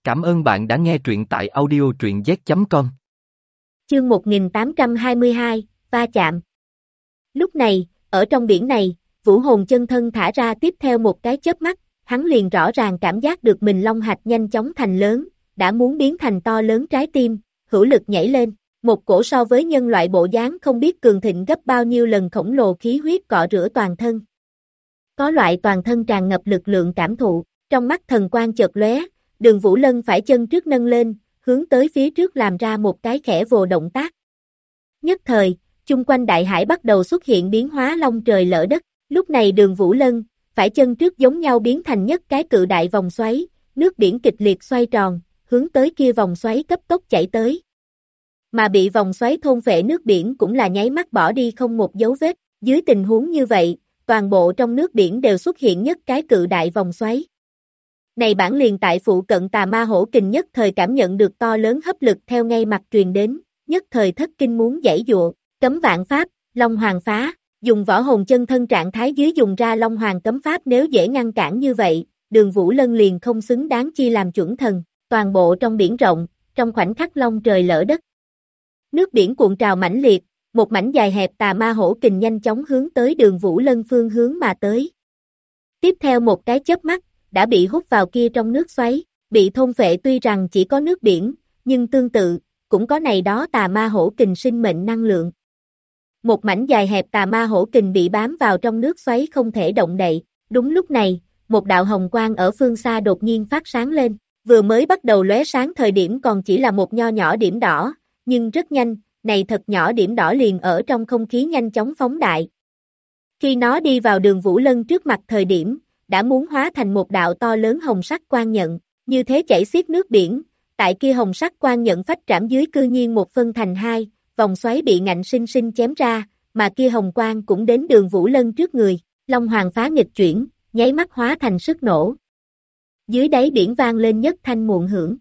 Cảm ơn bạn đã nghe truyện tại audio truyện z.com. Chương 1822, va chạm. Lúc này, ở trong biển này, vũ hồn chân thân thả ra tiếp theo một cái chớp mắt, hắn liền rõ ràng cảm giác được mình long hạch nhanh chóng thành lớn, đã muốn biến thành to lớn trái tim, hữu lực nhảy lên, một cổ so với nhân loại bộ dáng không biết cường thịnh gấp bao nhiêu lần khổng lồ khí huyết cọ rửa toàn thân. Có loại toàn thân tràn ngập lực lượng cảm thụ, trong mắt thần quang chợt lóe, Đường Vũ Lân phải chân trước nâng lên, hướng tới phía trước làm ra một cái khẽ vồ động tác. Nhất thời, chung quanh đại hải bắt đầu xuất hiện biến hóa long trời lỡ đất, lúc này Đường Vũ Lân, phải chân trước giống nhau biến thành nhất cái cự đại vòng xoáy, nước biển kịch liệt xoay tròn, hướng tới kia vòng xoáy cấp tốc chảy tới. Mà bị vòng xoáy thôn phệ nước biển cũng là nháy mắt bỏ đi không một dấu vết, dưới tình huống như vậy, toàn bộ trong nước biển đều xuất hiện nhất cái cự đại vòng xoáy. Này bản liền tại phụ cận Tà Ma Hổ Kình nhất thời cảm nhận được to lớn hấp lực theo ngay mặt truyền đến, nhất thời thất kinh muốn giãy giụa, cấm vạn pháp, Long Hoàng phá, dùng võ hồn chân thân trạng thái dưới dùng ra Long Hoàng cấm pháp nếu dễ ngăn cản như vậy, Đường Vũ Lân liền không xứng đáng chi làm chuẩn thần, toàn bộ trong biển rộng, trong khoảnh khắc long trời lỡ đất. Nước biển cuộn trào mãnh liệt, một mảnh dài hẹp Tà Ma Hổ Kình nhanh chóng hướng tới Đường Vũ Lân phương hướng mà tới. Tiếp theo một cái chớp mắt, đã bị hút vào kia trong nước xoáy, bị thôn phệ tuy rằng chỉ có nước biển, nhưng tương tự, cũng có này đó Tà Ma Hổ Kình sinh mệnh năng lượng. Một mảnh dài hẹp Tà Ma Hổ Kình bị bám vào trong nước xoáy không thể động đậy, đúng lúc này, một đạo hồng quang ở phương xa đột nhiên phát sáng lên, vừa mới bắt đầu lóe sáng thời điểm còn chỉ là một nho nhỏ điểm đỏ, nhưng rất nhanh, này thật nhỏ điểm đỏ liền ở trong không khí nhanh chóng phóng đại. Khi nó đi vào Đường Vũ Lân trước mặt thời điểm, đã muốn hóa thành một đạo to lớn hồng sắc quang nhận, như thế chảy xiết nước biển, tại kia hồng sắc quang nhận phách trảm dưới cư nhiên một phân thành hai, vòng xoáy bị ngạnh sinh sinh chém ra, mà kia hồng quang cũng đến Đường Vũ Lân trước người, Long Hoàng phá nghịch chuyển, nháy mắt hóa thành sức nổ. Dưới đáy biển vang lên nhất thanh muộn hưởng.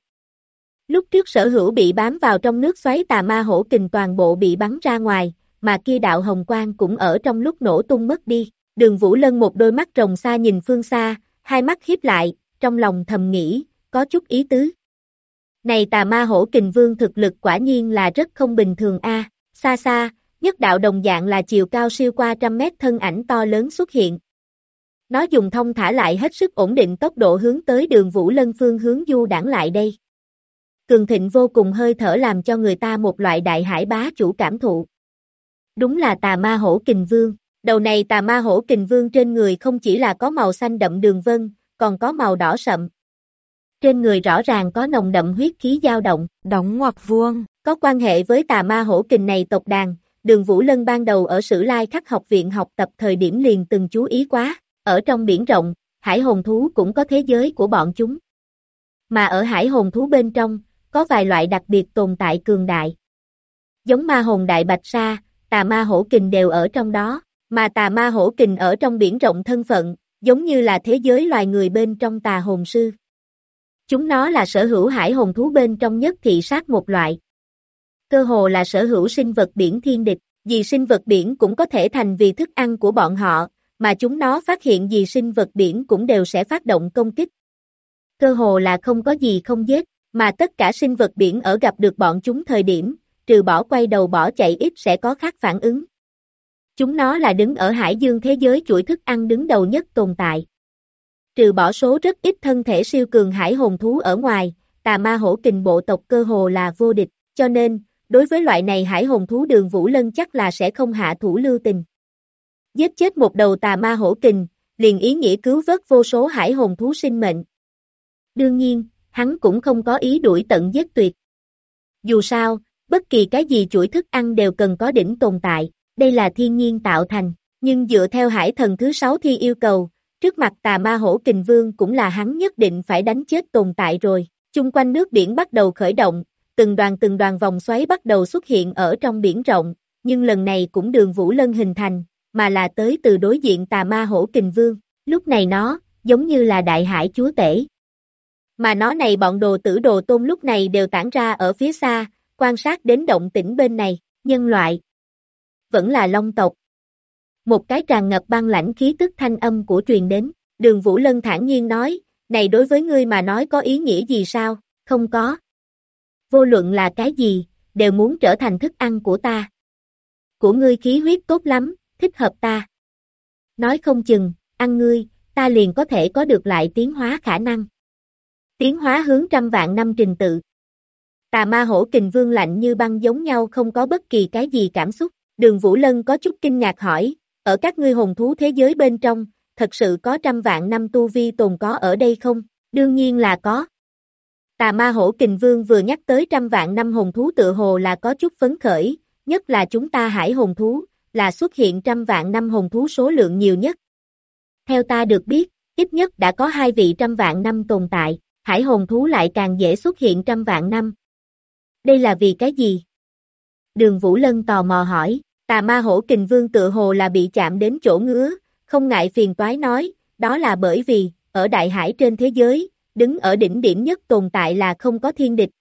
Lúc trước sở hữu bị bám vào trong nước xoáy Tà Ma Hổ Kình toàn bộ bị bắn ra ngoài, mà kia đạo hồng quang cũng ở trong lúc nổ tung mất đi. Đường Vũ Lân một đôi mắt rồng xa nhìn phương xa, hai mắt híp lại, trong lòng thầm nghĩ, có chút ý tứ. Này Tà Ma Hổ Kình Vương thực lực quả nhiên là rất không bình thường a. Xa xa, nhất đạo đồng dạng là chiều cao siêu qua 100 mét thân ảnh to lớn xuất hiện. Nó dùng thông thả lại hết sức ổn định tốc độ hướng tới Đường Vũ Lân phương hướng du đãng lại đây. Cường thịnh vô cùng hơi thở làm cho người ta một loại đại hải bá chủ cảm thụ. Đúng là Tà Ma Hổ Kình Vương. Đầu này Tà Ma Hổ Kình Vương trên người không chỉ là có màu xanh đậm đường vân, còn có màu đỏ sậm. Trên người rõ ràng có nồng đậm huyết khí dao động, đóng ngoặc vuông. Có quan hệ với Tà Ma Hổ Kình này tộc đàn, Đường Vũ Lân ban đầu ở Sử Lai Khắc học viện học tập thời điểm liền từng chú ý quá, ở trong biển rộng, hải hồn thú cũng có thế giới của bọn chúng. Mà ở hải hồn thú bên trong, có vài loại đặc biệt tồn tại cường đại. Giống ma hồn đại bạch sa, Tà Ma Hổ Kình đều ở trong đó. Mà Tà Ma Hổ Kình ở trong biển rộng thân phận, giống như là thế giới loài người bên trong tà hồn sư. Chúng nó là sở hữu hải hồn thú bên trong nhất thị sát một loại. Cơ hồ là sở hữu sinh vật biển thiên địch, vì sinh vật biển cũng có thể thành vì thức ăn của bọn họ, mà chúng nó phát hiện vì sinh vật biển cũng đều sẽ phát động công kích. Cơ hồ là không có gì không giết, mà tất cả sinh vật biển ở gặp được bọn chúng thời điểm, trừ bỏ quay đầu bỏ chạy ít sẽ có khác phản ứng. Chúng nó là đứng ở hải dương thế giới chuỗi thức ăn đứng đầu nhất tồn tại. Trừ bỏ số rất ít thân thể siêu cường hải hồn thú ở ngoài, Tà Ma Hổ Kình bộ tộc cơ hồ là vô địch, cho nên, đối với loại này hải hồn thú Đường Vũ Lân chắc là sẽ không hạ thủ lưu tình. Giết chết một đầu Tà Ma Hổ Kình, liền ý nghĩa cứu vớt vô số hải hồn thú sinh mệnh. Đương nhiên, hắn cũng không có ý đuổi tận giết tuyệt. Dù sao, bất kỳ cái gì chuỗi thức ăn đều cần có đỉnh tồn tại. Đây là thiên nhiên tạo thành, nhưng dựa theo hải thần thứ 6 thi yêu cầu, trước mặt Tà Ma Hổ Kình Vương cũng là hắn nhất định phải đánh chết tồn tại rồi. Chung quanh nước biển bắt đầu khởi động, từng đoàn vòng xoáy bắt đầu xuất hiện ở trong biển rộng, nhưng lần này cũng Đường Vũ Lân hình thành, mà là tới từ đối diện Tà Ma Hổ Kình Vương. Lúc này nó, giống như là đại hải chúa tể. Mà nó này bọn đồ tử đồ tôn lúc này đều tản ra ở phía xa, quan sát đến động tĩnh bên này, nhân loại. Vẫn là long tộc. Một cái tràn ngập băng lãnh khí tức thanh âm của truyền đến, Đường Vũ Lân thản nhiên nói, này đối với ngươi mà nói có ý nghĩa gì sao? Không có. Vô luận là cái gì, đều muốn trở thành thức ăn của ta. Của ngươi khí huyết tốt lắm, thích hợp ta. Nói không chừng, ăn ngươi, ta liền có thể có được lại tiến hóa khả năng. Tiến hóa hướng trăm vạn năm trình tự. Tà ma hổ kình vương lạnh như băng giống nhau không có bất kỳ cái gì cảm xúc. Đường Vũ Lân có chút kinh ngạc hỏi, ở các ngươi hồn thú thế giới bên trong, thật sự có trăm vạn năm tu vi tồn có ở đây không? Đương nhiên là có. Tà ma hổ kình vương vừa nhắc tới trăm vạn năm hồn thú tựa hồ là có chút phấn khởi, nhất là chúng ta hải hồn thú, là xuất hiện trăm vạn năm hồn thú số lượng nhiều nhất. Theo ta được biết, ít nhất đã có 2 vị trăm vạn năm tồn tại, hải hồn thú lại càng dễ xuất hiện trăm vạn năm. Đây là vì cái gì? Đường Vũ Lân tò mò hỏi, tà ma hổ kình vương tựa hồ là bị chạm đến chỗ ngứa, không ngại phiền toái nói, đó là bởi vì, ở đại hải trên thế giới, đứng ở đỉnh điểm nhất tồn tại là không có thiên địch.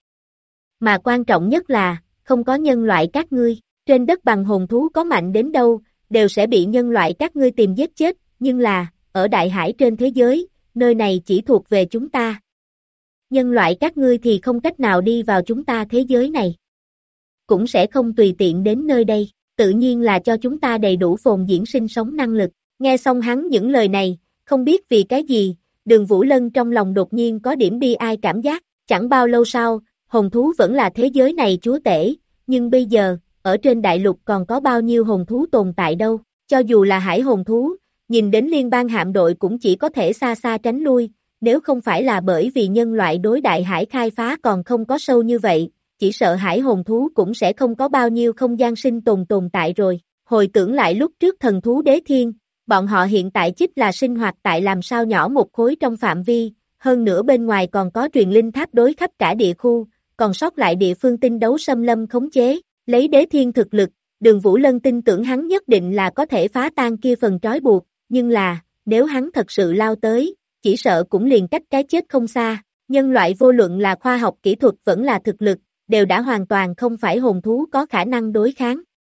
Mà quan trọng nhất là, không có nhân loại các ngươi, trên đất bằng hồn thú có mạnh đến đâu, đều sẽ bị nhân loại các ngươi tìm giết chết, nhưng là, ở đại hải trên thế giới, nơi này chỉ thuộc về chúng ta. Nhân loại các ngươi thì không cách nào đi vào chúng ta thế giới này. Cũng sẽ không tùy tiện đến nơi đây, tự nhiên là cho chúng ta đầy đủ phồn diễn sinh sống năng lực. Nghe xong hắn những lời này, không biết vì cái gì, Đường Vũ Lân trong lòng đột nhiên có điểm bi ai cảm giác, chẳng bao lâu sau, hồn thú vẫn là thế giới này chúa tể, nhưng bây giờ, ở trên đại lục còn có bao nhiêu hồn thú tồn tại đâu, cho dù là hải hồn thú, nhìn đến liên bang hạm đội cũng chỉ có thể xa xa tránh lui, nếu không phải là bởi vì nhân loại đối đại hải khai phá còn không có sâu như vậy, chỉ sợ hải hồn thú cũng sẽ không có bao nhiêu không gian sinh tồn tại rồi. Hồi tưởng lại lúc trước thần thú đế thiên, bọn họ hiện tại chính là sinh hoạt tại làm sao nhỏ một khối trong phạm vi, hơn nữa bên ngoài còn có truyền linh tháp đối khắp cả địa khu, còn sót lại địa phương tinh đấu xâm lâm khống chế, lấy đế thiên thực lực, Đường Vũ Lân tin tưởng hắn nhất định là có thể phá tan kia phần trói buộc, nhưng là, nếu hắn thật sự lao tới, chỉ sợ cũng liền cách cái chết không xa, nhân loại vô luận là khoa học kỹ thuật vẫn là thực lực, đều đã hoàn toàn không phải hồn thú có khả năng đối kháng.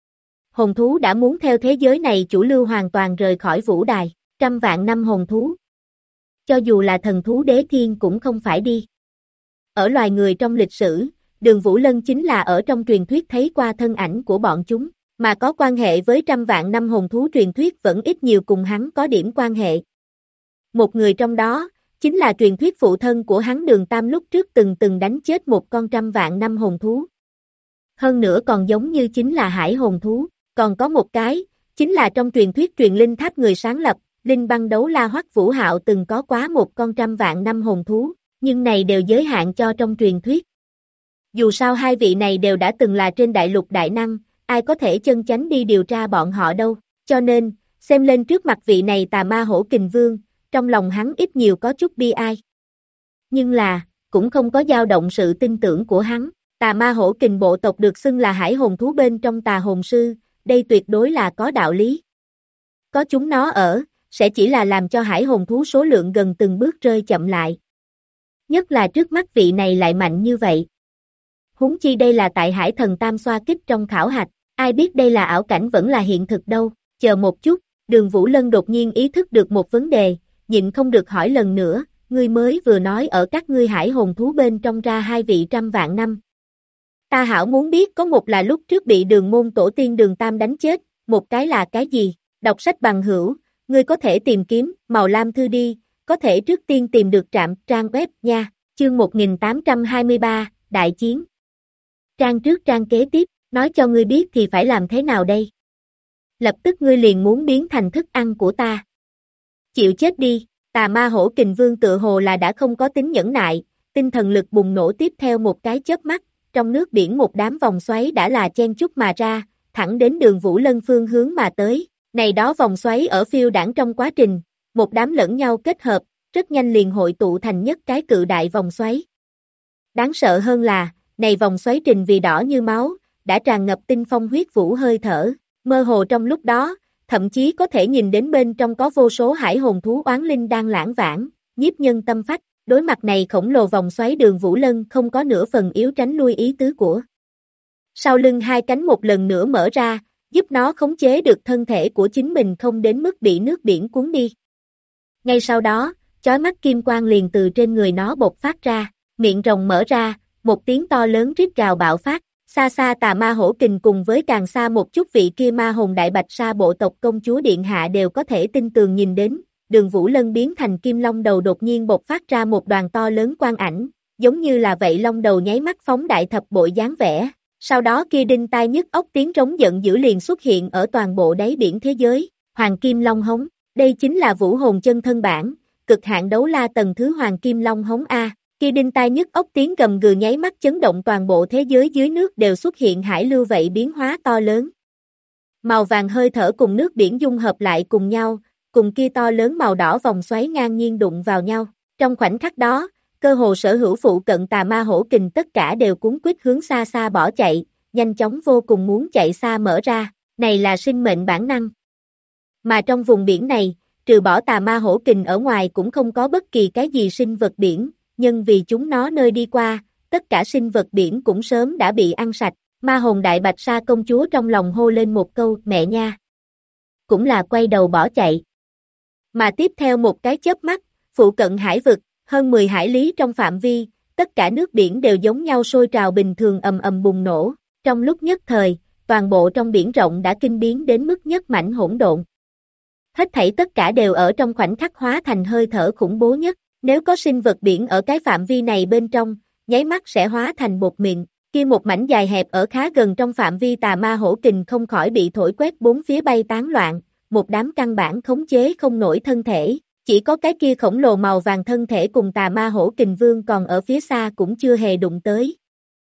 Hồn thú đã muốn theo thế giới này chủ lưu hoàn toàn rời khỏi vũ đài, trăm vạn năm hồn thú. Cho dù là thần thú đế thiên cũng không phải đi. Ở loài người trong lịch sử, Đường Vũ Lân chính là ở trong truyền thuyết thấy qua thân ảnh của bọn chúng, mà có quan hệ với trăm vạn năm hồn thú truyền thuyết vẫn ít nhiều cùng hắn có điểm quan hệ. Một người trong đó, chính là truyền thuyết phụ thân của hắn Đường Tam lúc trước từng đánh chết một con trăm vạn năm hồn thú. Hơn nữa còn giống như chính là hải hồn thú, còn có một cái, chính là trong truyền thuyết truyền linh tháp người sáng lập, Linh Băng Đấu La Hoắc Vũ Hạo từng có quá một con trăm vạn năm hồn thú, nhưng này đều giới hạn cho trong truyền thuyết. Dù sao hai vị này đều đã từng là trên đại lục đại năng, ai có thể chân chánh đi điều tra bọn họ đâu, cho nên, xem lên trước mặt vị này tà ma hổ kình vương, trong lòng hắn ít nhiều có chút bi ai. Nhưng là, cũng không có dao động sự tin tưởng của hắn, tà ma hổ kình bộ tộc được xưng là hải hồn thú bên trong tà hồn sư, đây tuyệt đối là có đạo lý. Có chúng nó ở, sẽ chỉ là làm cho hải hồn thú số lượng gần từng bước rơi chậm lại. Nhất là trước mắt vị này lại mạnh như vậy. Huống chi đây là tại hải thần tam xoa kích trong khảo hạch, ai biết đây là ảo cảnh vẫn là hiện thực đâu, chờ một chút, Đường Vũ Lân đột nhiên ý thức được một vấn đề, nhịn không được hỏi lần nữa, ngươi mới vừa nói ở các ngươi hải hồn thú bên trong ra 2 vị trăm vạn năm. Ta hảo muốn biết có một là lúc trước bị Đường môn tổ tiên Đường Tam đánh chết, một cái là cái gì, đọc sách bằng hữu, ngươi có thể tìm kiếm, màu lam thư đi, có thể trước tiên tìm được trang web nha, chương 1823, Đại Chiến. Trang trước trang kế tiếp, nói cho ngươi biết thì phải làm thế nào đây? Lập tức ngươi liền muốn biến thành thức ăn của ta. Chịu chết đi, tà ma hổ kình vương tựa hồ là đã không có tính nhẫn nại, tinh thần lực bùng nổ tiếp theo một cái chớp mắt, trong nước biển một đám vòng xoáy đã là chen chúc mà ra, thẳng đến Đường Vũ Lân phương hướng mà tới, này đó vòng xoáy ở phiêu đãng trong quá trình, một đám lẫn nhau kết hợp, rất nhanh liền hội tụ thành nhất cái cự đại vòng xoáy. Đáng sợ hơn là, này vòng xoáy trình vì đỏ như máu, đã tràn ngập tinh phong huyết vũ hơi thở, mơ hồ trong lúc đó, thậm chí có thể nhìn đến bên trong có vô số hải hồn thú oán linh đang lãng vãng, nhiếp nhân tâm phách, đối mặt này khổng lồ vòng xoáy Đường Vũ Lân không có nửa phần yếu tránh lui ý tứ của. Sau lưng hai cánh một lần nữa mở ra, giúp nó khống chế được thân thể của chính mình không đến mức bị nước biển cuốn đi. Ngay sau đó, chói mắt kim quang liền từ trên người nó bộc phát ra, miệng rồng mở ra, một tiếng to lớn rít gào bạo phát, xa xa tà ma hổ kình cùng với càng xa một chút vị kia ma hồn đại bạch sa bộ tộc công chúa điện hạ đều có thể tin tường nhìn đến, Đường Vũ Lân biến thành kim long đầu đột nhiên bộc phát ra một đoàn to lớn quang ảnh, giống như là vậy long đầu nháy mắt phóng đại thập bội dáng vẻ, sau đó kia đinh tai nhức óc tiếng trống giận dữ liền xuất hiện ở toàn bộ đáy biển thế giới, Hoàng Kim Long Hống, đây chính là vũ hồn chân thân bản, cực hạn đấu la tầng thứ Hoàng Kim Long Hống A. Kia đinh tai nhức óc tiếng gầm gừ nháy mắt chấn động toàn bộ thế giới dưới nước đều xuất hiện hải lưu vậy biến hóa to lớn. Màu vàng hơi thở cùng nước biển dung hợp lại cùng nhau, cùng kia to lớn màu đỏ vòng xoáy ngang nhiên đụng vào nhau. Trong khoảnh khắc đó, cơ hồ sở hữu phụ cận tà ma hổ kình tất cả đều cuốn quýt hướng xa xa bỏ chạy, nhanh chóng vô cùng muốn chạy xa mở ra, này là sinh mệnh bản năng. Mà trong vùng biển này, trừ bỏ tà ma hổ kình ở ngoài cũng không có bất kỳ cái gì sinh vật biển. Nhưng vì chúng nó nơi đi qua, tất cả sinh vật biển cũng sớm đã bị ăn sạch, ma hồn đại bạch sa công chúa trong lòng hô lên một câu mẹ nha. Cũng là quay đầu bỏ chạy. Mà tiếp theo một cái chớp mắt, phụ cận hải vực, hơn 10 hải lý trong phạm vi, tất cả nước biển đều giống nhau sôi trào bình thường ầm ầm bùng nổ, trong lúc nhất thời, toàn bộ trong biển rộng đã kinh biến đến mức nhất mảnh hỗn độn. Hết thảy tất cả đều ở trong khoảnh khắc hóa thành hơi thở khủng bố nhất. Nếu có sinh vật biển ở cái phạm vi này bên trong, nháy mắt sẽ hóa thành bột mịn, kia một mảnh dài hẹp ở khá gần trong phạm vi tà ma hổ kình không khỏi bị thổi quét bốn phía bay tán loạn, một đám căn bản khống chế không nổi thân thể, chỉ có cái kia khổng lồ màu vàng thân thể cùng tà ma hổ kình vương còn ở phía xa cũng chưa hề đụng tới.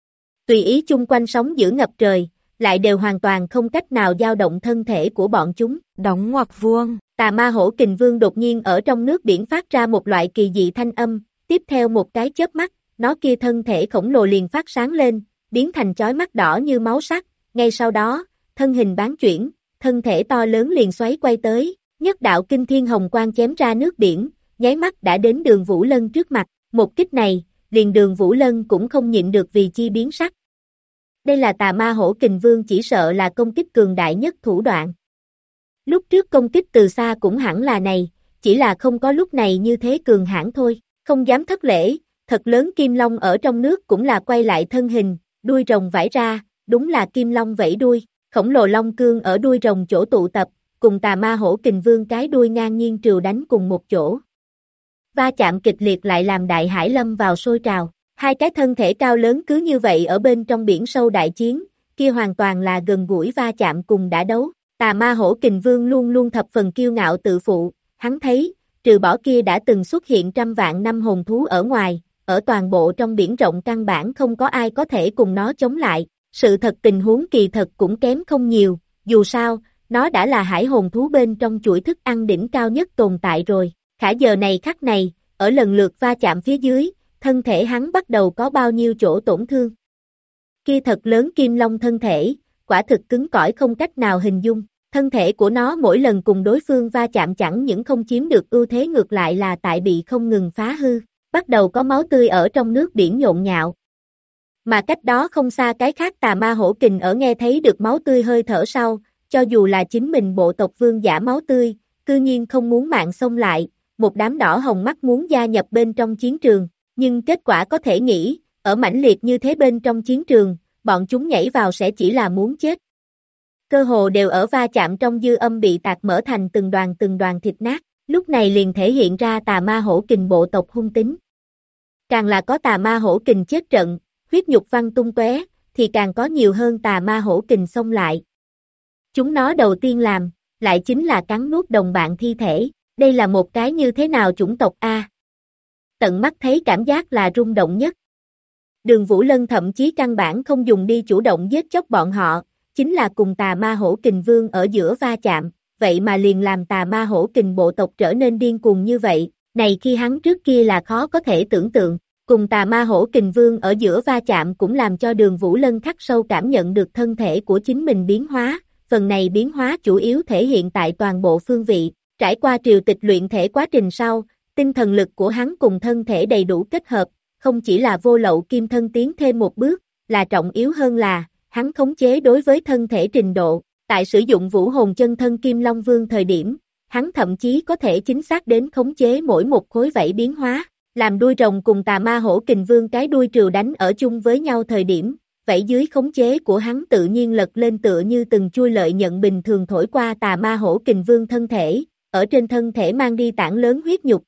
Tùy ý chung quanh sóng giữ ngập trời, lại đều hoàn toàn không cách nào dao động thân thể của bọn chúng, đóng ngoặc vuông. Tà ma hổ kình vương đột nhiên ở trong nước biển phát ra một loại kỳ dị thanh âm, tiếp theo một cái chớp mắt, nó kia thân thể khổng lồ liền phát sáng lên, biến thành chói mắt đỏ như máu sắc, ngay sau đó, thân hình bán chuyển, thân thể to lớn liền xoáy quay tới, nhất đạo kinh thiên hồng quang chém ra nước biển, nháy mắt đã đến Đường Vũ Lân trước mặt, một kích này, liền Đường Vũ Lân cũng không nhịn được vì chi biến sắc. Đây là tà ma hổ kình vương chỉ sợ là công kích cường đại nhất thủ đoạn. Lúc trước công kích từ xa cũng hẳn là này, chỉ là không có lúc này như thế cường hãn thôi, không dám thất lễ, thật lớn kim long ở trong nước cũng là quay lại thân hình, đuôi rồng vãi ra, đúng là kim long vẫy đuôi, khổng lồ long cương ở đuôi rồng chỗ tụ tập, cùng tà ma hổ kình vương cái đuôi ngang nhiên trừu đánh cùng một chỗ. Va chạm kịch liệt lại làm đại hải lâm vào sôi trào, hai cái thân thể cao lớn cứ như vậy ở bên trong biển sâu đại chiến, kia hoàn toàn là gần gũi va chạm cùng đã đấu. Tà ma hổ kình vương luôn luôn thập phần kiêu ngạo tự phụ, hắn thấy, trừ bỏ kia đã từng xuất hiện trăm vạn năm hồn thú ở ngoài, ở toàn bộ trong biển rộng căn bản không có ai có thể cùng nó chống lại, sự thật tình huống kỳ thật cũng kém không nhiều, dù sao, nó đã là hải hồn thú bên trong chuỗi thức ăn đỉnh cao nhất tồn tại rồi, khả giờ này khắc này, ở lần lượt va chạm phía dưới, thân thể hắn bắt đầu có bao nhiêu chỗ tổn thương. Kia thật lớn kim long thân thể, quả thực cứng cỏi không cách nào hình dung. Thân thể của nó mỗi lần cùng đối phương va chạm chẳng những không chiếm được ưu thế ngược lại là tại bị không ngừng phá hư, bắt đầu có máu tươi ở trong nước biển nhộn nhạo. Mà cách đó không xa cái khác tà ma hổ kình ở nghe thấy được máu tươi hơi thở sau, cho dù là chính mình bộ tộc vương giả máu tươi, cư nhiên không muốn mạng xông lại, một đám đỏ hồng mắt muốn gia nhập bên trong chiến trường, nhưng kết quả có thể nghĩ, ở mãnh liệt như thế bên trong chiến trường, bọn chúng nhảy vào sẽ chỉ là muốn chết. Cơ hồ đều ở va chạm trong dư âm bị tạc mở thành từng đoàn thịt nát, lúc này liền thể hiện ra tà ma hổ kình bộ tộc hung tính. Càng là có tà ma hổ kình chết trận, huyết nhục văng tung tóe, thì càng có nhiều hơn tà ma hổ kình xông lại. Chúng nó đầu tiên làm, lại chính là cắn nuốt đồng bạn thi thể, đây là một cái như thế nào chủng tộc A. Tận mắt thấy cảm giác là rung động nhất. Đường Vũ Lân thậm chí căn bản không dùng đi chủ động giết chóc bọn họ, chính là cùng tà ma hổ kình vương ở giữa va chạm, vậy mà liền làm tà ma hổ kình bộ tộc trở nên điên cuồng như vậy, này khi hắn trước kia là khó có thể tưởng tượng, cùng tà ma hổ kình vương ở giữa va chạm cũng làm cho Đường Vũ Lân khắc sâu cảm nhận được thân thể của chính mình biến hóa, phần này biến hóa chủ yếu thể hiện tại toàn bộ phương vị, trải qua triều tịch luyện thể quá trình sau, tinh thần lực của hắn cùng thân thể đầy đủ kết hợp, không chỉ là vô lậu kim thân tiến thêm một bước, là trọng yếu hơn là, hắn khống chế đối với thân thể trình độ, tại sử dụng vũ hồn chân thân Kim Long Vương thời điểm, hắn thậm chí có thể chính xác đến khống chế mỗi một khối vảy biến hóa, Làm đuôi rồng cùng tà ma hổ kình vương cái đuôi trừu đánh ở chung với nhau thời điểm, vảy dưới khống chế của hắn tự nhiên lật lên tựa như từng chui lợi nhận bình thường thổi qua tà ma hổ kình vương thân thể, ở trên thân thể mang đi tảng lớn huyết nhục.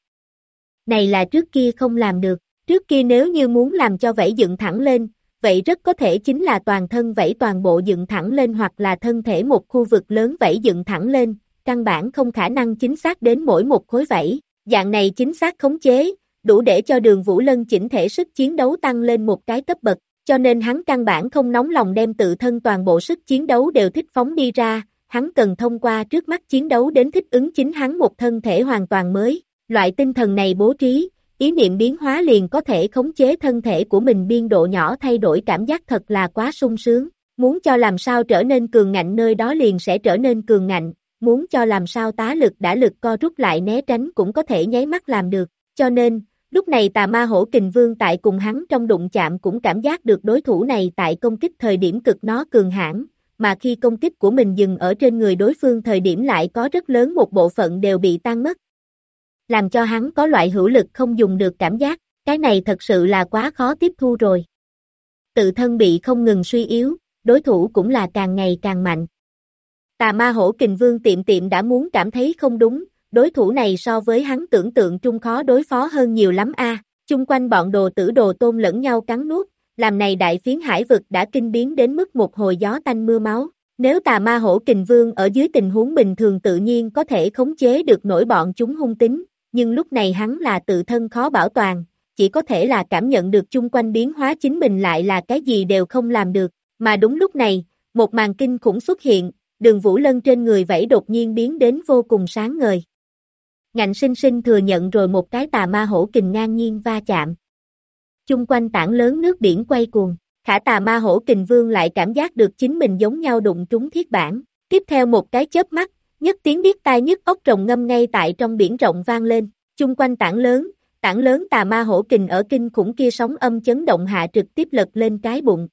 Này là trước kia không làm được, trước kia nếu như muốn làm cho vảy dựng thẳng lên, vậy rất có thể chính là toàn thân vảy toàn bộ dựng thẳng lên hoặc là thân thể một khu vực lớn vảy dựng thẳng lên, căn bản không khả năng chính xác đến mỗi một khối vảy, dạng này chính xác khống chế, đủ để cho Đường Vũ Lân chỉnh thể sức chiến đấu tăng lên một cái cấp bậc, cho nên hắn căn bản không nóng lòng đem tự thân toàn bộ sức chiến đấu đều thích phóng đi ra, hắn cần thông qua trước mắt chiến đấu đến thích ứng chính hắn một thân thể hoàn toàn mới, loại tinh thần này bố trí, ý niệm biến hóa liền có thể khống chế thân thể của mình biên độ nhỏ thay đổi cảm giác thật là quá sung sướng, muốn cho làm sao trở nên cường ngạnh nơi đó liền sẽ trở nên cường ngạnh, muốn cho làm sao tá lực đã lực co rút lại né tránh cũng có thể nháy mắt làm được, cho nên, lúc này tà ma hổ kình vương tại cùng hắn trong đụng chạm cũng cảm giác được đối thủ này tại công kích thời điểm cực nó cường hãn, mà khi công kích của mình dừng ở trên người đối phương thời điểm lại có rất lớn một bộ phận đều bị tan mất. Làm cho hắn có loại hữu lực không dùng được cảm giác, cái này thật sự là quá khó tiếp thu rồi. Tự thân bị không ngừng suy yếu, đối thủ cũng là càng ngày càng mạnh. Tà ma hổ kình vương tiệm tiệm đã muốn cảm thấy không đúng, đối thủ này so với hắn tưởng tượng trung khó đối phó hơn nhiều lắm a. Chung quanh bọn đồ tử đồ tôn lẫn nhau cắn nuốt, làm này đại phiến hải vực đã kinh biến đến mức một hồi gió tanh mưa máu. Nếu tà ma hổ kình vương ở dưới tình huống bình thường tự nhiên có thể khống chế được nổi bọn chúng hung tính, nhưng lúc này hắn là tự thân khó bảo toàn, chỉ có thể là cảm nhận được chung quanh biến hóa chính mình lại là cái gì đều không làm được, mà đúng lúc này, một màn kinh khủng xuất hiện, Đường Vũ Lân trên người vẫy đột nhiên biến đến vô cùng sáng ngời. Ngạnh sinh sinh thừa nhận rồi một cái tà ma hổ kình ngang nhiên va chạm. Chung quanh tảng lớn nước biển quay cuồng, khả tà ma hổ kình vương lại cảm giác được chính mình giống nhau đụng trúng thiết bản, tiếp theo một cái chớp mắt, nhất tiếng điếc tai nhức óc rồng ngâm ngay tại trong biển rộng vang lên, chung quanh tảng lớn tà ma hổ kình ở kinh khủng kia sóng âm chấn động hạ trực tiếp lật lên cái bụng.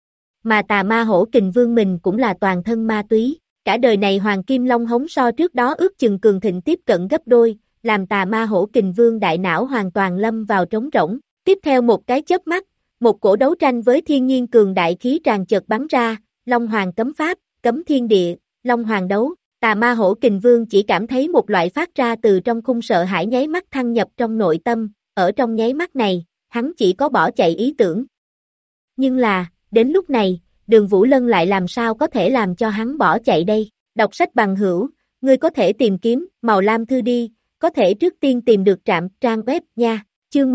Mà tà ma hổ kình vương mình cũng là toàn thân ma túy, cả đời này hoàng kim long hống so trước đó ước chừng cường thịnh tiếp cận gấp đôi, làm tà ma hổ kình vương đại não hoàn toàn lâm vào trống rỗng, tiếp theo một cái chớp mắt, một cổ đấu tranh với thiên nhiên cường đại khí tràn chợt bắn ra, Long Hoàng cấm pháp, cấm thiên địa, Long Hoàng đấu. Tà ma hổ kình vương chỉ cảm thấy một loại phát ra từ trong khung sợ hãi nháy mắt thăng nhập trong nội tâm, ở trong nháy mắt này, hắn chỉ có bỏ chạy ý tưởng. Nhưng là, đến lúc này, Đường Vũ Lân lại làm sao có thể làm cho hắn bỏ chạy đây, đọc sách bằng hữu, ngươi có thể tìm kiếm, màu lam thư đi, có thể trước tiên tìm được trạm trang web nha, chương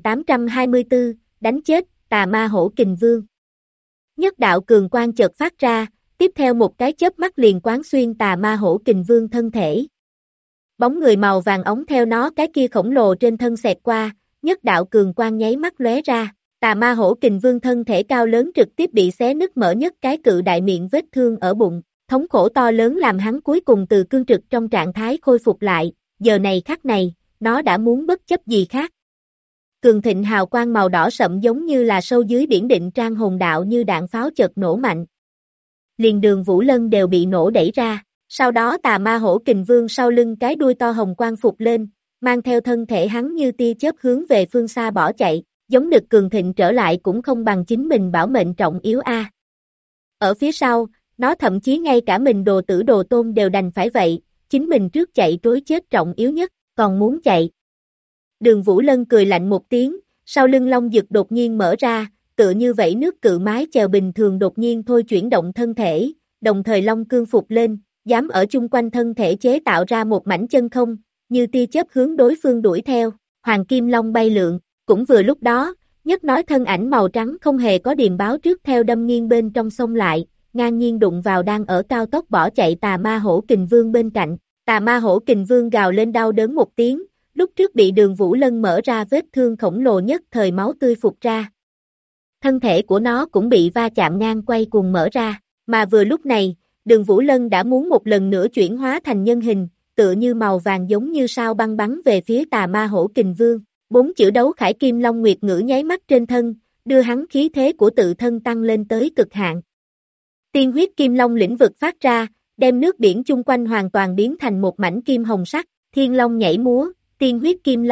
1824, đánh chết, tà ma hổ kình vương. Nhất đạo cường quang chợt phát ra, tiếp theo một cái chớp mắt liền quán xuyên tà ma hổ kình vương thân thể. Bóng người màu vàng ống theo nó cái kia khổng lồ trên thân xẹt qua, nhất đạo cường quang nháy mắt lóe ra, tà ma hổ kình vương thân thể cao lớn trực tiếp bị xé nứt mở nhất cái cự đại miệng vết thương ở bụng, thống khổ to lớn làm hắn cuối cùng từ cương trực trong trạng thái khôi phục lại, giờ này khắc này, nó đã muốn bất chấp gì khác. Cường thịnh hào quang màu đỏ sậm giống như là sâu dưới biển định trang hồn đạo như đạn pháo chợt nổ mạnh. Liền Đường Vũ Lân đều bị nổ đẩy ra, sau đó tà ma hổ kình vương sau lưng cái đuôi to hồng quang phục lên, mang theo thân thể hắn như tia chớp hướng về phương xa bỏ chạy, giống được cường thịnh trở lại cũng không bằng chính mình bảo mệnh trọng yếu a. Ở phía sau, nó thậm chí ngay cả mình đồ tử đồ tôn đều đành phải vậy, chính mình trước chạy trối chết trọng yếu nhất, còn muốn chạy. Đường Vũ Lân cười lạnh một tiếng, sau lưng long dực đột nhiên mở ra, tựa như vậy nước cự mái chèo bình thường đột nhiên thôi chuyển động thân thể, đồng thời long cương phục lên, dám ở chung quanh thân thể chế tạo ra một mảnh chân không, như tia chớp hướng đối phương đuổi theo, hoàng kim long bay lượn, cũng vừa lúc đó, nhất nói thân ảnh màu trắng không hề có điềm báo trước theo đâm nghiêng bên trong sông lại, ngang nhiên đụng vào đang ở cao tốc bỏ chạy tà ma hổ kình vương bên cạnh, tà ma hổ kình vương gào lên đau đớn một tiếng, lúc trước bị Đường Vũ Lân mở ra vết thương khổng lồ nhất thời máu tươi phục ra. Thân thể của nó cũng bị va chạm ngang quay cuồng mở ra, mà vừa lúc này, Đường Vũ Lân đã muốn một lần nữa chuyển hóa thành nhân hình, tựa như màu vàng giống như sao băng bắn về phía tà ma hổ kình vương. 4 chữ đấu khải kim long nguyệt ngữ nháy mắt trên thân, đưa hắn khí thế của tự thân tăng lên tới cực hạn. Tiên huyết kim long lĩnh vực phát ra, đem nước biển chung quanh hoàn toàn biến thành một mảnh kim hồng sắc, thiên long nhảy múa, tiên huyết kim long,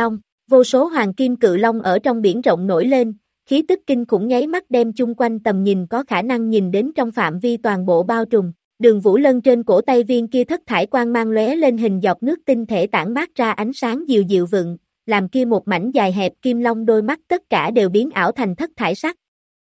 Vô số hoàng kim cự long ở trong biển rộng nổi lên, khí tức kinh khủng nháy mắt đem chung quanh tầm nhìn có khả năng nhìn đến trong phạm vi toàn bộ bao trùm. Đường Vũ Lân trên cổ tay viên kia thất thải quang mang lóe lên hình giọt nước tinh thể tản mát ra ánh sáng dịu dịu vựng, làm kia một mảnh dài hẹp kim long đôi mắt tất cả đều biến ảo thành thất thải sắc.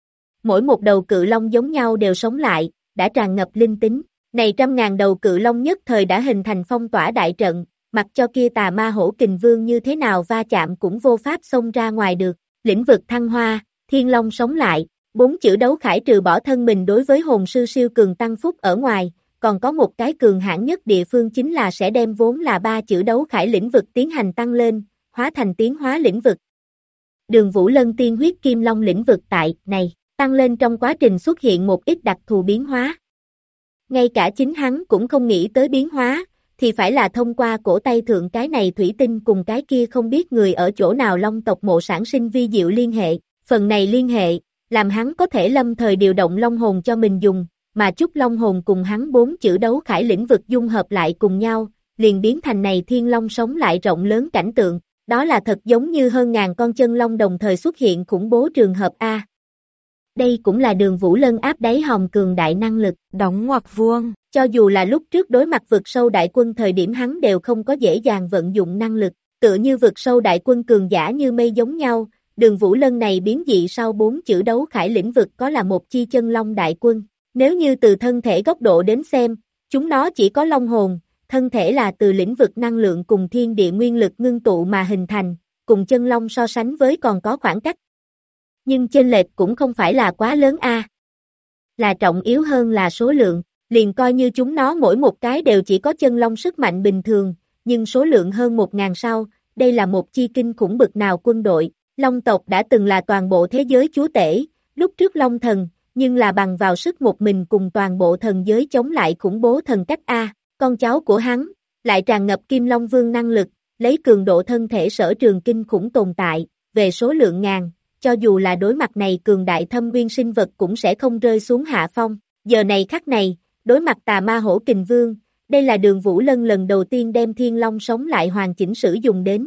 Mỗi một đầu cự long giống nhau đều sống lại, đã tràn ngập linh tính. Này 100.000 đầu cự long nhất thời đã hình thành phong tỏa đại trận, mặc cho kia tà ma hổ kình vương như thế nào va chạm cũng vô pháp xông ra ngoài được. Lĩnh vực thăng hoa, thiên long sống lại, 4 chữ đấu khải trừ bỏ thân mình đối với hồn sư siêu cường tăng phúc ở ngoài, còn có một cái cường hãn nhất địa phương chính là sẽ đem vốn là 3 chữ đấu khải lĩnh vực tiến hành tăng lên, hóa thành tiến hóa lĩnh vực. Đường Vũ Lân tiên huyết kim long lĩnh vực tại này, tăng lên trong quá trình xuất hiện một ít đặc thù biến hóa. Ngay cả chính hắn cũng không nghĩ tới biến hóa, thì phải là thông qua cổ tay thượng cái này thủy tinh cùng cái kia không biết người ở chỗ nào long tộc mộ sản sinh vi diệu liên hệ, phần này liên hệ, làm hắn có thể lâm thời điều động long hồn cho mình dùng, mà chút long hồn cùng hắn 4 chữ đấu khải lĩnh vực dung hợp lại cùng nhau, liền biến thành này thiên long sống lại rộng lớn cảnh tượng, đó là thật giống như hơn ngàn con chân long đồng thời xuất hiện khủng bố trường hợp A. Đây cũng là Đường Vũ Lân áp đáy hòm cường đại năng lực, đóng ngoặc vuông. Cho dù là lúc trước đối mặt vực sâu đại quân thời điểm hắn đều không có dễ dàng vận dụng năng lực, tựa như vực sâu đại quân cường giả như mây giống nhau, Đường Vũ Lân này biến dị sau 4 chữ đấu khải lĩnh vực có là một chi chân long đại quân. Nếu như từ thân thể góc độ đến xem, chúng nó chỉ có long hồn, thân thể là từ lĩnh vực năng lượng cùng thiên địa nguyên lực ngưng tụ mà hình thành, cùng chân long so sánh với còn có khoảng cách. Nhưng chênh lệch cũng không phải là quá lớn a. Là trọng yếu hơn là số lượng, liền coi như chúng nó mỗi một cái đều chỉ có chân long sức mạnh bình thường, nhưng số lượng hơn 1.000 sau, đây là một chi kinh khủng bực nào quân đội. Long tộc đã từng là toàn bộ thế giới chúa tể, lúc trước long thần, nhưng là bằng vào sức một mình cùng toàn bộ thần giới chống lại khủng bố thần cách A, con cháu của hắn, lại tràn ngập kim long vương năng lực, lấy cường độ thân thể sở trường kinh khủng tồn tại, về số lượng ngàn, cho dù là đối mặt này cường đại thâm uyên sinh vật cũng sẽ không rơi xuống hạ phong, giờ này khắc này, đối mặt tà ma hổ kình vương, đây là Đường Vũ Lân lần đầu tiên đem thiên long sống lại hoàn chỉnh sử dụng đến.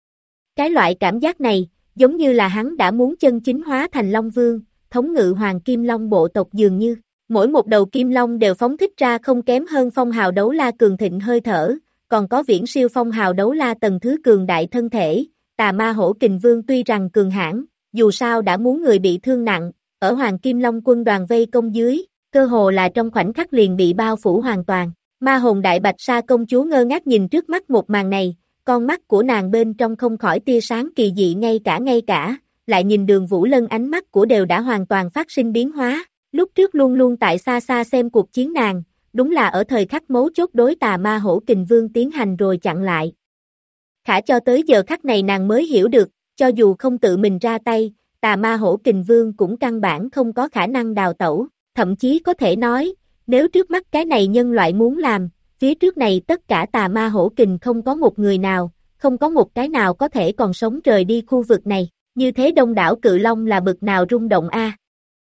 Cái loại cảm giác này, giống như là hắn đã muốn chân chính hóa thành Long Vương, thống ngự hoàng kim long bộ tộc dường như, mỗi một đầu kim long đều phóng thích ra không kém hơn phong hào đấu la cường thịnh hơi thở, còn có viễn siêu phong hào đấu la tầng thứ cường đại thân thể, tà ma hổ kình vương tuy rằng cường hãn, dù sao đã muốn người bị thương nặng, ở hoàng kim long quân đoàn vây công dưới, cơ hồ là trong khoảnh khắc liền bị bao phủ hoàn toàn, ma hồn đại bạch sa công chúa ngơ ngác nhìn trước mắt một màn này. Con mắt của nàng bên trong không khỏi tia sáng kỳ dị ngay cả, lại nhìn Đường Vũ Lân ánh mắt của đều đã hoàn toàn phát sinh biến hóa, lúc trước luôn luôn tại xa xa xem cuộc chiến nàng, đúng là ở thời khắc mấu chốt đối tà ma hổ kình vương tiến hành rồi chặn lại. Khả cho tới giờ khắc này nàng mới hiểu được, cho dù không tự mình ra tay, tà ma hổ kình vương cũng căn bản không có khả năng đào tẩu, thậm chí có thể nói, nếu trước mắt cái này nhân loại muốn làm, phía trước này tất cả tà ma hổ kình không có một người nào, không có một cái nào có thể còn sống rời đi khu vực này, như thế đông đảo cự long là bực nào rung động a.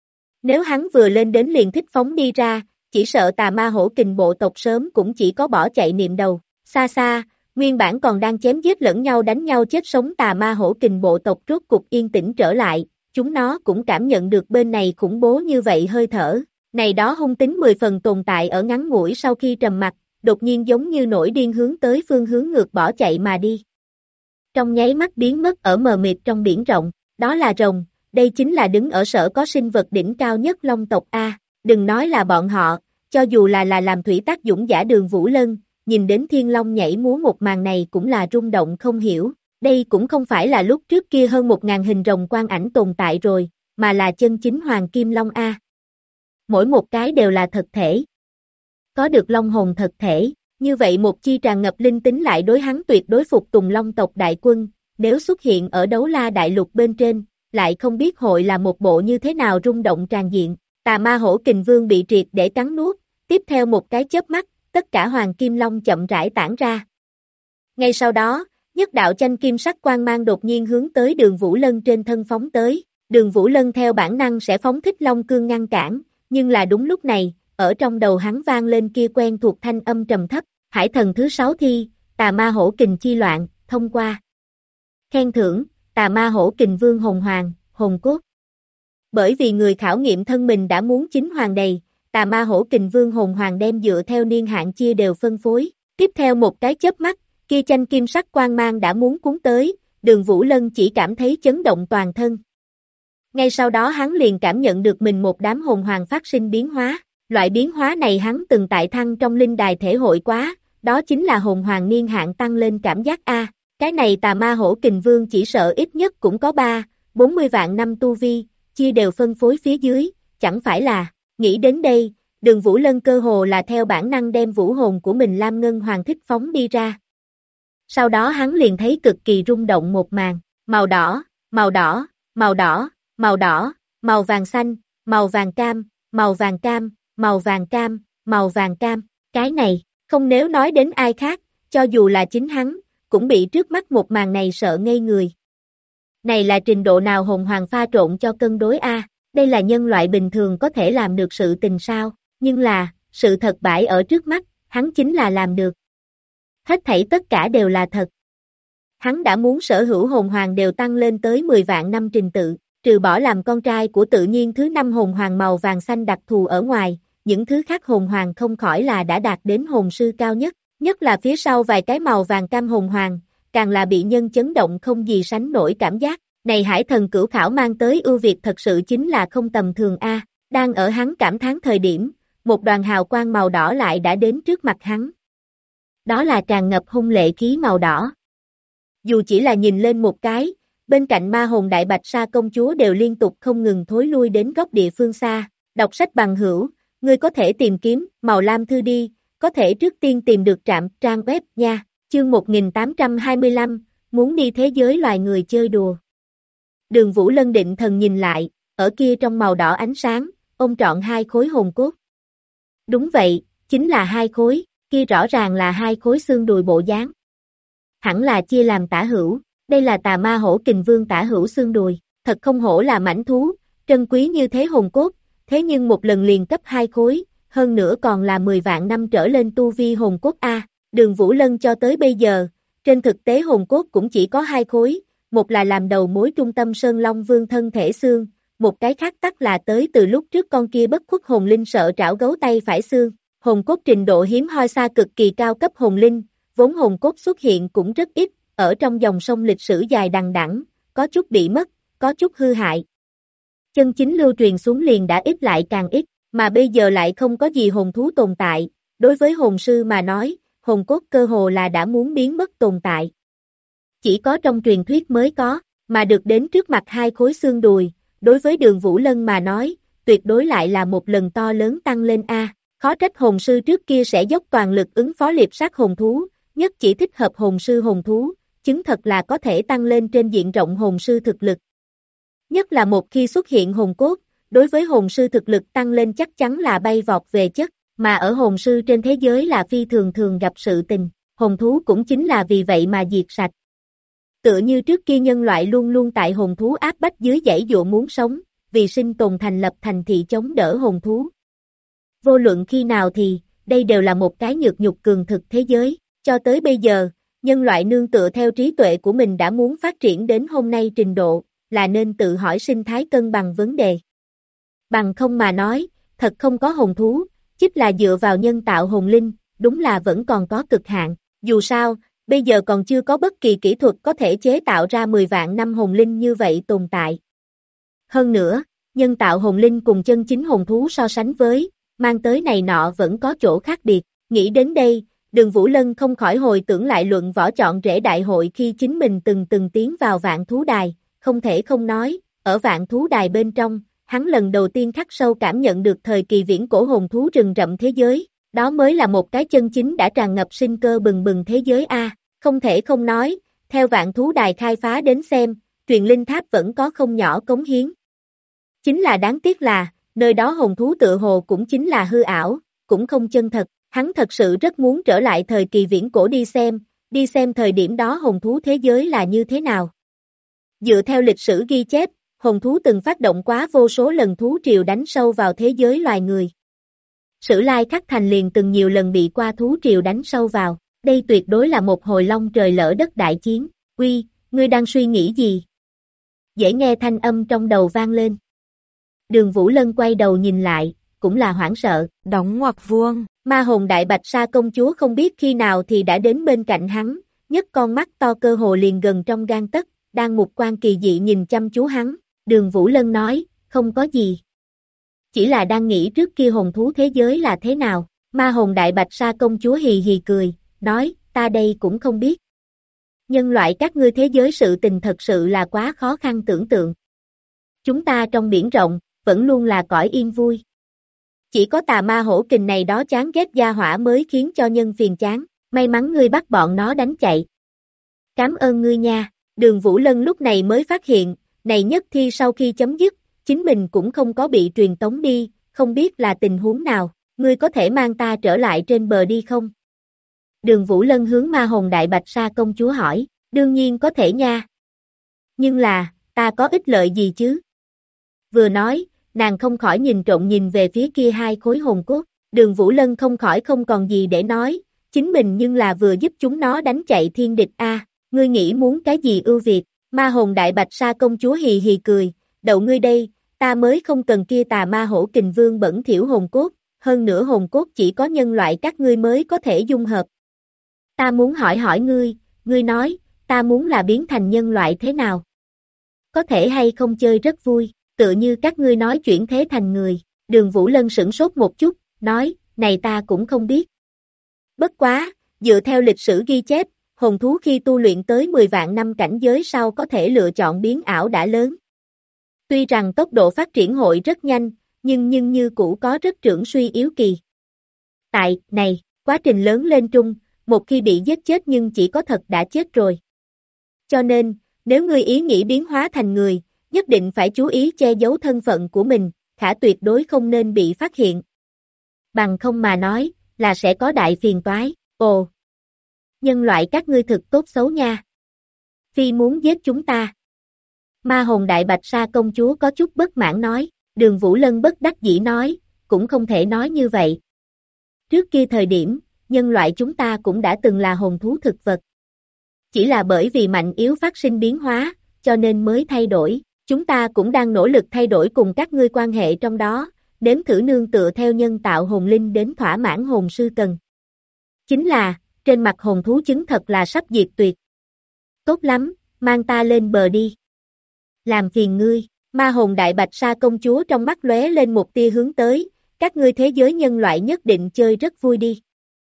Nếu hắn vừa lên đến liền thích phóng đi ra, chỉ sợ tà ma hổ kình bộ tộc sớm cũng chỉ có bỏ chạy niệm đầu, xa xa, nguyên bản còn đang chém giết lẫn nhau đánh nhau chết sống tà ma hổ kình bộ tộc rốt cục yên tĩnh trở lại, chúng nó cũng cảm nhận được bên này khủng bố như vậy hơi thở, này đó hung tính 10 phần tồn tại ở ngắn ngủi sau khi trầm mặc, đột nhiên giống như nổi điên hướng tới phương hướng ngược bỏ chạy mà đi. Trong nháy mắt biến mất ở mờ mịt trong biển rộng, đó là rồng, đây chính là đứng ở sở có sinh vật đỉnh cao nhất long tộc A, đừng nói là bọn họ, cho dù là làm thủy tác dũng giả Đường Vũ Lân, nhìn đến thiên long nhảy múa một màn này cũng là rung động không hiểu, đây cũng không phải là lúc trước kia hơn 1.000 hình rồng quan ảnh tồn tại rồi, mà là chân chính hoàng kim long A. Mỗi một cái đều là thật thể. Có được long hồn thật thể, như vậy một chi tràn ngập linh tính lại đối hắn tuyệt đối phục tùng long tộc đại quân, nếu xuất hiện ở đấu la đại lục bên trên, lại không biết hội là một bộ như thế nào rung động tràn diện, tà ma hổ kình vương bị triệt để cắn nuốt, tiếp theo một cái chớp mắt, tất cả hoàng kim long chậm rãi tản ra. Ngay sau đó, nhất đạo chanh kim sắc quang mang đột nhiên hướng tới Đường Vũ Lân trên thân phóng tới, Đường Vũ Lân theo bản năng sẽ phóng thích long cương ngăn cản, nhưng là đúng lúc này, ở trong đầu hắn vang lên kia quen thuộc thanh âm trầm thấp, hải thần thứ 6 thi, tà ma hổ kình chi loạn, thông qua. Khen thưởng, Tà Ma Hổ Kình Vương hồn hoàng, hồn cốt. Bởi vì người khảo nghiệm thân mình đã muốn chính hoàng đầy, Tà Ma Hổ Kình Vương hồn hoàng đem dựa theo niên hạn chia đều phân phối. Tiếp theo một cái chớp mắt, kia chanh kim sắc quang mang đã muốn cuốn tới, Đường Vũ Lân chỉ cảm thấy chấn động toàn thân. Ngay sau đó hắn liền cảm nhận được mình một đám hồn hoàng phát sinh biến hóa. Loại biến hóa này hắn từng tại thăng trong linh đài thể hội quá, đó chính là hồn hoàng niên hạn tăng lên cảm giác A. Cái này Tà Ma Hổ Kình Vương chỉ sợ ít nhất cũng có 40 vạn năm tu vi, chia đều phân phối phía dưới, chẳng phải là, nghĩ đến đây, Đường Vũ Lân cơ hồ là theo bản năng đem vũ hồn của mình Lam Ngân Hoàng thích phóng đi ra. Sau đó hắn liền thấy cực kỳ rung động một màn, màu đỏ, màu đỏ, màu đỏ, màu đỏ, màu vàng xanh, màu vàng cam, màu vàng cam, màu vàng cam, màu vàng cam, cái này, không nếu nói đến ai khác, cho dù là chính hắn, cũng bị trước mắt một màn này sợ ngây người. Này là trình độ nào hồn hoàng pha trộn cho cân đối A, đây là nhân loại bình thường có thể làm được sự tình sao, nhưng là, sự thật bãi ở trước mắt, hắn chính là làm được. Hết thảy tất cả đều là thật. Hắn đã muốn sở hữu hồn hoàng đều tăng lên tới 10 vạn năm trình tự, trừ bỏ làm con trai của tự nhiên thứ 5 hồn hoàng màu vàng xanh đặc thù ở ngoài, những thứ khác hồn hoàng không khỏi là đã đạt đến hồn sư cao nhất, nhất là phía sau vài cái màu vàng cam hồn hoàng, càng là bị nhân chấn động không gì sánh nổi cảm giác, này hải thần cửu khảo mang tới ưu việt thật sự chính là không tầm thường A, đang ở hắn cảm thán thời điểm, một đoàn hào quang màu đỏ lại đã đến trước mặt hắn. Đó là tràn ngập hung lệ khí màu đỏ. Dù chỉ là nhìn lên một cái, bên cạnh ma hồn đại bạch sa công chúa đều liên tục không ngừng thối lui đến góc địa phương xa, đọc sách bằng hữu, ngươi có thể tìm kiếm, màu lam thư đi, có thể trước tiên tìm được trạm trang web nha, chương 1825, muốn đi thế giới loài người chơi đùa. Đường Vũ Lân định thần nhìn lại, ở kia trong màu đỏ ánh sáng, ông trọn 2 khối hồn cốt. Đúng vậy, chính là 2 khối, kia rõ ràng là 2 khối xương đùi bộ dáng. Hẳn là chia làm tả hữu, đây là Tà Ma Hổ Kình Vương tả hữu xương đùi, thật không hổ là mãnh thú, trân quý như thế hồn cốt, thế nhưng một lần liền cấp 2 khối, hơn nữa còn là 10 vạn năm trở lên tu vi hồn cốt A, Đường Vũ Lân cho tới bây giờ, trên thực tế hồn cốt cũng chỉ có 2 khối, một là làm đầu mối trung tâm Sơn Long Vương thân thể xương, một cái khác tắc là tới từ lúc trước con kia bất khuất hồn linh sợ trảo gấu tay phải xương, hồn cốt trình độ hiếm hoi xa cực kỳ cao cấp hồn linh, vốn hồn cốt xuất hiện cũng rất ít, ở trong dòng sông lịch sử dài đằng đẵng, có chút bị mất, có chút hư hại. Chân chính lưu truyền xuống liền đã ít lại càng ít, mà bây giờ lại không có gì hồn thú tồn tại, đối với hồn sư mà nói, hồn cốt cơ hồ là đã muốn biến mất tồn tại. Chỉ có trong truyền thuyết mới có, mà được đến trước mặt 2 khối xương đùi, đối với Đường Vũ Lân mà nói, tuyệt đối lại là một lần to lớn tăng lên A, khó trách hồn sư trước kia sẽ dốc toàn lực ứng phó liệp sát hồn thú, nhất chỉ thích hợp hồn sư hồn thú, chứng thật là có thể tăng lên trên diện rộng hồn sư thực lực. Nhất là một khi xuất hiện hồn cốt, đối với hồn sư thực lực tăng lên chắc chắn là bay vọt về chất, mà ở hồn sư trên thế giới là phi thường thường gặp sự tình, hồn thú cũng chính là vì vậy mà diệt sạch. Tựa như trước kia nhân loại luôn luôn tại hồn thú áp bách dưới dãy dụa muốn sống, vì sinh tồn thành lập thành thị chống đỡ hồn thú. Vô luận khi nào thì, đây đều là một cái nhược nhục cường thực thế giới, cho tới bây giờ, nhân loại nương tựa theo trí tuệ của mình đã muốn phát triển đến hôm nay trình độ, là nên tự hỏi sinh thái cân bằng vấn đề. Bằng không mà nói, thật không có hồn thú, chính là dựa vào nhân tạo hồn linh, đúng là vẫn còn có cực hạn, dù sao, bây giờ còn chưa có bất kỳ kỹ thuật có thể chế tạo ra 10 vạn năm hồn linh như vậy tồn tại. Hơn nữa, nhân tạo hồn linh cùng chân chính hồn thú so sánh với, mang tới này nọ vẫn có chỗ khác biệt, nghĩ đến đây, Đường Vũ Lân không khỏi hồi tưởng lại luận võ chọn rễ đại hội khi chính mình từng tiến vào vạn thú đài, không thể không nói, ở vạn thú đài bên trong, hắn lần đầu tiên khắc sâu cảm nhận được thời kỳ viễn cổ hồn thú rừng rậm thế giới, đó mới là một cái chân chính đã tràn ngập sinh cơ bừng bừng thế giới A, không thể không nói, theo vạn thú đài khai phá đến xem, truyền linh tháp vẫn có không nhỏ cống hiến. Chính là đáng tiếc là, nơi đó hồn thú tựa hồ cũng chính là hư ảo, cũng không chân thật, hắn thật sự rất muốn trở lại thời kỳ viễn cổ đi xem thời điểm đó hồn thú thế giới là như thế nào. Dựa theo lịch sử ghi chép, hồn thú từng phát động quá vô số lần thú triều đánh sâu vào thế giới loài người. Sử Lai Khắc Thành liền từng nhiều lần bị qua thú triều đánh sâu vào, đây tuyệt đối là một hồi long trời lỡ đất đại chiến, ngươi đang suy nghĩ gì? Dễ nghe thanh âm trong đầu vang lên. Đường Vũ Lân quay đầu nhìn lại, cũng là hoảng sợ. Đóng ngoặc vuông. Ma hồn đại bạch sa công chúa không biết khi nào thì đã đến bên cạnh hắn, nhấc con mắt to cơ hồ liền gần trong gang tấc, đang mục quan kỳ dị nhìn chăm chú hắn. Đường Vũ Lân nói, không có gì. Chỉ là đang nghĩ trước kia hồn thú thế giới là thế nào. Ma hồn đại bạch sa công chúa hì hì cười, nói, ta đây cũng không biết. Nhân loại các ngươi thế giới sự tình thật sự là quá khó khăn tưởng tượng. Chúng ta trong biển rộng, vẫn luôn là cõi yên vui. Chỉ có tà ma hổ kình này đó chán ghét gia hỏa mới khiến cho nhân phiền chán, may mắn ngươi bắt bọn nó đánh chạy. Cảm ơn ngươi nha, Đường Vũ Lân lúc này mới phát hiện, này nhất thi sau khi chấm dứt, chính mình cũng không có bị truyền tống đi, không biết là tình huống nào, ngươi có thể mang ta trở lại trên bờ đi không? Đường Vũ Lân hướng ma hồn đại bạch sa công chúa hỏi, đương nhiên có thể nha. Nhưng là, ta có ích lợi gì chứ? Vừa nói, nàng không khỏi nhìn trộm nhìn về phía kia hai khối hồn cốt, Đường Vũ Lân không khỏi không còn gì để nói, chính mình nhưng là vừa giúp chúng nó đánh chạy thiên địch a, ngươi nghĩ muốn cái gì ưu việt? Ma hồn đại bạch sa công chúa hì hì cười, đậu ngươi đây, ta mới không cần kia tà ma hổ kình vương bẩn thỉu hồn cốt, hơn nữa hồn cốt chỉ có nhân loại các ngươi mới có thể dung hợp. Ta muốn hỏi ngươi nói, ta muốn là biến thành nhân loại thế nào? Có thể hay không chơi rất vui, tựa như các ngươi nói chuyển thế thành người. Đường Vũ Lân sửng sốt một chút, nói, này ta cũng không biết. Bất quá, dựa theo lịch sử ghi chép, hồn thú khi tu luyện tới 10 vạn năm cảnh giới sau có thể lựa chọn biến ảo đã lớn. Tuy rằng tốc độ phát triển hội rất nhanh, nhưng như cũ có rất trưởng suy yếu kỳ. Tại, này, quá trình lớn lên trung, một khi bị giết chết nhưng chỉ có thật đã chết rồi. Cho nên, nếu ngươi ý nghĩ biến hóa thành người, nhất định phải chú ý che giấu thân phận của mình, khả tuyệt đối không nên bị phát hiện. Bằng không mà nói, là sẽ có đại phiền toái. Ồ! Nhân loại các ngươi thực tốt xấu nha. Phi muốn giết chúng ta. Ma hồn đại bạch sa công chúa có chút bất mãn nói, Đường Vũ Lân bất đắc dĩ nói, cũng không thể nói như vậy. Trước kia thời điểm, nhân loại chúng ta cũng đã từng là hồn thú thực vật. Chỉ là bởi vì mạnh yếu phát sinh biến hóa, cho nên mới thay đổi, chúng ta cũng đang nỗ lực thay đổi cùng các ngươi quan hệ trong đó, nếm thử nương tựa theo nhân tạo hồn linh đến thỏa mãn hồn sư cần. Chính là, trên mặt hồn thú chứng thật là sắp diệt tuyệt. Tốt lắm, mang ta lên bờ đi. Làm phiền ngươi, ma hồn đại bạch sa công chúa trong mắt lóe lên một tia hướng tới, các ngươi thế giới nhân loại nhất định chơi rất vui đi.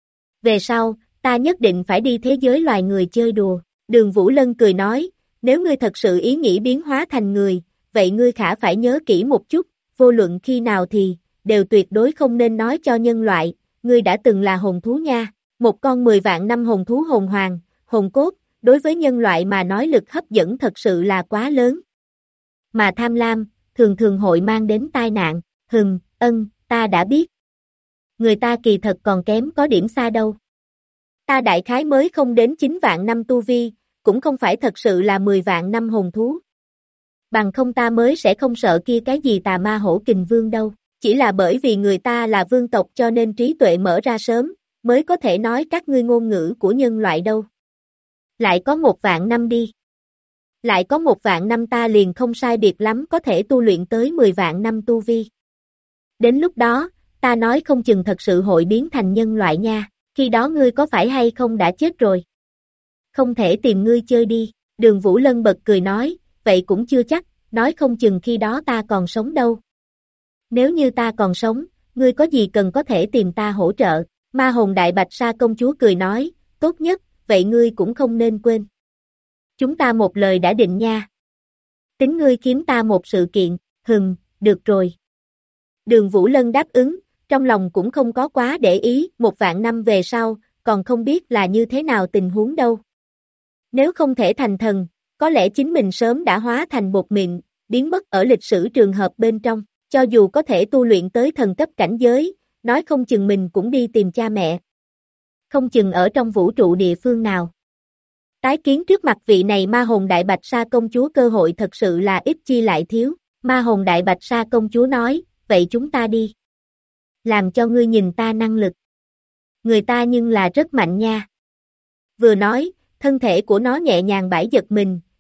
Về sau, ta nhất định phải đi thế giới loài người chơi đùa. Đường Vũ Lân cười nói, nếu ngươi thật sự ý nghĩ biến hóa thành người, vậy ngươi khả phải nhớ kỹ một chút, vô luận khi nào thì, đều tuyệt đối không nên nói cho nhân loại, ngươi đã từng là hồn thú nha. Một con 10 vạn năm hồn thú hồn hoàng, hồn cốt, đối với nhân loại mà nói lực hấp dẫn thật sự là quá lớn. Mà tham lam, thường thường hội mang đến tai nạn, ta đã biết. Người ta kỳ thật còn kém có điểm xa đâu. Ta đại khái mới không đến 9 vạn năm tu vi, cũng không phải thật sự là 10 vạn năm hồn thú. Bằng không ta mới sẽ không sợ kia cái gì tà ma hổ kình vương đâu, chỉ là bởi vì người ta là vương tộc cho nên trí tuệ mở ra sớm, mới có thể nói các ngươi ngôn ngữ của nhân loại đâu. Lại có 1 vạn năm đi. Lại có 1 vạn năm ta liền không sai biệt lắm có thể tu luyện tới 10 vạn năm tu vi. Đến lúc đó, ta nói không chừng thật sự hội biến thành nhân loại nha, khi đó ngươi có phải hay không đã chết rồi. Không thể tìm ngươi chơi đi, Đường Vũ Lân bật cười nói, vậy cũng chưa chắc, nói không chừng khi đó ta còn sống đâu. Nếu như ta còn sống, ngươi có gì cần có thể tìm ta hỗ trợ, ma hồn đại bạch sa công chúa cười nói, tốt nhất, vậy ngươi cũng không nên quên. Chúng ta một lời đã định nha. Tính ngươi kiếm ta một sự kiện, được rồi. Đường Vũ Lân đáp ứng, trong lòng cũng không có quá để ý, 1 vạn năm về sau, còn không biết là như thế nào tình huống đâu. Nếu không thể thành thần, có lẽ chính mình sớm đã hóa thành bột mịn, biến mất ở lịch sử trường hợp bên trong, cho dù có thể tu luyện tới thần cấp cảnh giới, nói không chừng mình cũng đi tìm cha mẹ. Không chừng ở trong vũ trụ địa phương nào. Tái kiến trước mặt vị này ma hồn đại bạch sa công chúa cơ hội thật sự là ít chi lại thiếu, ma hồn đại bạch sa công chúa nói, vậy chúng ta đi. Làm cho ngươi nhìn ta năng lực. Người ta nhưng là rất mạnh nha. Vừa nói, thân thể của nó nhẹ nhàng bãi giật mình,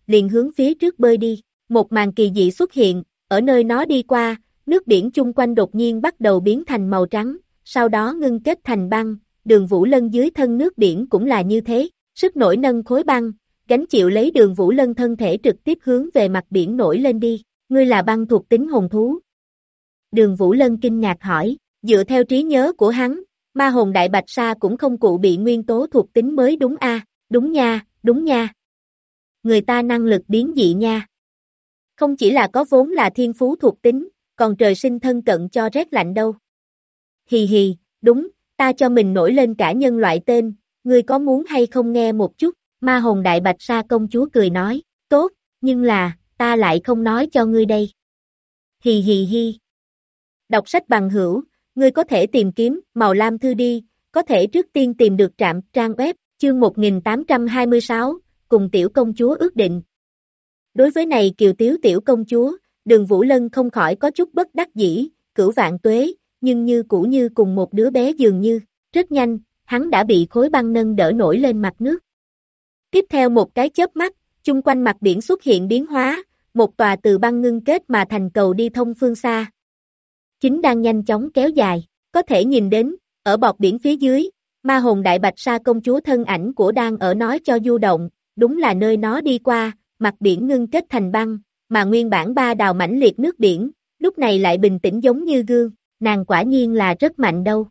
liền hướng phía trước bơi đi. Một màn kỳ dị xuất hiện, ở nơi nó đi qua, nước biển chung quanh đột nhiên bắt đầu biến thành màu trắng, sau đó ngưng kết thành băng, Đường Vũ Lân dưới thân nước biển cũng là như thế, sức nổi nâng khối băng, gánh chịu lấy Đường Vũ Lân thân thể trực tiếp hướng về mặt biển nổi lên đi, ngươi là băng thuộc tính hồn thú. Đường Vũ Lân kinh ngạc hỏi, dựa theo trí nhớ của hắn, ma hồn đại bạch sa cũng không cụ bị nguyên tố thuộc tính mới đúng a? Đúng nha. Người ta năng lực biến dị nha. Không chỉ là có vốn là thiên phú thuộc tính, còn trời sinh thân cận cho rét lạnh đâu. Hì hì, đúng, ta cho mình nổi lên cả nhân loại tên, ngươi có muốn hay không nghe một chút? Ma hồn đại bạch sa công chúa cười nói, tốt, nhưng là, ta lại không nói cho ngươi đây. Hì hì hi. Đọc sách bằng hữu, ngươi có thể tìm kiếm màu lam thư đi, có thể trước tiên tìm được trạm trang web, chương 1826, cùng tiểu công chúa ước định. Đối với này kiều tiếu tiểu công chúa, Đường Vũ Lân không khỏi có chút bất đắc dĩ, cửu vạn tuế, nhưng như cũ như cùng một đứa bé dường như, rất nhanh, hắn đã bị khối băng nâng đỡ nổi lên mặt nước. Tiếp theo một cái chớp mắt, chung quanh mặt biển xuất hiện biến hóa, một tòa từ băng ngưng kết mà thành cầu đi thông phương xa. Chính đang nhanh chóng kéo dài, có thể nhìn đến, ở bọt biển phía dưới, ma hồn đại bạch sa công chúa thân ảnh của đang ở nói cho du động, đúng là nơi nó đi qua, mặt biển ngưng kết thành băng, mà nguyên bản ba đào mãnh liệt nước biển, lúc này lại bình tĩnh giống như gương, nàng quả nhiên là rất mạnh đâu.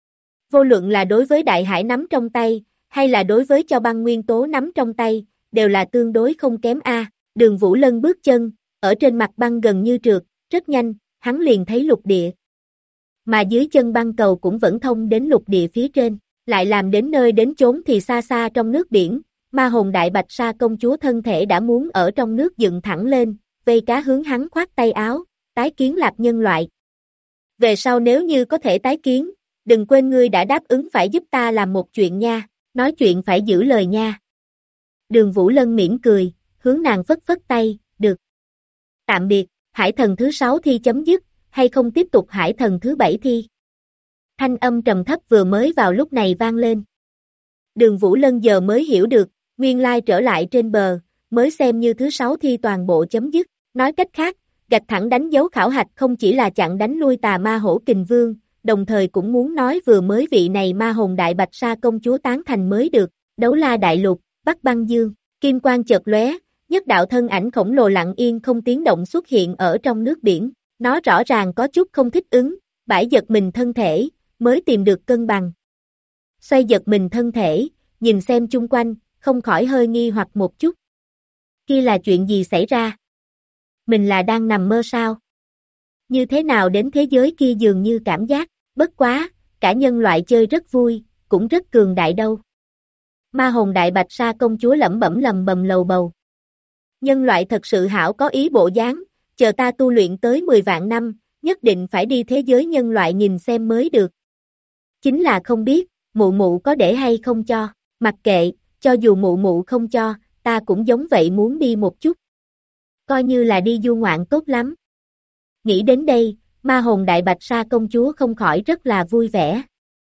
Vô luận là đối với đại hải nắm trong tay, hay là đối với cho băng nguyên tố nắm trong tay, đều là tương đối không kém a. Đường Vũ Lân bước chân, ở trên mặt băng gần như trượt, rất nhanh, hắn liền thấy lục địa. Mà dưới chân băng cầu cũng vẫn thông đến lục địa phía trên, lại làm đến nơi đến chốn thì xa xa trong nước biển, ma hồn đại bạch sa công chúa thân thể đã muốn ở trong nước dựng thẳng lên, vây cá hướng hắn khoát tay áo, tái kiến lạc nhân loại. Về sau nếu như có thể tái kiến, đừng quên ngươi đã đáp ứng phải giúp ta làm một chuyện nha, nói chuyện phải giữ lời nha. Đường Vũ Lân mỉm cười, hướng nàng phất phất tay, được. Tạm biệt, hải thần thứ 6 thi chấm dứt, hay không tiếp tục hải thần thứ 7 thi? Thanh âm trầm thấp vừa mới vào lúc này vang lên. Đường Vũ Lân giờ mới hiểu được, nguyên lai trở lại trên bờ, mới xem như thứ 6 thi toàn bộ chấm dứt. Nói cách khác, gạch thẳng đánh dấu khảo hạch không chỉ là chặn đánh lui tà ma hổ kình vương, đồng thời cũng muốn nói vừa mới vị này ma hồn đại bạch sa công chúa tán thành mới được. Đấu la đại lục, Bắc băng dương, kim quang chợt lóe, nhất đạo thân ảnh khổng lồ lặng yên không tiếng động xuất hiện ở trong nước biển. Nó rõ ràng có chút không thích ứng, bãi giật mình thân thể, mới tìm được cân bằng. Xoay giật mình thân thể, nhìn xem chung quanh, không khỏi hơi nghi hoặc một chút. Kia là chuyện gì xảy ra? Mình là đang nằm mơ sao? Như thế nào đến thế giới kia dường như cảm giác, bất quá, cả nhân loại chơi rất vui, cũng rất cường đại đâu. Ma hồn đại bạch sa công chúa lẩm bẩm lầm bầm lầu bầu. Nhân loại thật sự hảo có ý bộ dáng, chờ ta tu luyện tới 10 vạn năm, nhất định phải đi thế giới nhân loại nhìn xem mới được. Chính là không biết, mụ mụ có để hay không cho, mặc kệ, cho dù mụ mụ không cho, ta cũng giống vậy muốn đi một chút. Coi như là đi du ngoạn tốt lắm. Nghĩ đến đây, ma hồn đại bạch sa công chúa không khỏi rất là vui vẻ.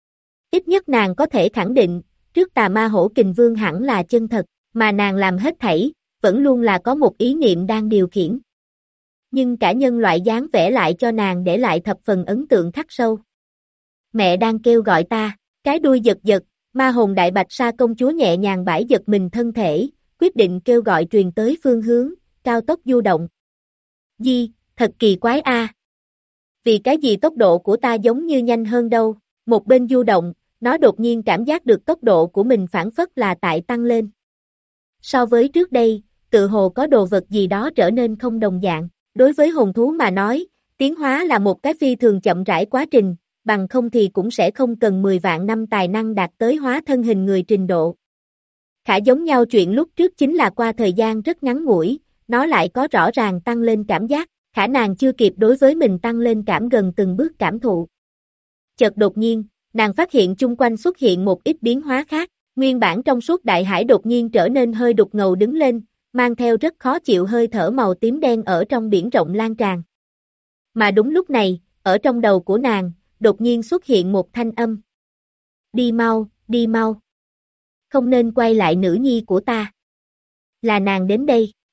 Ít nhất nàng có thể khẳng định, trước tà ma hổ kình vương hẳn là chân thật, mà nàng làm hết thảy, vẫn luôn là có một ý niệm đang điều khiển. Nhưng cả nhân loại dáng vẽ lại cho nàng để lại thập phần ấn tượng khắc sâu. Mẹ đang kêu gọi ta, cái đuôi giật giật, ma hồn đại bạch sa công chúa nhẹ nhàng bãi giật mình thân thể, quyết định kêu gọi truyền tới phương hướng, cao tốc du động. Di, thật kỳ quái a. Vì cái gì tốc độ của ta giống như nhanh hơn đâu, một bên du động, nó đột nhiên cảm giác được tốc độ của mình phản phất là tại tăng lên. So với trước đây, tự hồ có đồ vật gì đó trở nên không đồng dạng. Đối với hồn thú mà nói, tiến hóa là một cái phi thường chậm rãi quá trình, bằng không thì cũng sẽ không cần 10 vạn năm tài năng đạt tới hóa thân hình người trình độ. Khả giống nhau chuyện lúc trước chính là qua thời gian rất ngắn ngủi, nó lại có rõ ràng tăng lên cảm giác, khả nàng chưa kịp đối với mình tăng lên cảm gần từng bước cảm thụ. Chợt đột nhiên, nàng phát hiện chung quanh xuất hiện một ít biến hóa khác, nguyên bản trong suốt đại hải đột nhiên trở nên hơi đục ngầu đứng lên, mang theo rất khó chịu hơi thở màu tím đen ở trong biển rộng lan tràn. Mà đúng lúc này, ở trong đầu của nàng, đột nhiên xuất hiện một thanh âm. Đi mau, đi mau. Không nên quay lại nữ nhi của ta. Là nàng đến đây,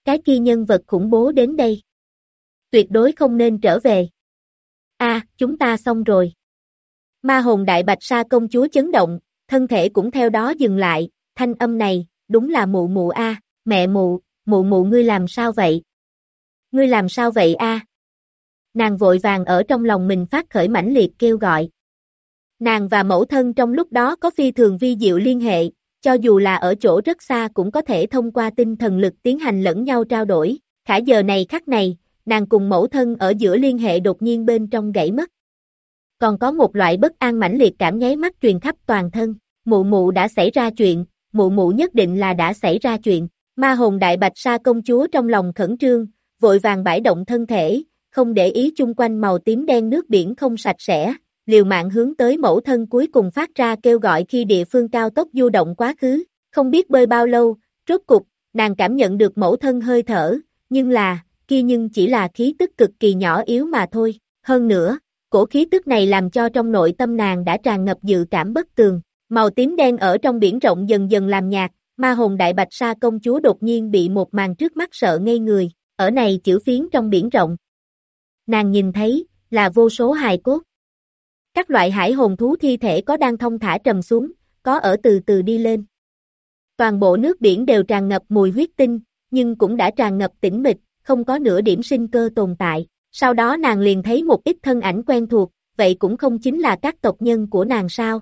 cái kia nhân vật khủng bố đến đây. Tuyệt đối không nên trở về. Chúng ta xong rồi. Ma hồn đại bạch sa công chúa chấn động, thân thể cũng theo đó dừng lại, thanh âm này, đúng là mụ mụ mẹ mụ, mụ ngươi làm sao vậy? Ngươi làm sao vậy Nàng vội vàng ở trong lòng mình phát khởi mãnh liệt kêu gọi. Nàng và mẫu thân trong lúc đó có phi thường vi diệu liên hệ, cho dù là ở chỗ rất xa cũng có thể thông qua tinh thần lực tiến hành lẫn nhau trao đổi, khả giờ này khắc này, nàng cùng mẫu thân ở giữa liên hệ đột nhiên bên trong gãy mất. Còn có một loại bất an mãnh liệt cảm nháy mắt truyền khắp toàn thân, mụ đã xảy ra chuyện, mụ nhất định là đã xảy ra chuyện, ma hồn đại bạch sa công chúa trong lòng khẩn trương, vội vàng bãi động thân thể, không để ý chung quanh màu tím đen nước biển không sạch sẽ, liều mạng hướng tới mẫu thân cuối cùng phát ra kêu gọi khi địa phương cao tốc du động quá khứ, không biết bơi bao lâu, rốt cục, nàng cảm nhận được mẫu thân hơi thở, nhưng chỉ là khí tức cực kỳ nhỏ yếu mà thôi, hơn nữa, cổ khí tức này làm cho trong nội tâm nàng đã tràn ngập dự cảm bất tường, màu tím đen ở trong biển rộng dần dần làm nhạt, ma hồn đại bạch sa công chúa đột nhiên bị một màn trước mắt sợ ngây người, ở này chữ phiến trong biển rộng. Nàng nhìn thấy, là vô số hài cốt. Các loại hải hồn thú thi thể có đang thong thả trầm xuống, có ở từ từ đi lên. Toàn bộ nước biển đều tràn ngập mùi huyết tinh, nhưng cũng đã tràn ngập tĩnh mịch, không có nửa điểm sinh cơ tồn tại. Sau đó nàng liền thấy một ít thân ảnh quen thuộc, vậy cũng không chính là các tộc nhân của nàng sao?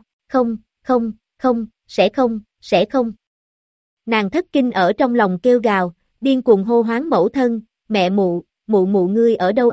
Sẽ không. Nàng thất kinh ở trong lòng kêu gào, điên cuồng hô hoáng mẫu thân, mẹ mụ ngươi ở đâu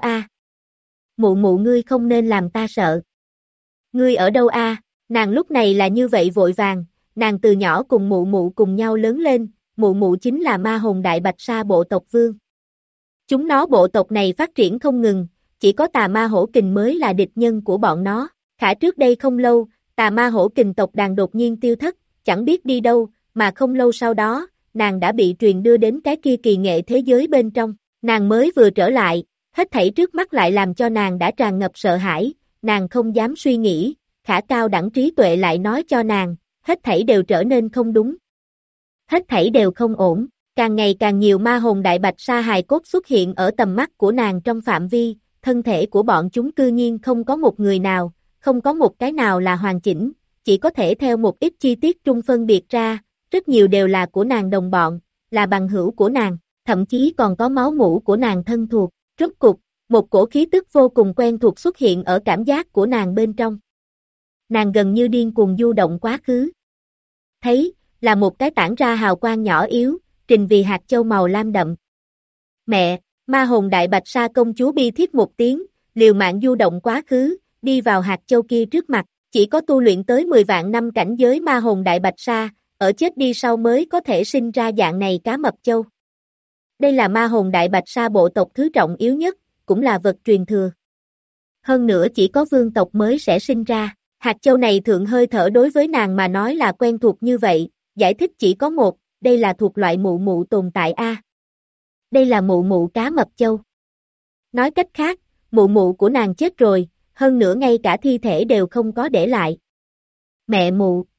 Mụ ngươi không nên làm ta sợ. Ngươi ở đâu Nàng lúc này là như vậy vội vàng, nàng từ nhỏ cùng mụ cùng nhau lớn lên, mụ chính là ma hồn đại bạch sa bộ tộc vương. Chúng nó bộ tộc này phát triển không ngừng, chỉ có tà ma hổ kình mới là địch nhân của bọn nó. Khả trước đây không lâu, tà ma hổ kình tộc đàn đột nhiên tiêu thất, chẳng biết đi đâu, mà không lâu sau đó, nàng đã bị truyền đưa đến cái kia kỳ nghệ thế giới bên trong. Nàng mới vừa trở lại, hết thảy trước mắt lại làm cho nàng đã tràn ngập sợ hãi, nàng không dám suy nghĩ, khả cao đẳng trí tuệ lại nói cho nàng, hết thảy đều trở nên không đúng. Hết thảy đều không ổn. Càng ngày càng nhiều ma hồn đại bạch sa hài cốt xuất hiện ở tầm mắt của nàng trong phạm vi, thân thể của bọn chúng cư nhiên không có một người nào, không có một cái nào là hoàn chỉnh, chỉ có thể theo một ít chi tiết trung phân biệt ra, rất nhiều đều là của nàng đồng bọn, là bằng hữu của nàng, thậm chí còn có máu mủ của nàng thân thuộc, rốt cục, một cổ khí tức vô cùng quen thuộc xuất hiện ở cảm giác của nàng bên trong. Nàng gần như điên cuồng du động quá khứ. Thấy, là một cái tản ra hào quang nhỏ yếu, trình vì hạt châu màu lam đậm. Mẹ, ma hồn đại bạch sa công chúa bi thiết một tiếng, liều mạng du động quá khứ, đi vào hạt châu kia trước mặt, chỉ có tu luyện tới 10 vạn năm cảnh giới ma hồn đại bạch sa, ở chết đi sau mới có thể sinh ra dạng này cá mập châu. Đây là ma hồn đại bạch sa bộ tộc thứ trọng yếu nhất, cũng là vật truyền thừa. Hơn nữa chỉ có vương tộc mới sẽ sinh ra, hạt châu này thượng hơi thở đối với nàng mà nói là quen thuộc như vậy, giải thích chỉ có một, đây là thuộc loại mụ tồn tại Đây là mụ cá mập châu. Nói cách khác, mụ của nàng chết rồi, hơn nữa ngay cả thi thể đều không có để lại. Mẹ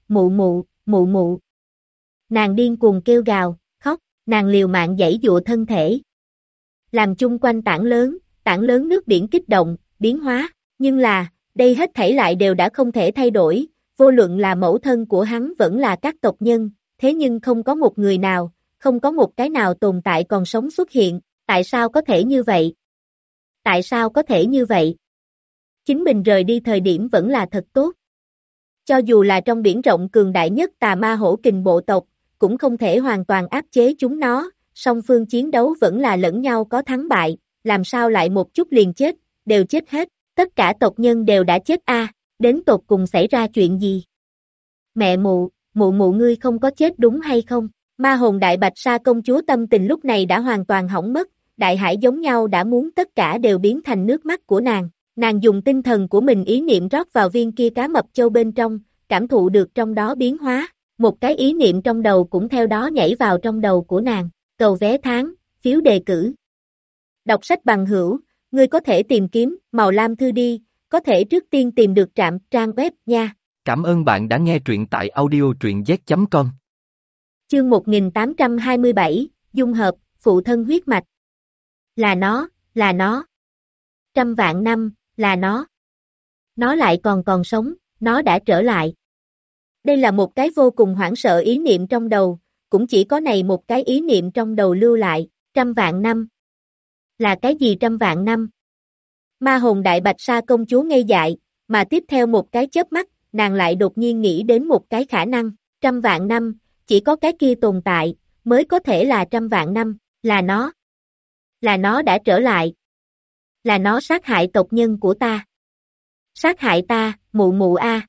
mụ. Nàng điên cuồng kêu gào, khóc, nàng liều mạng giãy giụa thân thể. Làm chung quanh tảng lớn nước biển kích động, biến hóa, nhưng là, đây hết thảy lại đều đã không thể thay đổi, vô luận là mẫu thân của hắn vẫn là các tộc nhân, thế nhưng không có một người nào, không có một cái nào tồn tại còn sống xuất hiện, tại sao có thể như vậy? Tại sao có thể như vậy? Chính mình rời đi thời điểm vẫn là thật tốt. Cho dù là trong biển rộng cường đại nhất tà ma hổ kình bộ tộc, cũng không thể hoàn toàn áp chế chúng nó, song phương chiến đấu vẫn là lẫn nhau có thắng bại, làm sao lại một chút liền chết, đều chết hết, tất cả tộc nhân đều đã chết đến tột cùng xảy ra chuyện gì? Mẹ mụ ngươi không có chết đúng hay không? Ma hồn đại bạch sa công chúa tâm tình lúc này đã hoàn toàn hỏng mất, đại hải giống nhau đã muốn tất cả đều biến thành nước mắt của nàng dùng tinh thần của mình ý niệm rót vào viên kia cá mập châu bên trong, cảm thụ được trong đó biến hóa, một cái ý niệm trong đầu cũng theo đó nhảy vào trong đầu của nàng, cầu vé tháng, phiếu đề cử. Đọc sách bằng hữu, ngươi có thể tìm kiếm, màu lam thư đi, có thể trước tiên tìm được trang web nha. Cảm ơn bạn đã nghe truyện tại audio truyện z.com. Chương 1827, Dung hợp, phụ thân huyết mạch. Là nó. Trăm vạn năm, là nó. Nó lại còn sống, nó đã trở lại. Đây là một cái vô cùng hoảng sợ ý niệm trong đầu, cũng chỉ có này một cái ý niệm trong đầu lưu lại, trăm vạn năm. Là cái gì trăm vạn năm? Ma hồn đại bạch sa công chúa ngây dại, mà tiếp theo một cái chớp mắt, nàng lại đột nhiên nghĩ đến một cái khả năng, trăm vạn năm, chỉ có cái kia tồn tại, mới có thể là trăm vạn năm, là nó. Là nó đã trở lại. Là nó sát hại tộc nhân của ta. Sát hại ta, mụ mụ a,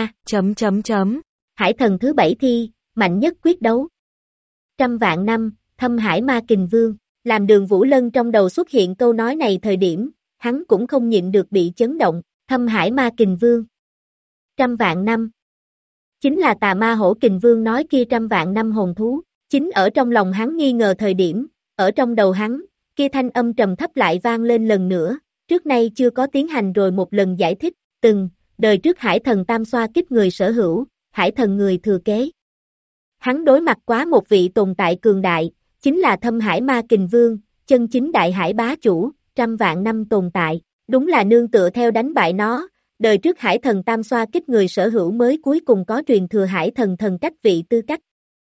Hải thần thứ 7 thi, mạnh nhất quyết đấu. Trăm vạn năm, Thâm Hải Ma Kình Vương, làm Đường Vũ Lân trong đầu xuất hiện câu nói này thời điểm, hắn cũng không nhịn được bị chấn động, Thâm Hải Ma Kình Vương. Trăm vạn năm. Chính là Tà Ma Hổ Kình Vương nói kia trăm vạn năm hồn thú, chính ở trong lòng hắn nghi ngờ thời điểm, ở trong đầu hắn, kia thanh âm trầm thấp lại vang lên lần nữa, trước nay chưa có tiến hành rồi một lần giải thích, đời trước Hải thần tam xoa kích người sở hữu, Hải thần người thừa kế. Hắn đối mặt quá một vị tồn tại cường đại, chính là Thâm Hải Ma Kình Vương, chân chính đại hải bá chủ, trăm vạn năm tồn tại, đúng là nương tựa theo đánh bại nó, đời trước Hải thần tam xoa kích người sở hữu mới cuối cùng có truyền thừa Hải thần thần cách vị tư cách.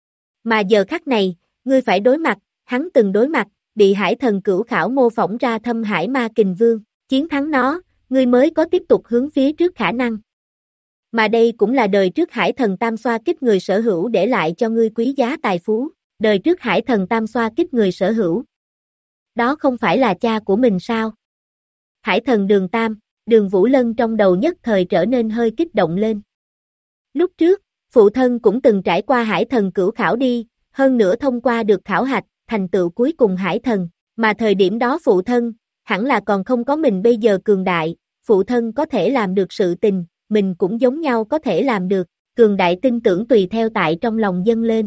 Mà giờ khắc này, ngươi phải đối mặt, hắn từng đối mặt, bị Hải thần cửu khảo mô phỏng ra Thâm Hải Ma Kình Vương, chiến thắng nó, ngươi mới có tiếp tục hướng phía trước khả năng. Mà đây cũng là đời trước Hải thần tam xoa kích người sở hữu để lại cho ngươi quý giá tài phú, đời trước Hải thần tam xoa kích người sở hữu. Đó không phải là cha của mình sao? Hải thần Đường Tam, Đường Vũ Lân trong đầu nhất thời trở nên hơi kích động lên. Lúc trước, phụ thân cũng từng trải qua Hải thần cửu khảo đi, hơn nữa thông qua được khảo hạch, thành tựu cuối cùng Hải thần, mà thời điểm đó phụ thân, hẳn là còn không có mình bây giờ cường đại, phụ thân có thể làm được sự tình, mình cũng giống nhau có thể làm được, cường đại tin tưởng tùy theo tại trong lòng dâng lên.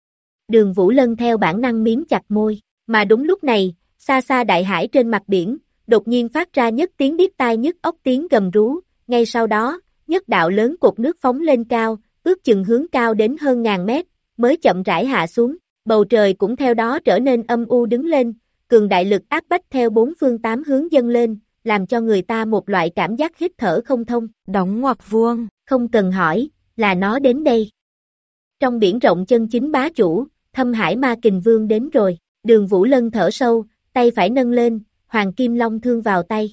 Đường Vũ Lân theo bản năng miếm chặt môi, mà đúng lúc này, xa xa đại hải trên mặt biển, đột nhiên phát ra nhất tiếng điếc tai nhức óc tiếng gầm rú, ngay sau đó, nhất đạo lớn cột nước phóng lên cao, ước chừng hướng cao đến hơn ngàn mét, mới chậm rãi hạ xuống, bầu trời cũng theo đó trở nên âm u đứng lên, cường đại lực áp bách theo bốn phương tám hướng dâng lên, làm cho người ta một loại cảm giác hít thở không thông, đóng ngoặc vuông, không cần hỏi, là nó đến đây. Trong biển rộng chân chính bá chủ, Thâm Hải Ma Kình Vương đến rồi, Đường Vũ Lân thở sâu, tay phải nâng lên, Hoàng Kim Long thương vào tay.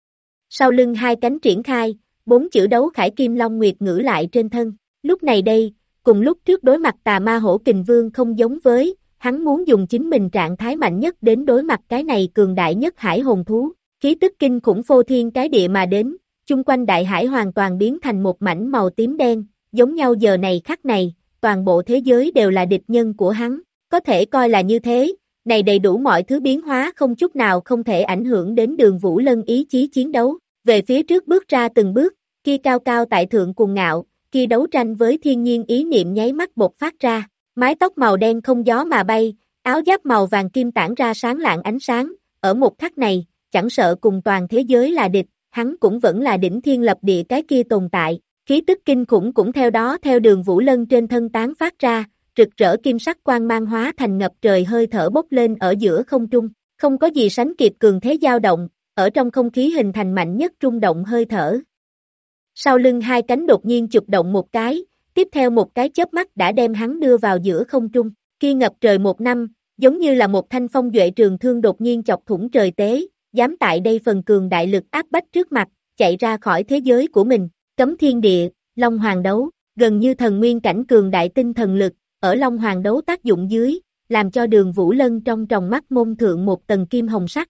Sau lưng hai cánh triển khai, 4 chữ đấu Khải Kim Long Nguyệt ngữ lại trên thân, lúc này đây, cùng lúc trước đối mặt Tà Ma Hổ Kình Vương không giống với, hắn muốn dùng chính mình trạng thái mạnh nhất đến đối mặt cái này cường đại nhất hải hồn thú, khí tức kinh khủng phô thiên cái địa mà đến, chung quanh đại hải hoàn toàn biến thành một mảnh màu tím đen, giống nhau giờ này khắc này, toàn bộ thế giới đều là địch nhân của hắn, có thể coi là như thế, này đầy đủ mọi thứ biến hóa không chút nào không thể ảnh hưởng đến Đường Vũ Lân ý chí chiến đấu, về phía trước bước ra từng bước, kia cao cao tại thượng cuồng ngạo, kia đấu tranh với thiên nhiên ý niệm nháy mắt bộc phát ra, mái tóc màu đen không gió mà bay, áo giáp màu vàng kim tản ra sáng lạng ánh sáng, ở một khắc này, chẳng sợ cùng toàn thế giới là địch, hắn cũng vẫn là đỉnh thiên lập địa cái kia tồn tại, khí tức kinh khủng cũng theo đó theo Đường Vũ Lân trên thân tán phát ra, rực rỡ kim sắc quang mang hóa thành ngập trời hơi thở bốc lên ở giữa không trung, không có gì sánh kịp cường thế dao động, ở trong không khí hình thành mạnh nhất rung động hơi thở. Sau lưng hai cánh đột nhiên chụp động một cái, tiếp theo một cái chớp mắt đã đem hắn đưa vào giữa không trung, kia ngập trời một năm, giống như là một thanh phong duệ trường thương đột nhiên chọc thủng trời tế, dám tại đây phần cường đại lực áp bách trước mặt, chạy ra khỏi thế giới của mình, cấm thiên địa, Long Hoàng đấu, gần như thần nguyên cảnh cường đại tinh thần lực, ở Long Hoàng đấu tác dụng dưới, làm cho Đường Vũ Lân trong tròng mắt môn thượng một tầng kim hồng sắc.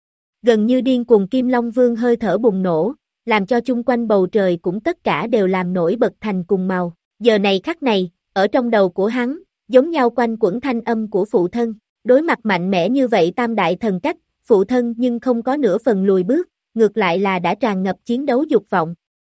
Gần như điên cuồng Kim Long Vương hơi thở bùng nổ, làm cho chung quanh bầu trời cũng tất cả đều làm nổi bật thành cùng màu. Giờ này khắc này, ở trong đầu của hắn, giống nhau quanh quẩn thanh âm của phụ thân, đối mặt mạnh mẽ như vậy tam đại thần cách, phụ thân nhưng không có nửa phần lùi bước, ngược lại là đã tràn ngập chiến đấu dục vọng.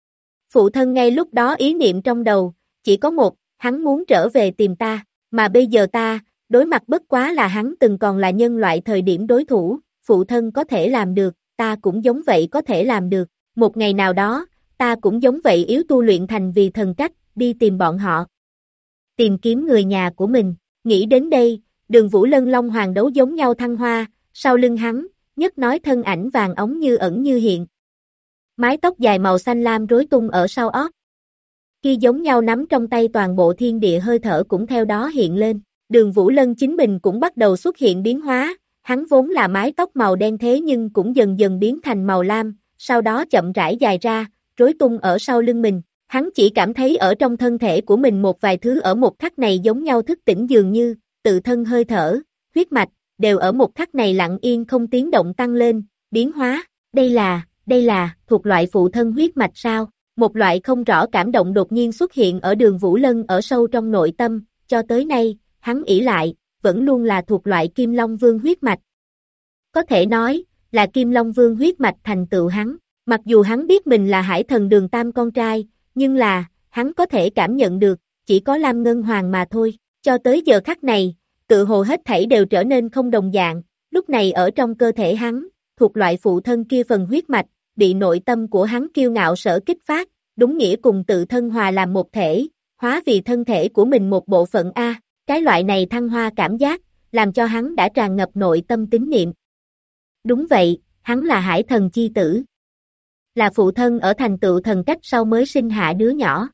Phụ thân ngay lúc đó ý niệm trong đầu, chỉ có một, hắn muốn trở về tìm ta, mà bây giờ ta, đối mặt bất quá là hắn từng còn là nhân loại thời điểm đối thủ, phụ thân có thể làm được, ta cũng giống vậy có thể làm được, một ngày nào đó, ta cũng giống vậy yếu tu luyện thành vì thần cách, đi tìm bọn họ. Tìm kiếm người nhà của mình, nghĩ đến đây, Đường Vũ Lân Long Hoàng đấu giống nhau thăng hoa, sau lưng hắn, nhất nói thân ảnh vàng óng như ẩn như hiện. Mái tóc dài màu xanh lam rối tung ở sau ót. Khi giống nhau nắm trong tay toàn bộ thiên địa hơi thở cũng theo đó hiện lên. Đường Vũ Lân chính mình cũng bắt đầu xuất hiện biến hóa, hắn vốn là mái tóc màu đen thế nhưng cũng dần dần biến thành màu lam, sau đó chậm rãi dài ra, rối tung ở sau lưng mình. Hắn chỉ cảm thấy ở trong thân thể của mình một vài thứ ở một khắc này giống nhau thức tỉnh dường như, tự thân hơi thở, huyết mạch, đều ở một khắc này lặng yên không tiếng động tăng lên, biến hóa. Đây là, thuộc loại phụ thân huyết mạch sao? Một loại không rõ cảm động đột nhiên xuất hiện ở đường Vũ Lân ở sâu trong nội tâm, cho tới nay, hắn ỷ lại, vẫn luôn là thuộc loại Kim Long Vương huyết mạch. Có thể nói, là Kim Long Vương huyết mạch thành tựu hắn, mặc dù hắn biết mình là Hải Thần Đường Tam con trai, nhưng là, hắn có thể cảm nhận được, chỉ có Lam Ngân Hoàng mà thôi, cho tới giờ khắc này, tự hồ hết thảy đều trở nên không đồng dạng, lúc này ở trong cơ thể hắn, thuộc loại phụ thân kia phần huyết mạch, bị nội tâm của hắn kiêu ngạo sở kích phát, đúng nghĩa cùng tự thân hòa làm một thể, hóa vì thân thể của mình một bộ phận A, cái loại này thăng hoa cảm giác, làm cho hắn đã tràn ngập nội tâm tín niệm. Đúng vậy, hắn là Hải Thần chi tử. Là phụ thân ở thành tựu thần cách sau mới sinh hạ đứa nhỏ.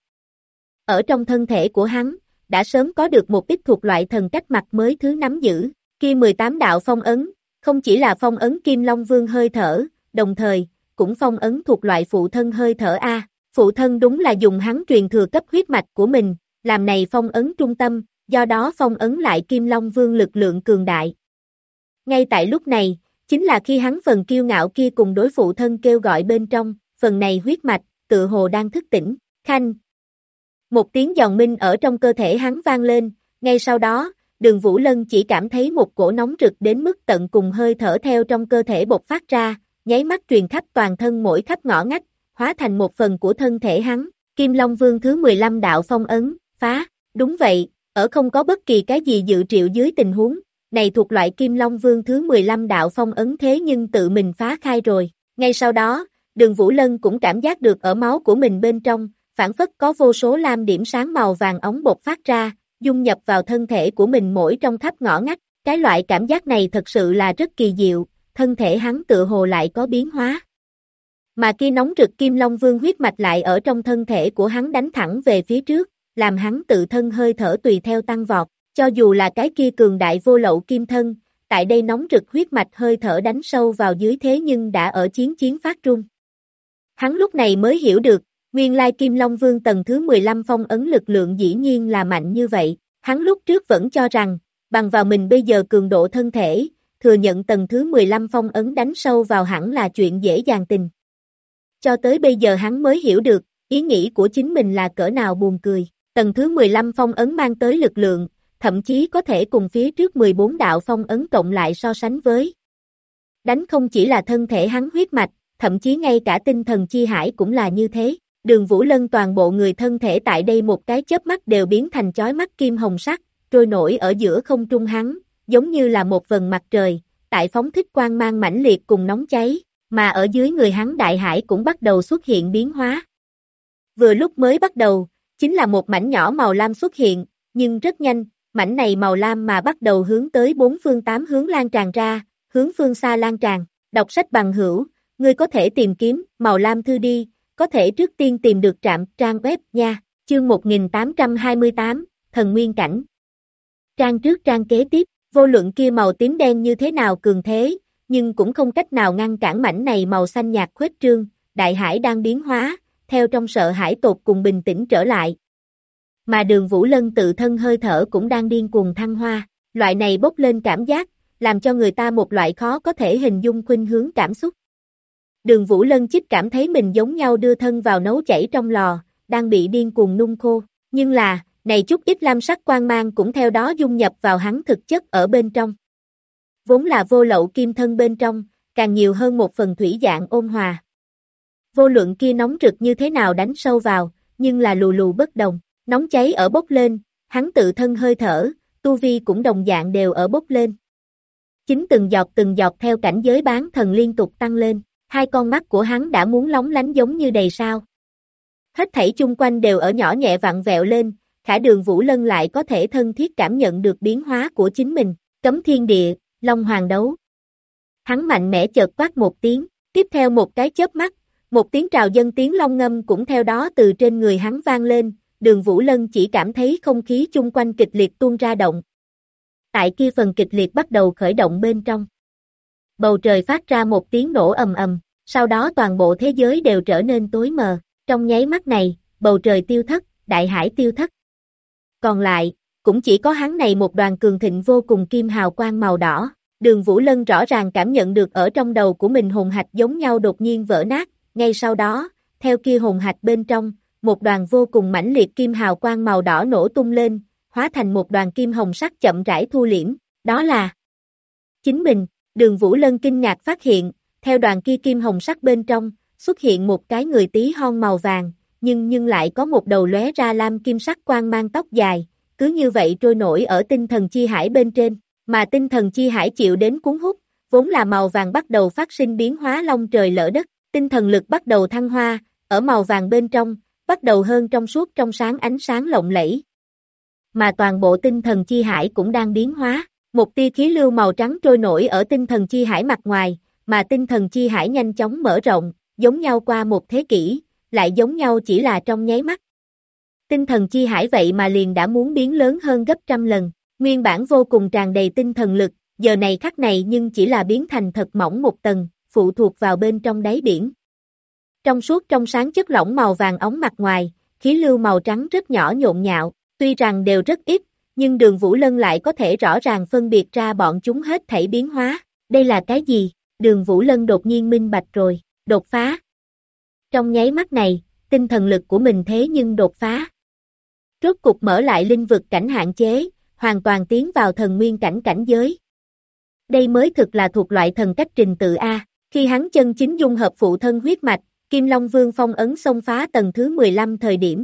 Ở trong thân thể của hắn, đã sớm có được một ít thuộc loại thần cách mặt mới thứ nắm giữ, kia 18 đạo phong ấn, không chỉ là phong ấn Kim Long Vương hơi thở, đồng thời, cũng phong ấn thuộc loại phụ thân hơi thở A. Phụ thân đúng là dùng hắn truyền thừa cấp huyết mạch của mình, làm này phong ấn trung tâm, do đó phong ấn lại Kim Long Vương lực lượng cường đại. Ngay tại lúc này, chính là khi hắn phần kiêu ngạo kia cùng đối phụ thân kêu gọi bên trong, phần này huyết mạch, tự hồ đang thức tỉnh, khanh. Một tiếng giòn minh ở trong cơ thể hắn vang lên, ngay sau đó, đường Vũ Lân chỉ cảm thấy một cổ nóng rực đến mức tận cùng hơi thở theo trong cơ thể bộc phát ra, nháy mắt truyền khắp toàn thân mỗi khắp ngõ ngách, hóa thành một phần của thân thể hắn, Kim Long Vương thứ 15 đạo phong ấn, phá, đúng vậy, ở không có bất kỳ cái gì dự triệu dưới tình huống, này thuộc loại Kim Long Vương thứ 15 đạo phong ấn thế nhưng tự mình phá khai rồi, ngay sau đó, đường Vũ Lân cũng cảm giác được ở máu của mình bên trong, phản phất có vô số lam điểm sáng màu vàng óng bộc phát ra, dung nhập vào thân thể của mình mỗi trong khắp ngõ ngách, cái loại cảm giác này thật sự là rất kỳ diệu, thân thể hắn tựa hồ lại có biến hóa. Mà kia nóng rực Kim Long Vương huyết mạch lại ở trong thân thể của hắn đánh thẳng về phía trước, làm hắn tự thân hơi thở tùy theo tăng vọt, cho dù là cái kia cường đại vô lậu kim thân, tại đây nóng rực huyết mạch hơi thở đánh sâu vào dưới thế nhưng đã ở chiến phát run. Hắn lúc này mới hiểu được, nguyên lai Kim Long Vương tầng thứ 15 phong ấn lực lượng dĩ nhiên là mạnh như vậy, hắn lúc trước vẫn cho rằng, bằng vào mình bây giờ cường độ thân thể, thừa nhận tầng thứ 15 phong ấn đánh sâu vào hẳn là chuyện dễ dàng tình. Cho tới bây giờ hắn mới hiểu được, ý nghĩ của chính mình là cỡ nào buồn cười, tầng thứ 15 phong ấn mang tới lực lượng, thậm chí có thể cùng phía trước 14 đạo phong ấn cộng lại so sánh với. Đánh không chỉ là thân thể hắn huyết mạch, thậm chí ngay cả tinh thần chi hải cũng là như thế. Đường Vũ Lân toàn bộ người thân thể tại đây một cái chớp mắt đều biến thành chói mắt kim hồng sắc, trôi nổi ở giữa không trung hắn, giống như là một vầng mặt trời, tại phóng thích quang mang mãnh liệt cùng nóng cháy, mà ở dưới người hắn đại hải cũng bắt đầu xuất hiện biến hóa. Vừa lúc mới bắt đầu, chính là một mảnh nhỏ màu lam xuất hiện, nhưng rất nhanh, mảnh này màu lam mà bắt đầu hướng tới bốn phương tám hướng lan tràn ra, hướng phương xa lan tràn. Đọc sách bằng hữu, ngươi có thể tìm kiếm màu lam thư đi, có thể trước tiên tìm được trạm trang web nha, chương 1828, thần nguyên cảnh. Trang trước trang kế tiếp, vô luận kia màu tím đen như thế nào cường thế, nhưng cũng không cách nào ngăn cản mảnh này màu xanh nhạt khuếch trương, đại hải đang biến hóa, theo trong sợ hãi tột cùng bình tĩnh trở lại. Mà đường Vũ Lân tự thân hơi thở cũng đang điên cuồng thăng hoa, loại này bốc lên cảm giác, làm cho người ta một loại khó có thể hình dung khuynh hướng cảm xúc. Đường Vũ Lân chích cảm thấy mình giống nhau đưa thân vào nấu chảy trong lò, đang bị điên cuồng nung khô, nhưng là, này chút ít lam sắc quang mang cũng theo đó dung nhập vào hắn thực chất ở bên trong. Vốn là vô lậu kim thân bên trong, càng nhiều hơn một phần thủy dạng ôn hòa. Vô luận kia nóng rực như thế nào đánh sâu vào, nhưng là lù lù bất đồng, nóng cháy ở bốc lên, hắn tự thân hơi thở, tu vi cũng đồng dạng đều ở bốc lên. Chính từng giọt theo cảnh giới bán thần liên tục tăng lên, hai con mắt của hắn đã muốn lóng lánh giống như đầy sao. Hết thảy chung quanh đều ở nhỏ nhẹ vặn vẹo lên, khả đường Vũ Lân lại có thể thân thiết cảm nhận được biến hóa của chính mình, Cấm thiên địa, Long Hoàng đấu. Hắn mạnh mẽ chợt quát một tiếng, tiếp theo một cái chớp mắt, một tiếng trào dân tiếng long ngâm cũng theo đó từ trên người hắn vang lên, Đường Vũ Lân chỉ cảm thấy không khí chung quanh kịch liệt tuôn ra động. Tại kia phần kịch liệt bắt đầu khởi động bên trong. Bầu trời phát ra một tiếng nổ ầm ầm, sau đó toàn bộ thế giới đều trở nên tối mờ, trong nháy mắt này, bầu trời tiêu thất, đại hải tiêu thất. Còn lại, cũng chỉ có hắn này một đoàn cường thịnh vô cùng kim hào quang màu đỏ. Đường Vũ Lân rõ ràng cảm nhận được ở trong đầu của mình hồn hạch giống nhau đột nhiên vỡ nát, ngay sau đó, theo kia hồn hạch bên trong, một đoàn vô cùng mãnh liệt kim hào quang màu đỏ nổ tung lên, hóa thành một đoàn kim hồng sắc chậm rãi thu liễm, đó là chính mình. Đường Vũ Lân kinh ngạc phát hiện, theo đoàn kia kim hồng sắc bên trong, xuất hiện một cái người tí hon màu vàng, nhưng lại có một đầu lóe ra lam kim sắc quang mang tóc dài, cứ như vậy trôi nổi ở tinh thần chi hải bên trên, mà tinh thần chi hải chịu đến cuốn hút, vốn là màu vàng bắt đầu phát sinh biến hóa long trời lỡ đất, tinh thần lực bắt đầu thăng hoa, ở màu vàng bên trong, bắt đầu hơn trong suốt trong sáng ánh sáng lộng lẫy. Mà toàn bộ tinh thần chi hải cũng đang biến hóa, một tia khí lưu màu trắng trôi nổi ở tinh thần chi hải mặt ngoài, mà tinh thần chi hải nhanh chóng mở rộng, giống nhau qua một thế kỷ, lại giống nhau chỉ là trong nháy mắt. Tinh thần chi hải vậy mà liền đã muốn biến lớn hơn gấp trăm lần, nguyên bản vô cùng tràn đầy tinh thần lực, giờ này khắc này nhưng chỉ là biến thành thật mỏng một tầng, phụ thuộc vào bên trong đáy biển. Trong suốt trong sáng chất lỏng màu vàng óng mặt ngoài, khí lưu màu trắng rất nhỏ nhộn nhạo, tuy rằng đều rất ít, nhưng Đường Vũ Lân lại có thể rõ ràng phân biệt ra bọn chúng hết thảy biến hóa. Đây là cái gì? Đường Vũ Lân đột nhiên minh bạch rồi, đột phá. Trong nháy mắt này, tinh thần lực của mình thế nhưng đột phá. Rốt cục mở lại linh vực cảnh hạn chế, hoàn toàn tiến vào thần nguyên cảnh cảnh giới. Đây mới thực là thuộc loại thần cách trình tự A, khi hắn chân chính dung hợp phụ thân huyết mạch, Kim Long Vương phong ấn xông phá tầng thứ 15 thời điểm.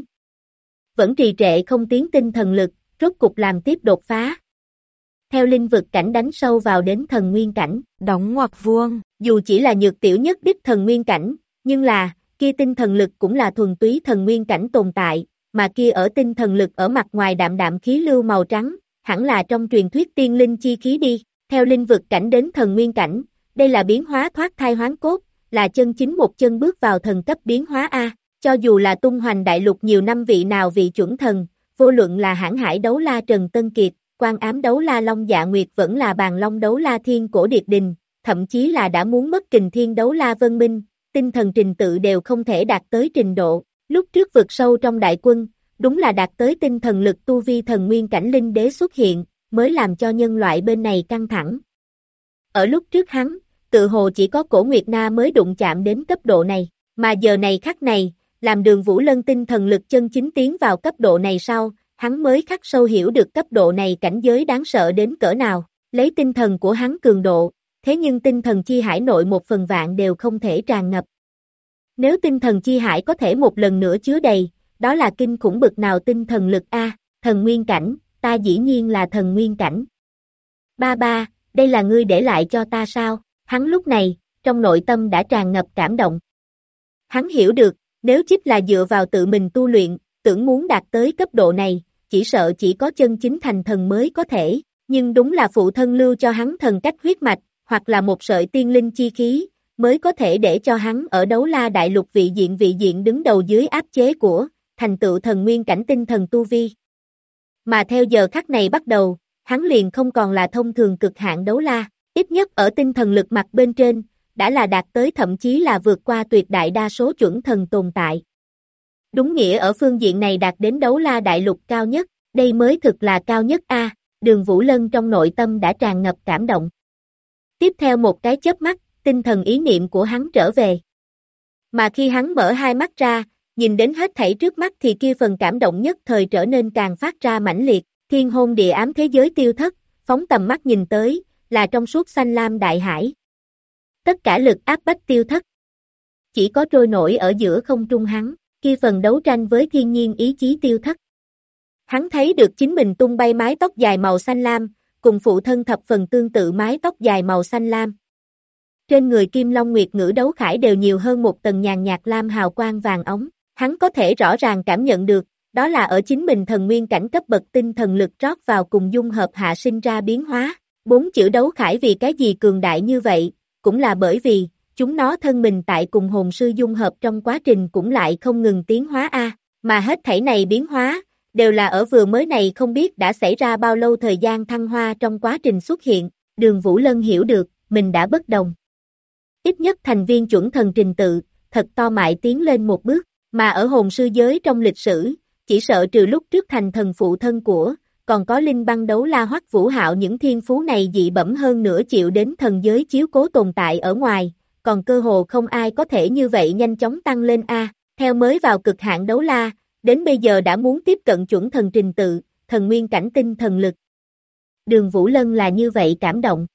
Vẫn trì trệ không tiến tinh thần lực, rốt cục làm tiếp đột phá. Theo linh vực cảnh đánh sâu vào đến thần nguyên cảnh, đóng ngoặc vuông, dù chỉ là nhược tiểu nhất đích thần nguyên cảnh, nhưng là, kia tinh thần lực cũng là thuần túy thần nguyên cảnh tồn tại, mà kia ở tinh thần lực ở mặt ngoài đạm đạm khí lưu màu trắng, hẳn là trong truyền thuyết tiên linh chi khí đi, theo linh vực cảnh đến thần nguyên cảnh, đây là biến hóa thoát thai hoán cốt, là chân chính một chân bước vào thần cấp biến hóa A, cho dù là tung hoành đại lục nhiều năm vị nào vị chuẩn thần, vô luận là hãn hải đấu la Trần Tân Kiệt, quan ám đấu la Long Dạ Nguyệt vẫn là bàn long đấu la Thiên Cổ Điệt Đình, thậm chí là đã muốn mất kình thiên đấu la Vân Minh, tinh thần trình tự đều không thể đạt tới trình độ, lúc trước vượt sâu trong đại quân, đúng là đạt tới tinh thần lực tu vi thần nguyên cảnh linh đế xuất hiện, mới làm cho nhân loại bên này căng thẳng. Ở lúc trước hắn, tự hồ chỉ có Cổ Nguyệt Na mới đụng chạm đến cấp độ này, mà giờ này khắc này, làm Đường Vũ Lân tinh thần lực chân chính tiến vào cấp độ này sau, hắn mới khắc sâu hiểu được cấp độ này cảnh giới đáng sợ đến cỡ nào, lấy tinh thần của hắn cường độ, thế nhưng tinh thần chi hải nội 1/1000 đều không thể tràn ngập. Nếu tinh thần chi hải có thể một lần nữa chứa đầy, đó là kinh khủng bực nào tinh thần lực A, thần nguyên cảnh, ta dĩ nhiên là thần nguyên cảnh. Ba, đây là ngươi để lại cho ta sao? Hắn lúc này, trong nội tâm đã tràn ngập cảm động. Hắn hiểu được, nếu chip là dựa vào tự mình tu luyện, tưởng muốn đạt tới cấp độ này, chỉ sợ chỉ có chân chính thành thần mới có thể, nhưng đúng là phụ thân lưu cho hắn thần cách huyết mạch, hoặc là một sợi tiên linh chi khí, mới có thể để cho hắn ở đấu la đại lục vị diện đứng đầu dưới áp chế của, thành tựu thần nguyên cảnh tinh thần tu vi. Mà theo giờ khắc này bắt đầu, hắn liền không còn là thông thường cực hạn đấu la, ít nhất ở tinh thần lực mặt bên trên, đã là đạt tới thậm chí là vượt qua tuyệt đại đa số chuẩn thần tồn tại. Đúng nghĩa ở phương diện này đạt đến đấu la đại lục cao nhất, đây mới thực là cao nhất A, Đường Vũ Lân trong nội tâm đã tràn ngập cảm động. Tiếp theo một cái chớp mắt, tinh thần ý niệm của hắn trở về. Mà khi hắn mở hai mắt ra, nhìn đến hết thảy trước mắt thì kia phần cảm động nhất thời trở nên càng phát ra mãnh liệt, thiên hôn địa ám thế giới tiêu thất, phóng tầm mắt nhìn tới, là trong suốt xanh lam đại hải. Tất cả lực áp bách tiêu thất. Chỉ có trôi nổi ở giữa không trung hắn, kia phần đấu tranh với thiên nhiên ý chí tiêu thất. Hắn thấy được chính mình tung bay mái tóc dài màu xanh lam, cùng phụ thân thập phần tương tự mái tóc dài màu xanh lam. Trên người Kim Long Nguyệt Ngữ đấu khải đều nhiều hơn một tầng nhàn nhạt lam hào quang vàng ống, hắn có thể rõ ràng cảm nhận được, đó là ở chính mình thần nguyên cảnh cấp bậc tinh thần lực rót vào cùng dung hợp hạ sinh ra biến hóa, 4 chữ đấu khải vì cái gì cường đại như vậy, cũng là bởi vì, chúng nó thân mình tại cùng hồn sư dung hợp trong quá trình cũng lại không ngừng tiến hóa mà hết thảy này biến hóa, đều là ở vừa mới này không biết đã xảy ra bao lâu thời gian thăng hoa trong quá trình xuất hiện, Đường Vũ Lân hiểu được, mình đã bất đồng. Ít nhất thành viên chuẩn thần trình tự, thật to mại tiến lên một bước, mà ở hồn sư giới trong lịch sử, chỉ sợ trừ lúc trước thành thần phụ thân của, còn có Linh Băng Đấu La Hoắc Vũ Hạo những thiên phú này dị bẩm hơn nữa chịu đến thần giới chiếu cố tồn tại ở ngoài, còn cơ hồ không ai có thể như vậy nhanh chóng tăng lên theo mới vào cực hạn đấu la, đến bây giờ đã muốn tiếp cận chuẩn thần trình tự, thần nguyên cảnh tinh thần lực. Đường Vũ Lân là như vậy cảm động.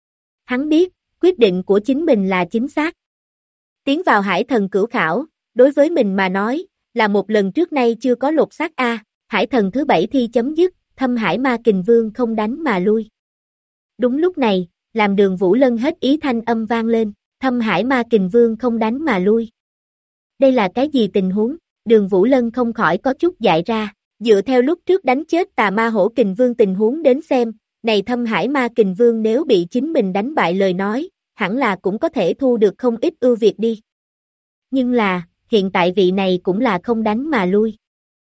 Hắn biết, quyết định của chính mình là chính xác. Tiến vào hải thần cửu khảo, đối với mình mà nói, là một lần trước nay chưa có lột xác hải thần thứ 7 thi chấm dứt, Thâm Hải Ma Kình Vương không đánh mà lui. Đúng lúc này, làm Đường Vũ Lân hết ý thanh âm vang lên, Thâm Hải Ma Kình Vương không đánh mà lui. Đây là cái gì tình huống? Đường Vũ Lân không khỏi có chút dại ra, dựa theo lúc trước đánh chết Tà Ma Hổ Kình Vương tình huống đến xem, này Thâm Hải Ma Kình Vương nếu bị chính mình đánh bại lời nói, hẳn là cũng có thể thu được không ít ưu việt đi. Nhưng là, hiện tại vị này cũng là không đánh mà lui.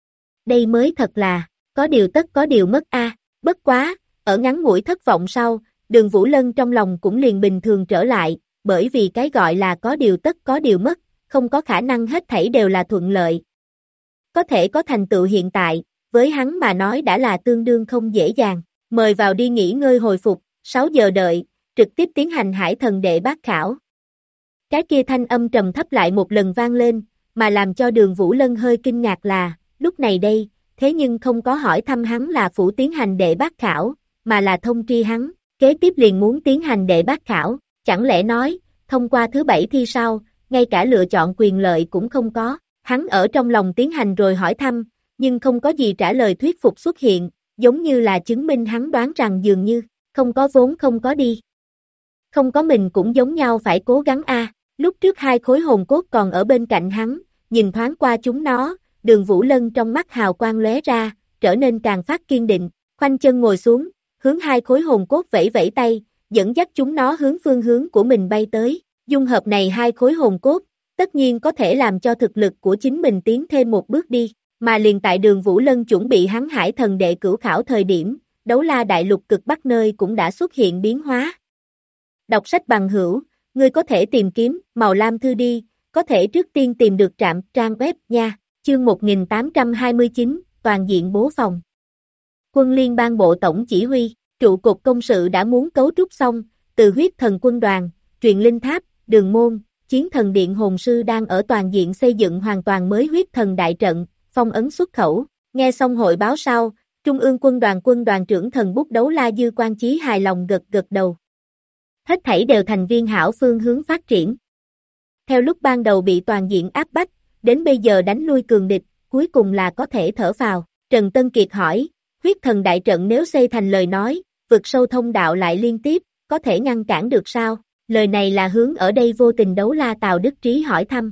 Đây mới thật là, có điều tất có điều mất bất quá, ở ngắn ngủi thất vọng sau, Đường Vũ Lân trong lòng cũng liền bình thường trở lại, bởi vì cái gọi là có điều tất có điều mất, không có khả năng hết thảy đều là thuận lợi. Có thể có thành tựu hiện tại, với hắn mà nói đã là tương đương không dễ dàng, mời vào đi nghỉ ngơi hồi phục, 6 giờ đợi, trực tiếp tiến hành hải thần đệ bát khảo. Cái kia thanh âm trầm thấp lại một lần vang lên, mà làm cho Đường Vũ Lân hơi kinh ngạc là, lúc này đây, thế nhưng không có hỏi thăm hắn là phủ tiến hành đệ bát khảo, mà là thông tri hắn, kế tiếp liền muốn tiến hành đệ bát khảo, chẳng lẽ nói, thông qua thứ 7 thi sau, ngay cả lựa chọn quyền lợi cũng không có, hắn ở trong lòng tiến hành rồi hỏi thăm, nhưng không có gì trả lời thuyết phục xuất hiện, giống như là chứng minh hắn đoán rằng dường như, không có vốn không có đi. Không có mình cũng giống nhau phải cố gắng lúc trước 2 khối hồn cốt còn ở bên cạnh hắn, nhìn thoáng qua chúng nó, Đường Vũ Lân trong mắt hào quang lóe ra, trở nên càng phát kiên định, khoanh chân ngồi xuống, hướng 2 khối hồn cốt vẫy vẫy tay, dẫn dắt chúng nó hướng phương hướng của mình bay tới, dung hợp này 2 khối hồn cốt, tất nhiên có thể làm cho thực lực của chính mình tiến thêm một bước đi, mà liền tại Đường Vũ Lân chuẩn bị hắn hải thần đệ cửu khảo thời điểm, đấu la đại lục cực bắc nơi cũng đã xuất hiện biến hóa. Đọc sách bằng hữu, ngươi có thể tìm kiếm, màu lam thư đi, có thể trước tiên tìm được trạm trang web nha, chương 1829, toàn diện bố phòng. Quân liên bang bộ tổng chỉ huy, trụ cột công sự đã muốn cấu trúc xong, từ huyết thần quân đoàn, truyền linh tháp, đường môn, chiến thần điện hồn sư đang ở toàn diện xây dựng hoàn toàn mới huyết thần đại trận, phong ấn xuất khẩu, nghe xong hội báo sau, Trung ương quân đoàn trưởng thần bút đấu la Dư Quan Chí hài lòng gật gật đầu. Hết thảy đều thành viên hảo phương hướng phát triển. Theo lúc ban đầu bị toàn diện áp bách, đến bây giờ đánh lui cường địch, cuối cùng là có thể thở phào. Trần Tân Kiệt hỏi, huyết thần đại trận nếu xây thành lời nói, vực sâu thông đạo lại liên tiếp, có thể ngăn cản được sao? Lời này là hướng ở đây vô tình đấu la Tào Đức Trí hỏi thăm.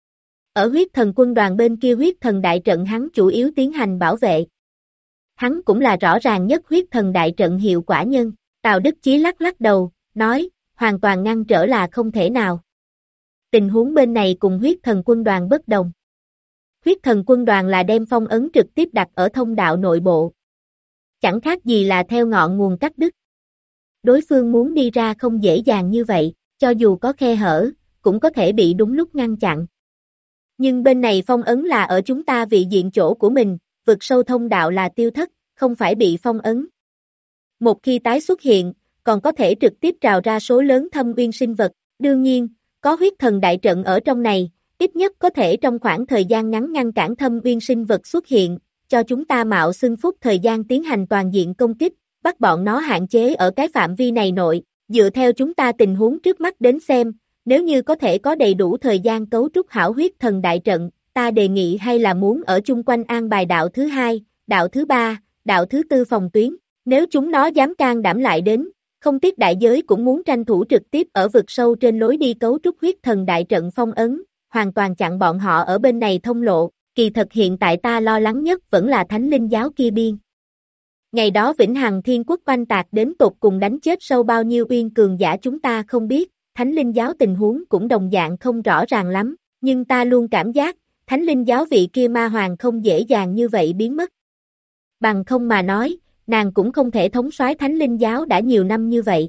Ở huyết thần quân đoàn bên kia huyết thần đại trận hắn chủ yếu tiến hành bảo vệ. Hắn cũng là rõ ràng nhất huyết thần đại trận hiệu quả nhân. Tào Đức Chí lắc lắc đầu, nói, hoàn toàn ngăn trở là không thể nào. Tình huống bên này cùng huyết thần quân đoàn bất đồng. Huyết thần quân đoàn là đem phong ấn trực tiếp đặt ở thông đạo nội bộ. Chẳng khác gì là theo ngọn nguồn cắt đứt. Đối phương muốn đi ra không dễ dàng như vậy, cho dù có khe hở, cũng có thể bị đúng lúc ngăn chặn. Nhưng bên này phong ấn là ở chúng ta vị diện chỗ của mình, vực sâu thông đạo là tiêu thất, không phải bị phong ấn. Một khi tái xuất hiện, còn có thể trực tiếp trào ra số lớn thâm uyên sinh vật, đương nhiên, có huyết thần đại trận ở trong này, ít nhất có thể trong khoảng thời gian ngắn ngăn cản thâm uyên sinh vật xuất hiện, cho chúng ta mạo xưng phúc thời gian tiến hành toàn diện công kích, bắt bọn nó hạn chế ở cái phạm vi này nội, dựa theo chúng ta tình huống trước mắt đến xem, nếu như có thể có đầy đủ thời gian cấu trúc hảo huyết thần đại trận, ta đề nghị hay là muốn ở chung quanh an bài đạo thứ 2, đạo thứ 3, đạo thứ 4 phòng tuyến, nếu chúng nó dám can đảm lại đến, không tiếc đại giới cũng muốn tranh thủ trực tiếp ở vực sâu trên lối đi cấu trúc huyết thần đại trận phong ấn, hoàn toàn chặn bọn họ ở bên này thông lộ, kỳ thật hiện tại ta lo lắng nhất vẫn là thánh linh giáo kia biên. Ngày đó Vĩnh Hằng Thiên Quốc oanh tạc đến tột cùng đánh chết sâu bao nhiêu uyên cường giả chúng ta không biết, Thánh Linh Giáo tình huống cũng đồng dạng không rõ ràng lắm, nhưng ta luôn cảm giác, Thánh Linh Giáo vị kia ma hoàng không dễ dàng như vậy biến mất. Bằng không mà nói, nàng cũng không thể thống soái Thánh Linh Giáo đã nhiều năm như vậy.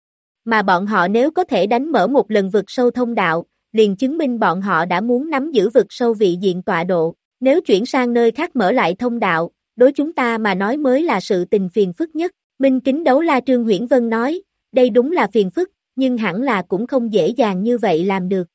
Mà bọn họ nếu có thể đánh mở một lần vực sâu thông đạo, liền chứng minh bọn họ đã muốn nắm giữ vực sâu vị diện tọa độ, nếu chuyển sang nơi khác mở lại thông đạo, đối chúng ta mà nói mới là sự tình phiền phức nhất. Minh Kính Đấu La Trương Huyễn Vân nói, đây đúng là phiền phức, nhưng hẳn là cũng không dễ dàng như vậy làm được.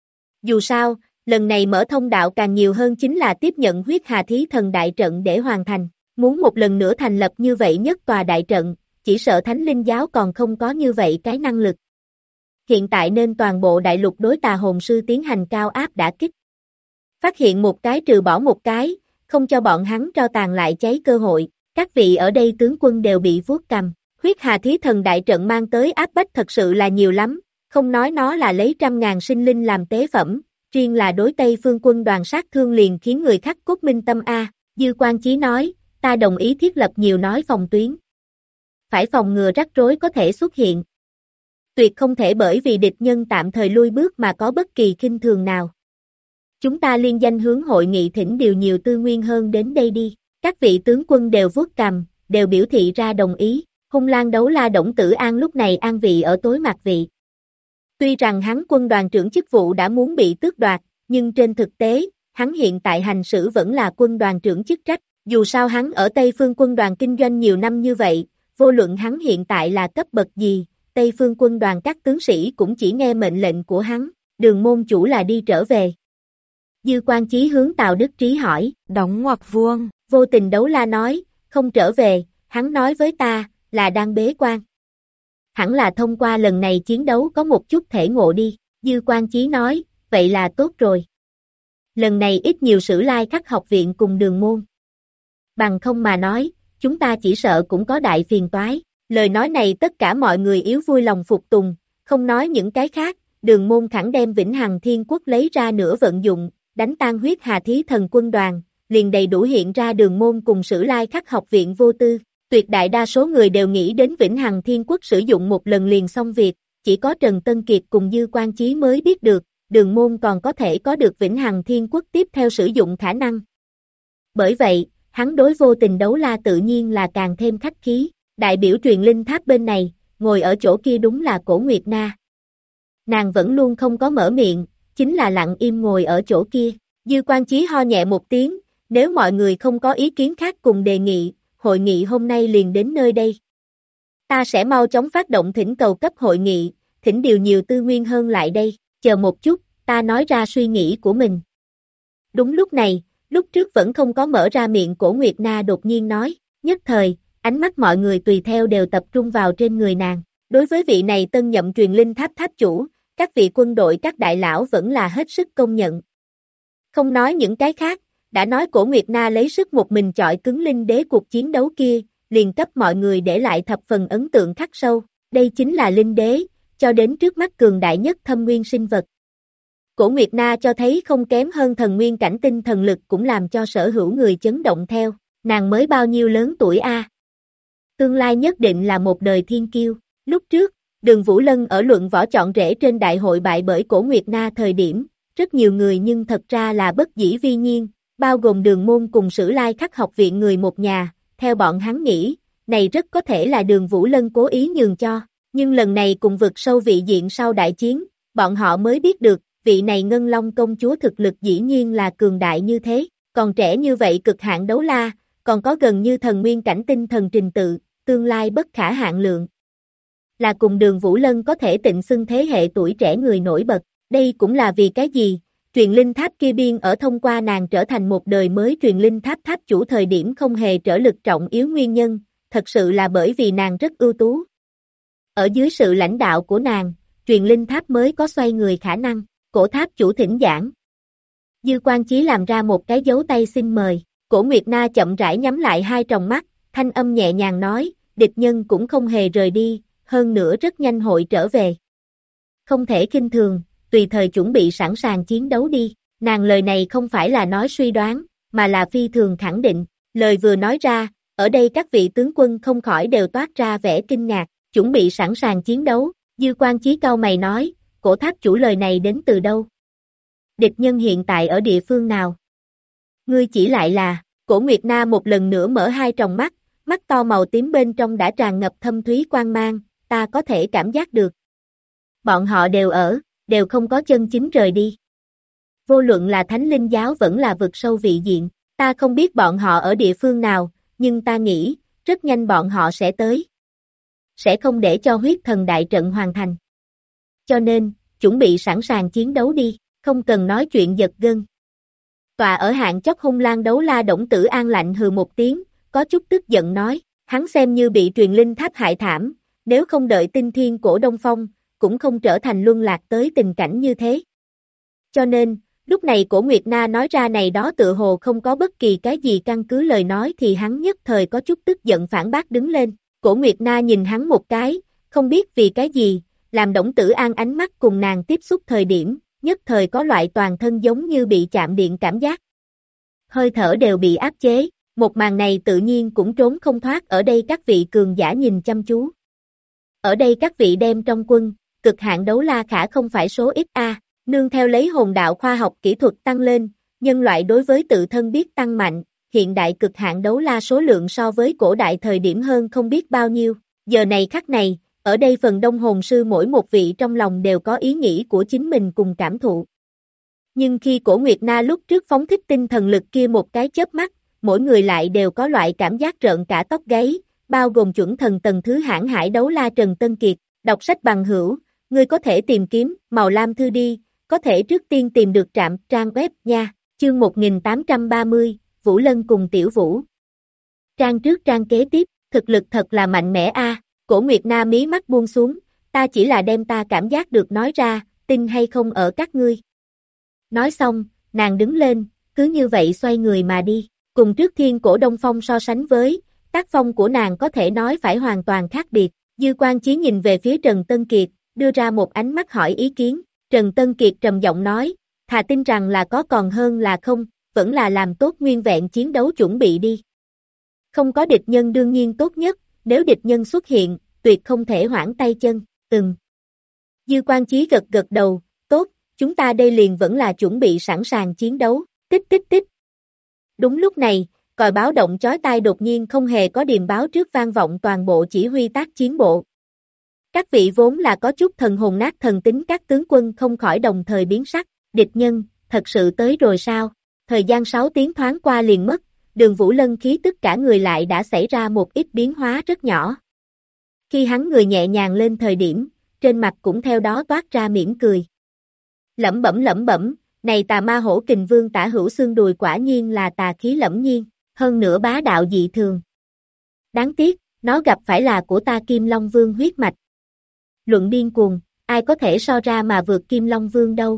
Dù sao, lần này mở thông đạo càng nhiều hơn chính là tiếp nhận huyết hà thí thần đại trận để hoàn thành, muốn một lần nữa thành lập như vậy nhất tòa đại trận, chỉ sợ Thánh Linh Giáo còn không có như vậy cái năng lực. Hiện tại nên toàn bộ đại lục đối tà hồn sư tiến hành cao áp đả kích. Phát hiện một cái trừ bỏ một cái, không cho bọn hắn tro tàn lại cháy cơ hội, các vị ở đây tướng quân đều bị vuốt cầm. Huyết hà thí thần đại trận mang tới áp bách thật sự là nhiều lắm, không nói nó là lấy 100.000 sinh linh làm tế phẩm, riêng là đối Tây Phương quân đoàn sát thương liền khiến người khắc cốt minh tâm a. Dư Quan Chí nói, ta đồng ý thiết lập nhiều nói phòng tuyến. Phải phòng ngừa rắc rối có thể xuất hiện. Tuyệt không thể bởi vì địch nhân tạm thời lui bước mà có bất kỳ khinh thường nào. Chúng ta liên danh hướng hội nghị thỉnh điều nhiều tư nguyên hơn đến đây đi. Các vị tướng quân đều vuốt cằm, đều biểu thị ra đồng ý. Hung Lang Đấu La Đổng Tử An lúc này an vị ở tối mặt vị. Tuy rằng hắn quân đoàn trưởng chức vụ đã muốn bị tước đoạt, nhưng trên thực tế, hắn hiện tại hành xử vẫn là quân đoàn trưởng chức trách. Dù sao hắn ở Tây Phương quân đoàn kinh doanh nhiều năm như vậy, vô luận hắn hiện tại là cấp bậc gì, Tây Phương quân đoàn các tướng sĩ cũng chỉ nghe mệnh lệnh của hắn, Đường môn chủ là đi trở về. Dư Quan Chí hướng Tào Đức Trí hỏi, đóng ngoặc vuông, Vô Tình Đấu La nói, không trở về, hắn nói với ta, là đang bế quan. Hẳn là thông qua lần này chiến đấu có một chút thể ngộ đi, Dư Quan Chí nói, vậy là tốt rồi. Lần này ít nhiều Sử Lai Khắc học viện cùng Đường môn. Bằng không mà nói, chúng ta chỉ sợ cũng có đại phiền toái. Lời nói này tất cả mọi người yếu vui lòng phục tùng, không nói những cái khác, Đường môn khẳng đem Vĩnh Hằng Thiên Quốc lấy ra nửa vận dụng, đánh tan huyết hà thí thần quân đoàn, liền đầy đủ hiện ra Đường môn cùng Sử Lai Khắc học viện vô tư. Tuyệt đại đa số người đều nghĩ đến Vĩnh Hằng Thiên Quốc sử dụng một lần liền xong việc, chỉ có Trần Tân Kiệt cùng Dư Quan Chí mới biết được, Đường môn còn có thể có được Vĩnh Hằng Thiên Quốc tiếp theo sử dụng khả năng. Bởi vậy, hắn đối Vô Tình Đấu La tự nhiên là càng thêm khách khí, đại biểu truyền linh tháp bên này, ngồi ở chỗ kia đúng là Cổ Nguyệt Na. Nàng vẫn luôn không có mở miệng, chính là lặng im ngồi ở chỗ kia, Dư Quan Chí ho nhẹ một tiếng, nếu mọi người không có ý kiến khác cùng đề nghị, hội nghị hôm nay liền đến nơi đây. Ta sẽ mau chóng phát động thỉnh cầu cấp hội nghị, thỉnh điều nhiều tư nguyên hơn lại đây, chờ một chút, ta nói ra suy nghĩ của mình. Đúng lúc này, lúc trước vẫn không có mở ra miệng Cổ Nguyệt Na đột nhiên nói, nhất thời, ánh mắt mọi người tùy theo đều tập trung vào trên người nàng. Đối với vị này tân nhậm truyền linh tháp tháp chủ, các vị quân đội các đại lão vẫn là hết sức công nhận. Không nói những cái khác, đã nói Cổ Nguyệt Na lấy sức một mình chọi cứng linh đế cuộc chiến đấu kia, liền cấp mọi người để lại thập phần ấn tượng khắc sâu, đây chính là linh đế, cho đến trước mắt cường đại nhất thâm nguyên sinh vật. Cổ Nguyệt Na cho thấy không kém hơn thần nguyên cảnh tinh thần lực cũng làm cho sở hữu người chấn động theo, nàng mới bao nhiêu lớn tuổi a? Tương lai nhất định là một đời thiên kiêu. Lúc trước, Đường Vũ Lân ở luận võ chọn rể trên đại hội bại bởi Cổ Nguyệt Na thời điểm, rất nhiều người nhưng thật ra là bất dĩ vi nhiên, bao gồm Đường môn cùng Sử Lai Khắc học viện người một nhà, theo bọn hắn nghĩ, này rất có thể là Đường Vũ Lân cố ý nhường cho, nhưng lần này cùng vực sâu vị diện sau đại chiến, bọn họ mới biết được, vị này Ngân Long công chúa thực lực dĩ nhiên là cường đại như thế, còn trẻ như vậy cực hạn đấu la, còn có gần như thần nguyên cảnh tinh thần trình tự, tương lai bất khả hạn lượng. Là cùng Đường Vũ Lân có thể tịnh xưng thế hệ tuổi trẻ người nổi bật, đây cũng là vì cái gì? Truyền linh tháp kia biên ở thông qua nàng trở thành một đời mới truyền linh tháp tháp chủ thời điểm không hề trở lực trọng yếu nguyên nhân, thật sự là bởi vì nàng rất ưu tú. Ở dưới sự lãnh đạo của nàng, truyền linh tháp mới có xoay người khả năng, Cổ tháp chủ thỉnh giảng. Dư Quan Chí làm ra một cái dấu tay xin mời, Cổ Nguyệt Na chậm rãi nhắm lại hai tròng mắt, thanh âm nhẹ nhàng nói, địch nhân cũng không hề rời đi, hơn nữa rất nhanh hội trở về. Không thể khinh thường, tùy thời chuẩn bị sẵn sàng chiến đấu đi, nàng lời này không phải là nói suy đoán, mà là phi thường khẳng định, lời vừa nói ra, Ở đây các vị tướng quân không khỏi đều toát ra vẻ kinh ngạc, chuẩn bị sẵn sàng chiến đấu. Dư Quan Chí cau mày nói, Cổ tháp chủ lời này đến từ đâu? Địch nhân hiện tại ở địa phương nào? Ngươi chỉ lại là, Cổ Nguyệt Na một lần nữa mở hai tròng mắt, mắt to màu tím bên trong đã tràn ngập thâm thúy quang mang, ta có thể cảm giác được. Bọn họ đều không có chân chính rời đi. Vô luận là Thánh Linh giáo vẫn là vực sâu vị diện, ta không biết bọn họ ở địa phương nào, nhưng ta nghĩ, rất nhanh bọn họ sẽ tới. Sẽ không để cho huyết thần đại trận hoàn thành. Cho nên, chuẩn bị sẵn sàng chiến đấu đi, không cần nói chuyện giật gân. Tòa ở hạng chót hung lang đấu la Đổng Tử An lạnh hừ một tiếng, có chút tức giận nói, hắn xem như bị truyền linh tháp hại thảm, nếu không đợi tinh thiên cổ Đông Phong, cũng không trở thành luân lạc tới tình cảnh như thế. Cho nên, lúc này Cổ Nguyệt Na nói ra này đó tựa hồ không có bất kỳ cái gì căn cứ lời nói thì hắn nhất thời có chút tức giận phản bác đứng lên. Cổ Nguyệt Na nhìn hắn một cái, không biết vì cái gì, làm Đổng Tử An ánh mắt cùng nàng tiếp xúc thời điểm, nhất thời có loại toàn thân giống như bị chạm điện cảm giác. Hơi thở đều bị áp chế, một màn này tự nhiên cũng trốn không thoát ở đây các vị cường giả nhìn chăm chú. Ở đây các vị đem trong quân, cực hạn đấu la khả không phải số ít a, nương theo lấy hồn đạo khoa học kỹ thuật tăng lên, nhân loại đối với tự thân biết tăng mạnh, hiện đại cực hạn đấu la số lượng so với cổ đại thời điểm hơn không biết bao nhiêu, giờ này khắc này, ở đây phần đông hồn sư mỗi một vị trong lòng đều có ý nghĩ của chính mình cùng cảm thụ. Nhưng khi Cổ Nguyệt Na lúc trước phóng thích tinh thần lực kia một cái chớp mắt, mỗi người lại đều có loại cảm giác rợn cả tóc gáy, bao gồm chuẩn thần tầng thứ hãn hải đấu la Trần Tân Kiệt, đọc sách bằng hữu, ngươi có thể tìm kiếm, màu lam thư đi, có thể trước tiên tìm được trạm trang web nha, chương 1830, Vũ Lân cùng Tiểu Vũ. Trang trước trang kế tiếp, thực lực thật là mạnh mẽ a. Cổ Nguyệt Na mí mắt buông xuống, ta chỉ là đem ta cảm giác được nói ra, tin hay không ở các ngươi. Nói xong, nàng đứng lên, cứ như vậy xoay người mà đi, cùng trước thiên cổ Đông Phong so sánh với, tác phong của nàng có thể nói phải hoàn toàn khác biệt. Dư Quan Chí nhìn về phía Trần Tân Kiệt, đưa ra một ánh mắt hỏi ý kiến, Trần Tân Kiệt trầm giọng nói, thà tin rằng là có còn hơn là không, vẫn là làm tốt nguyên vẹn chiến đấu chuẩn bị đi. Không có địch nhân đương nhiên tốt nhất, nếu địch nhân xuất hiện, tuyệt không thể hoãn tay chân, Dư Quan Chí gật gật đầu, tốt, chúng ta đây liền vẫn là chuẩn bị sẵn sàng chiến đấu, tích tích tích. Đúng lúc này, còi báo động chói tai đột nhiên không hề có điềm báo trước vang vọng toàn bộ chỉ huy tác chiến bộ. Các vị vốn là có chút thần hồn nát thần tính các tướng quân không khỏi đồng thời biến sắc, địch nhân, thật sự tới rồi sao? Thời gian 6 tiếng thoáng qua liền mất, Đường Vũ Lân khí tất cả người lại đã xảy ra một ít biến hóa rất nhỏ. Khi hắn người nhẹ nhàng lên thời điểm, trên mặt cũng theo đó toát ra mỉm cười. Lẩm bẩm, này tà ma hổ kình vương tả hữu xương đùi quả nhiên là tà khí lẫm nhiên, hơn nữa bá đạo dị thường. Đáng tiếc, nó gặp phải là của ta Kim Long Vương huyết mạch. Luận điên cuồng, ai có thể so ra mà vượt Kim Long Vương đâu.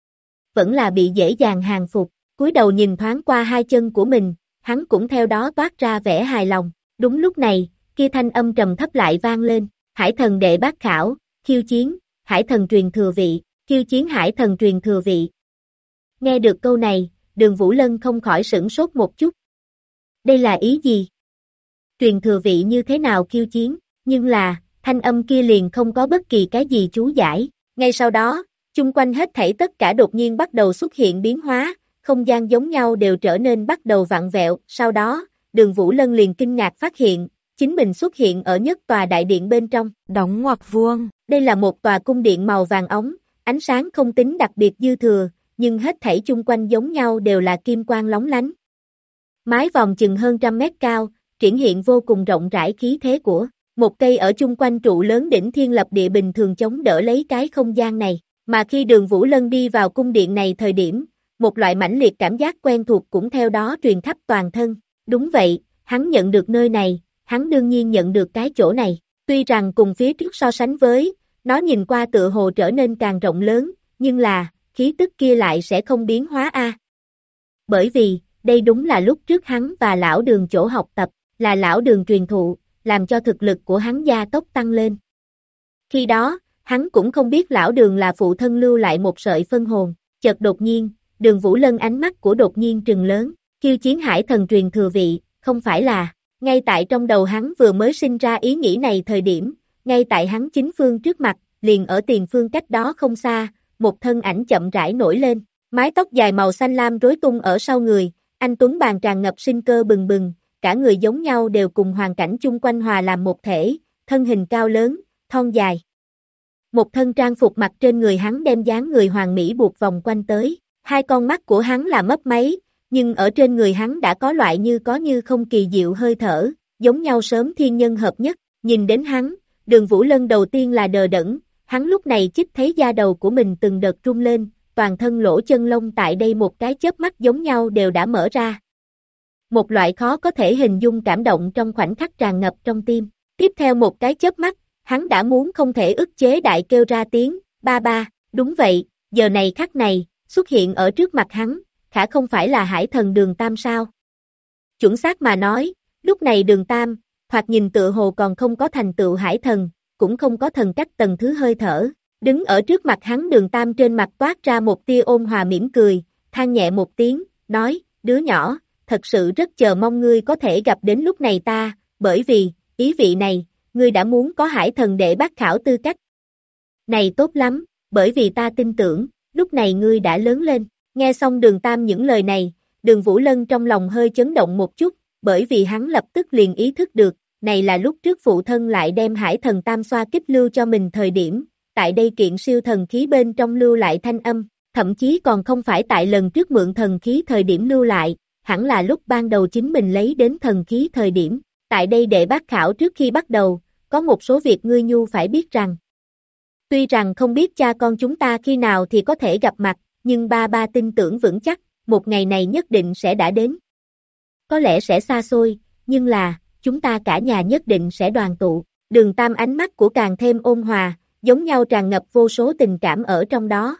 Vẫn là bị dễ dàng hàng phục, cúi đầu nhìn thoáng qua hai chân của mình, hắn cũng theo đó toát ra vẻ hài lòng. Đúng lúc này, kia thanh âm trầm thấp lại vang lên, Hải thần đệ bát khảo, khiêu chiến, Hải thần truyền thừa vị, khiêu chiến Hải thần truyền thừa vị. Nghe được câu này, Đường Vũ Lân không khỏi sửng sốt một chút. Đây là ý gì? Truyền thừa vị như thế nào khiêu chiến, nhưng là, thanh âm kia liền không có bất kỳ cái gì chú giải. Ngay sau đó, chung quanh hết thảy tất cả đột nhiên bắt đầu xuất hiện biến hóa, không gian giống nhau đều trở nên bắt đầu vặn vẹo. Sau đó, Đường Vũ Lân liền kinh ngạc phát hiện, chính mình xuất hiện ở nhất tòa đại điện bên trong. Đóng ngoặc vuông. Đây là một tòa cung điện màu vàng óng, ánh sáng không tính đặc biệt dư thừa, nhưng hết thảy chung quanh giống nhau đều là kim quang lóng lánh. Mái vòm chừng hơn 100 mét cao, triển hiện vô cùng rộng rãi khí thế của một cây ở chung quanh trụ lớn đỉnh thiên lập địa bình thường chống đỡ lấy cái không gian này. Mà khi Đường Vũ Lân đi vào cung điện này thời điểm, một loại mãnh liệt cảm giác quen thuộc cũng theo đó truyền khắp toàn thân. Đúng vậy, hắn nhận được nơi này, hắn đương nhiên nhận được cái chỗ này. Tuy rằng cùng phía trước so sánh với, nó nhìn qua tựa hồ trở nên càng rộng lớn, nhưng là, khí tức kia lại sẽ không biến hóa a. Bởi vì, đây đúng là lúc trước hắn và lão Đường chỗ học tập, là lão Đường truyền thụ, làm cho thực lực của hắn gia tốc tăng lên. Khi đó, hắn cũng không biết lão Đường là phụ thân lưu lại một sợi phân hồn, chợt đột nhiên, Đường Vũ Lân ánh mắt của đột nhiên trừng lớn, khiêu chiến Hải thần truyền thừa vị, không phải là, Ngay tại trong đầu hắn vừa mới sinh ra ý nghĩ này thời điểm, ngay tại hắn chính phương trước mặt, liền ở tiền phương cách đó không xa, một thân ảnh chậm rãi nổi lên, mái tóc dài màu xanh lam rối tung ở sau người, anh tuấn bàn tràn ngập sinh cơ bừng bừng, cả người giống nhau đều cùng hoàn cảnh chung quanh hòa làm một thể, thân hình cao lớn, thon dài. Một thân trang phục mặc trên người hắn đem dáng người hoàng mỹ buộc vòng quanh tới, hai con mắt của hắn là mấp máy, nhưng ở trên người hắn đã có loại như có như không kỳ diệu hơi thở, giống nhau sớm thiên nhân hợp nhất, nhìn đến hắn, Đường Vũ Lân đầu tiên là đờ đẫn, hắn lúc này chích thấy da đầu của mình từng đợt rung lên, toàn thân lỗ chân lông tại đây một cái chớp mắt giống nhau đều đã mở ra. Một loại khó có thể hình dung cảm động trong khoảnh khắc tràn ngập trong tim, tiếp theo một cái chớp mắt, hắn đã muốn không thể ức chế đại kêu ra tiếng, ba ba, đúng vậy, giờ này khắc này, xuất hiện ở trước mặt hắn, khả không phải là hải thần Đường Tam sao. Chuẩn xác mà nói, lúc này Đường Tam, thoạt nhìn tựa hồ còn không có thành tựu hải thần, cũng không có thần cách tầng thứ hơi thở, đứng ở trước mặt hắn Đường Tam trên mặt toát ra một tia ôn hòa mỉm cười, than nhẹ một tiếng, nói, đứa nhỏ, thật sự rất chờ mong ngươi có thể gặp đến lúc này ta, bởi vì, ý vị này, ngươi đã muốn có hải thần để bác khảo tư cách. Này tốt lắm, bởi vì ta tin tưởng, lúc này ngươi đã lớn lên, nghe xong Đường Tam những lời này, Đường Vũ Lân trong lòng hơi chấn động một chút, bởi vì hắn lập tức liền ý thức được, này là lúc trước phụ thân lại đem hải thần tam xoa kích lưu cho mình thời điểm, tại đây kiện siêu thần khí bên trong lưu lại thanh âm, thậm chí còn không phải tại lần trước mượn thần khí thời điểm lưu lại, hẳn là lúc ban đầu chính mình lấy đến thần khí thời điểm, tại đây để bác khảo trước khi bắt đầu, có một số việc ngươi nhu phải biết rằng. Tuy rằng không biết cha con chúng ta khi nào thì có thể gặp mặt, nhưng ba ba tin tưởng vững chắc, một ngày này nhất định sẽ đã đến. Có lẽ sẽ xa xôi, nhưng là, chúng ta cả nhà nhất định sẽ đoàn tụ. Đường Tam ánh mắt của càng thêm ôn hòa, giống nhau tràn ngập vô số tình cảm ở trong đó.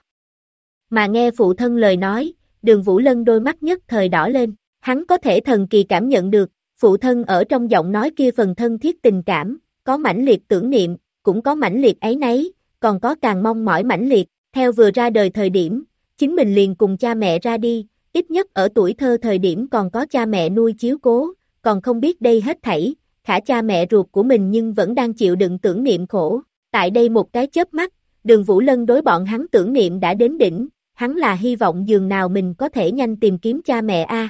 Mà nghe phụ thân lời nói, Đường Vũ Lân đôi mắt nhất thời đỏ lên, hắn có thể thần kỳ cảm nhận được, phụ thân ở trong giọng nói kia phần thân thiết tình cảm, có mãnh liệt tưởng niệm, cũng có mãnh liệt áy náy, còn có càng mong mỏi mãnh liệt, theo vừa ra đời thời điểm, chính mình liền cùng cha mẹ ra đi, ít nhất ở tuổi thơ thời điểm còn có cha mẹ nuôi chiếu cố, còn không biết đây hết thảy, khả cha mẹ ruột của mình nhưng vẫn đang chịu đựng tưởng niệm khổ, tại đây một cái chớp mắt, Đường Vũ Lân đối bọn hắn tưởng niệm đã đến đỉnh, hắn là hy vọng dường nào mình có thể nhanh tìm kiếm cha mẹ a.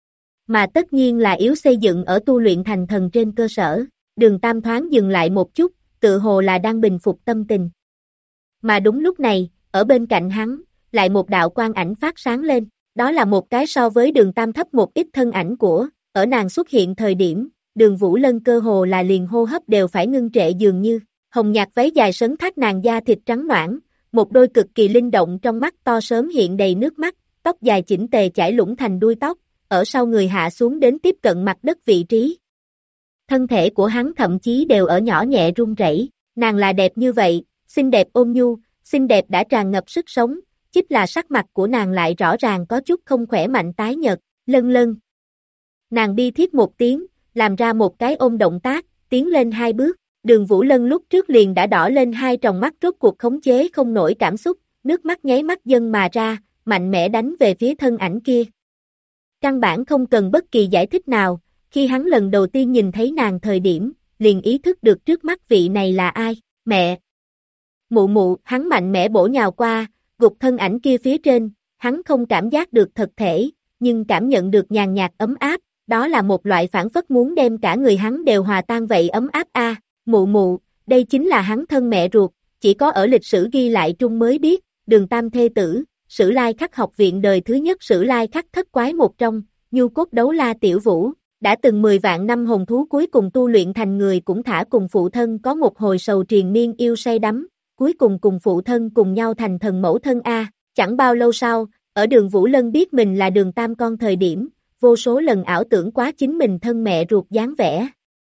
Mà tất nhiên là yếu xây dựng ở tu luyện thành thần trên cơ sở, Đường Tam thoáng dừng lại một chút, tự hồ là đang bình phục tâm tình. Mà đúng lúc này, ở bên cạnh hắn, lại một đạo quang ảnh phát sáng lên, đó là một cái so với Đường Tam thấp một ít thân ảnh của, ở nàng xuất hiện thời điểm, Đường Vũ Lân cơ hồ là liền hô hấp đều phải ngưng trệ dường như, hồng nhạt váy dài sấn thác nàng da thịt trắng nõn, một đôi cực kỳ linh động trong mắt to sớm hiện đầy nước mắt, tóc dài chỉnh tề chải lũng thành đuôi tóc, ở sau người hạ xuống đến tiếp cận mặt đất vị trí. Thân thể của hắn thậm chí đều ở nhỏ nhẹ run rẩy, nàng là đẹp như vậy, xinh đẹp ôn nhu, xinh đẹp đã tràn ngập sức sống, chính là sắc mặt của nàng lại rõ ràng có chút không khỏe mạnh tái nhợt, lân lân. Nàng bi thiết một tiếng, làm ra một cái ôm động tác, tiến lên hai bước, Đường Vũ Lân lúc trước liền đã đỏ lên hai tròng mắt rốt cuộc khống chế không nổi cảm xúc, nước mắt nháy mắt dâng mà ra, mạnh mẽ đánh về phía thân ảnh kia. Căn bản không cần bất kỳ giải thích nào, khi hắn lần đầu tiên nhìn thấy nàng thời điểm, liền ý thức được trước mắt vị này là ai, mẹ. Mụ mụ, hắn mạnh mẽ bổ nhào qua, gục thân ảnh kia phía trên, hắn không cảm giác được thật thể, nhưng cảm nhận được nhàn nhạt ấm áp, đó là một loại phản phất muốn đem cả người hắn đều hòa tan vậy ấm áp a. Mụ mụ, đây chính là hắn thân mẹ ruột, chỉ có ở lịch sử ghi lại trung mới biết, Đường Tam thê tử, Sử Lai Khắc học viện đời thứ nhất Sử Lai Khắc thất quái một trong, nhu cốt đấu la tiểu vũ, đã từng 10 vạn năm hồn thú cuối cùng tu luyện thành người cũng thả cùng phụ thân có một hồi sầu triền miên yêu say đắm, cuối cùng cùng phụ thân cùng nhau thành thần mẫu thân a. Chẳng bao lâu sau, ở Đường Vũ Lân biết mình là Đường Tam con thời điểm, vô số lần ảo tưởng quá chính mình thân mẹ ruột dáng vẻ.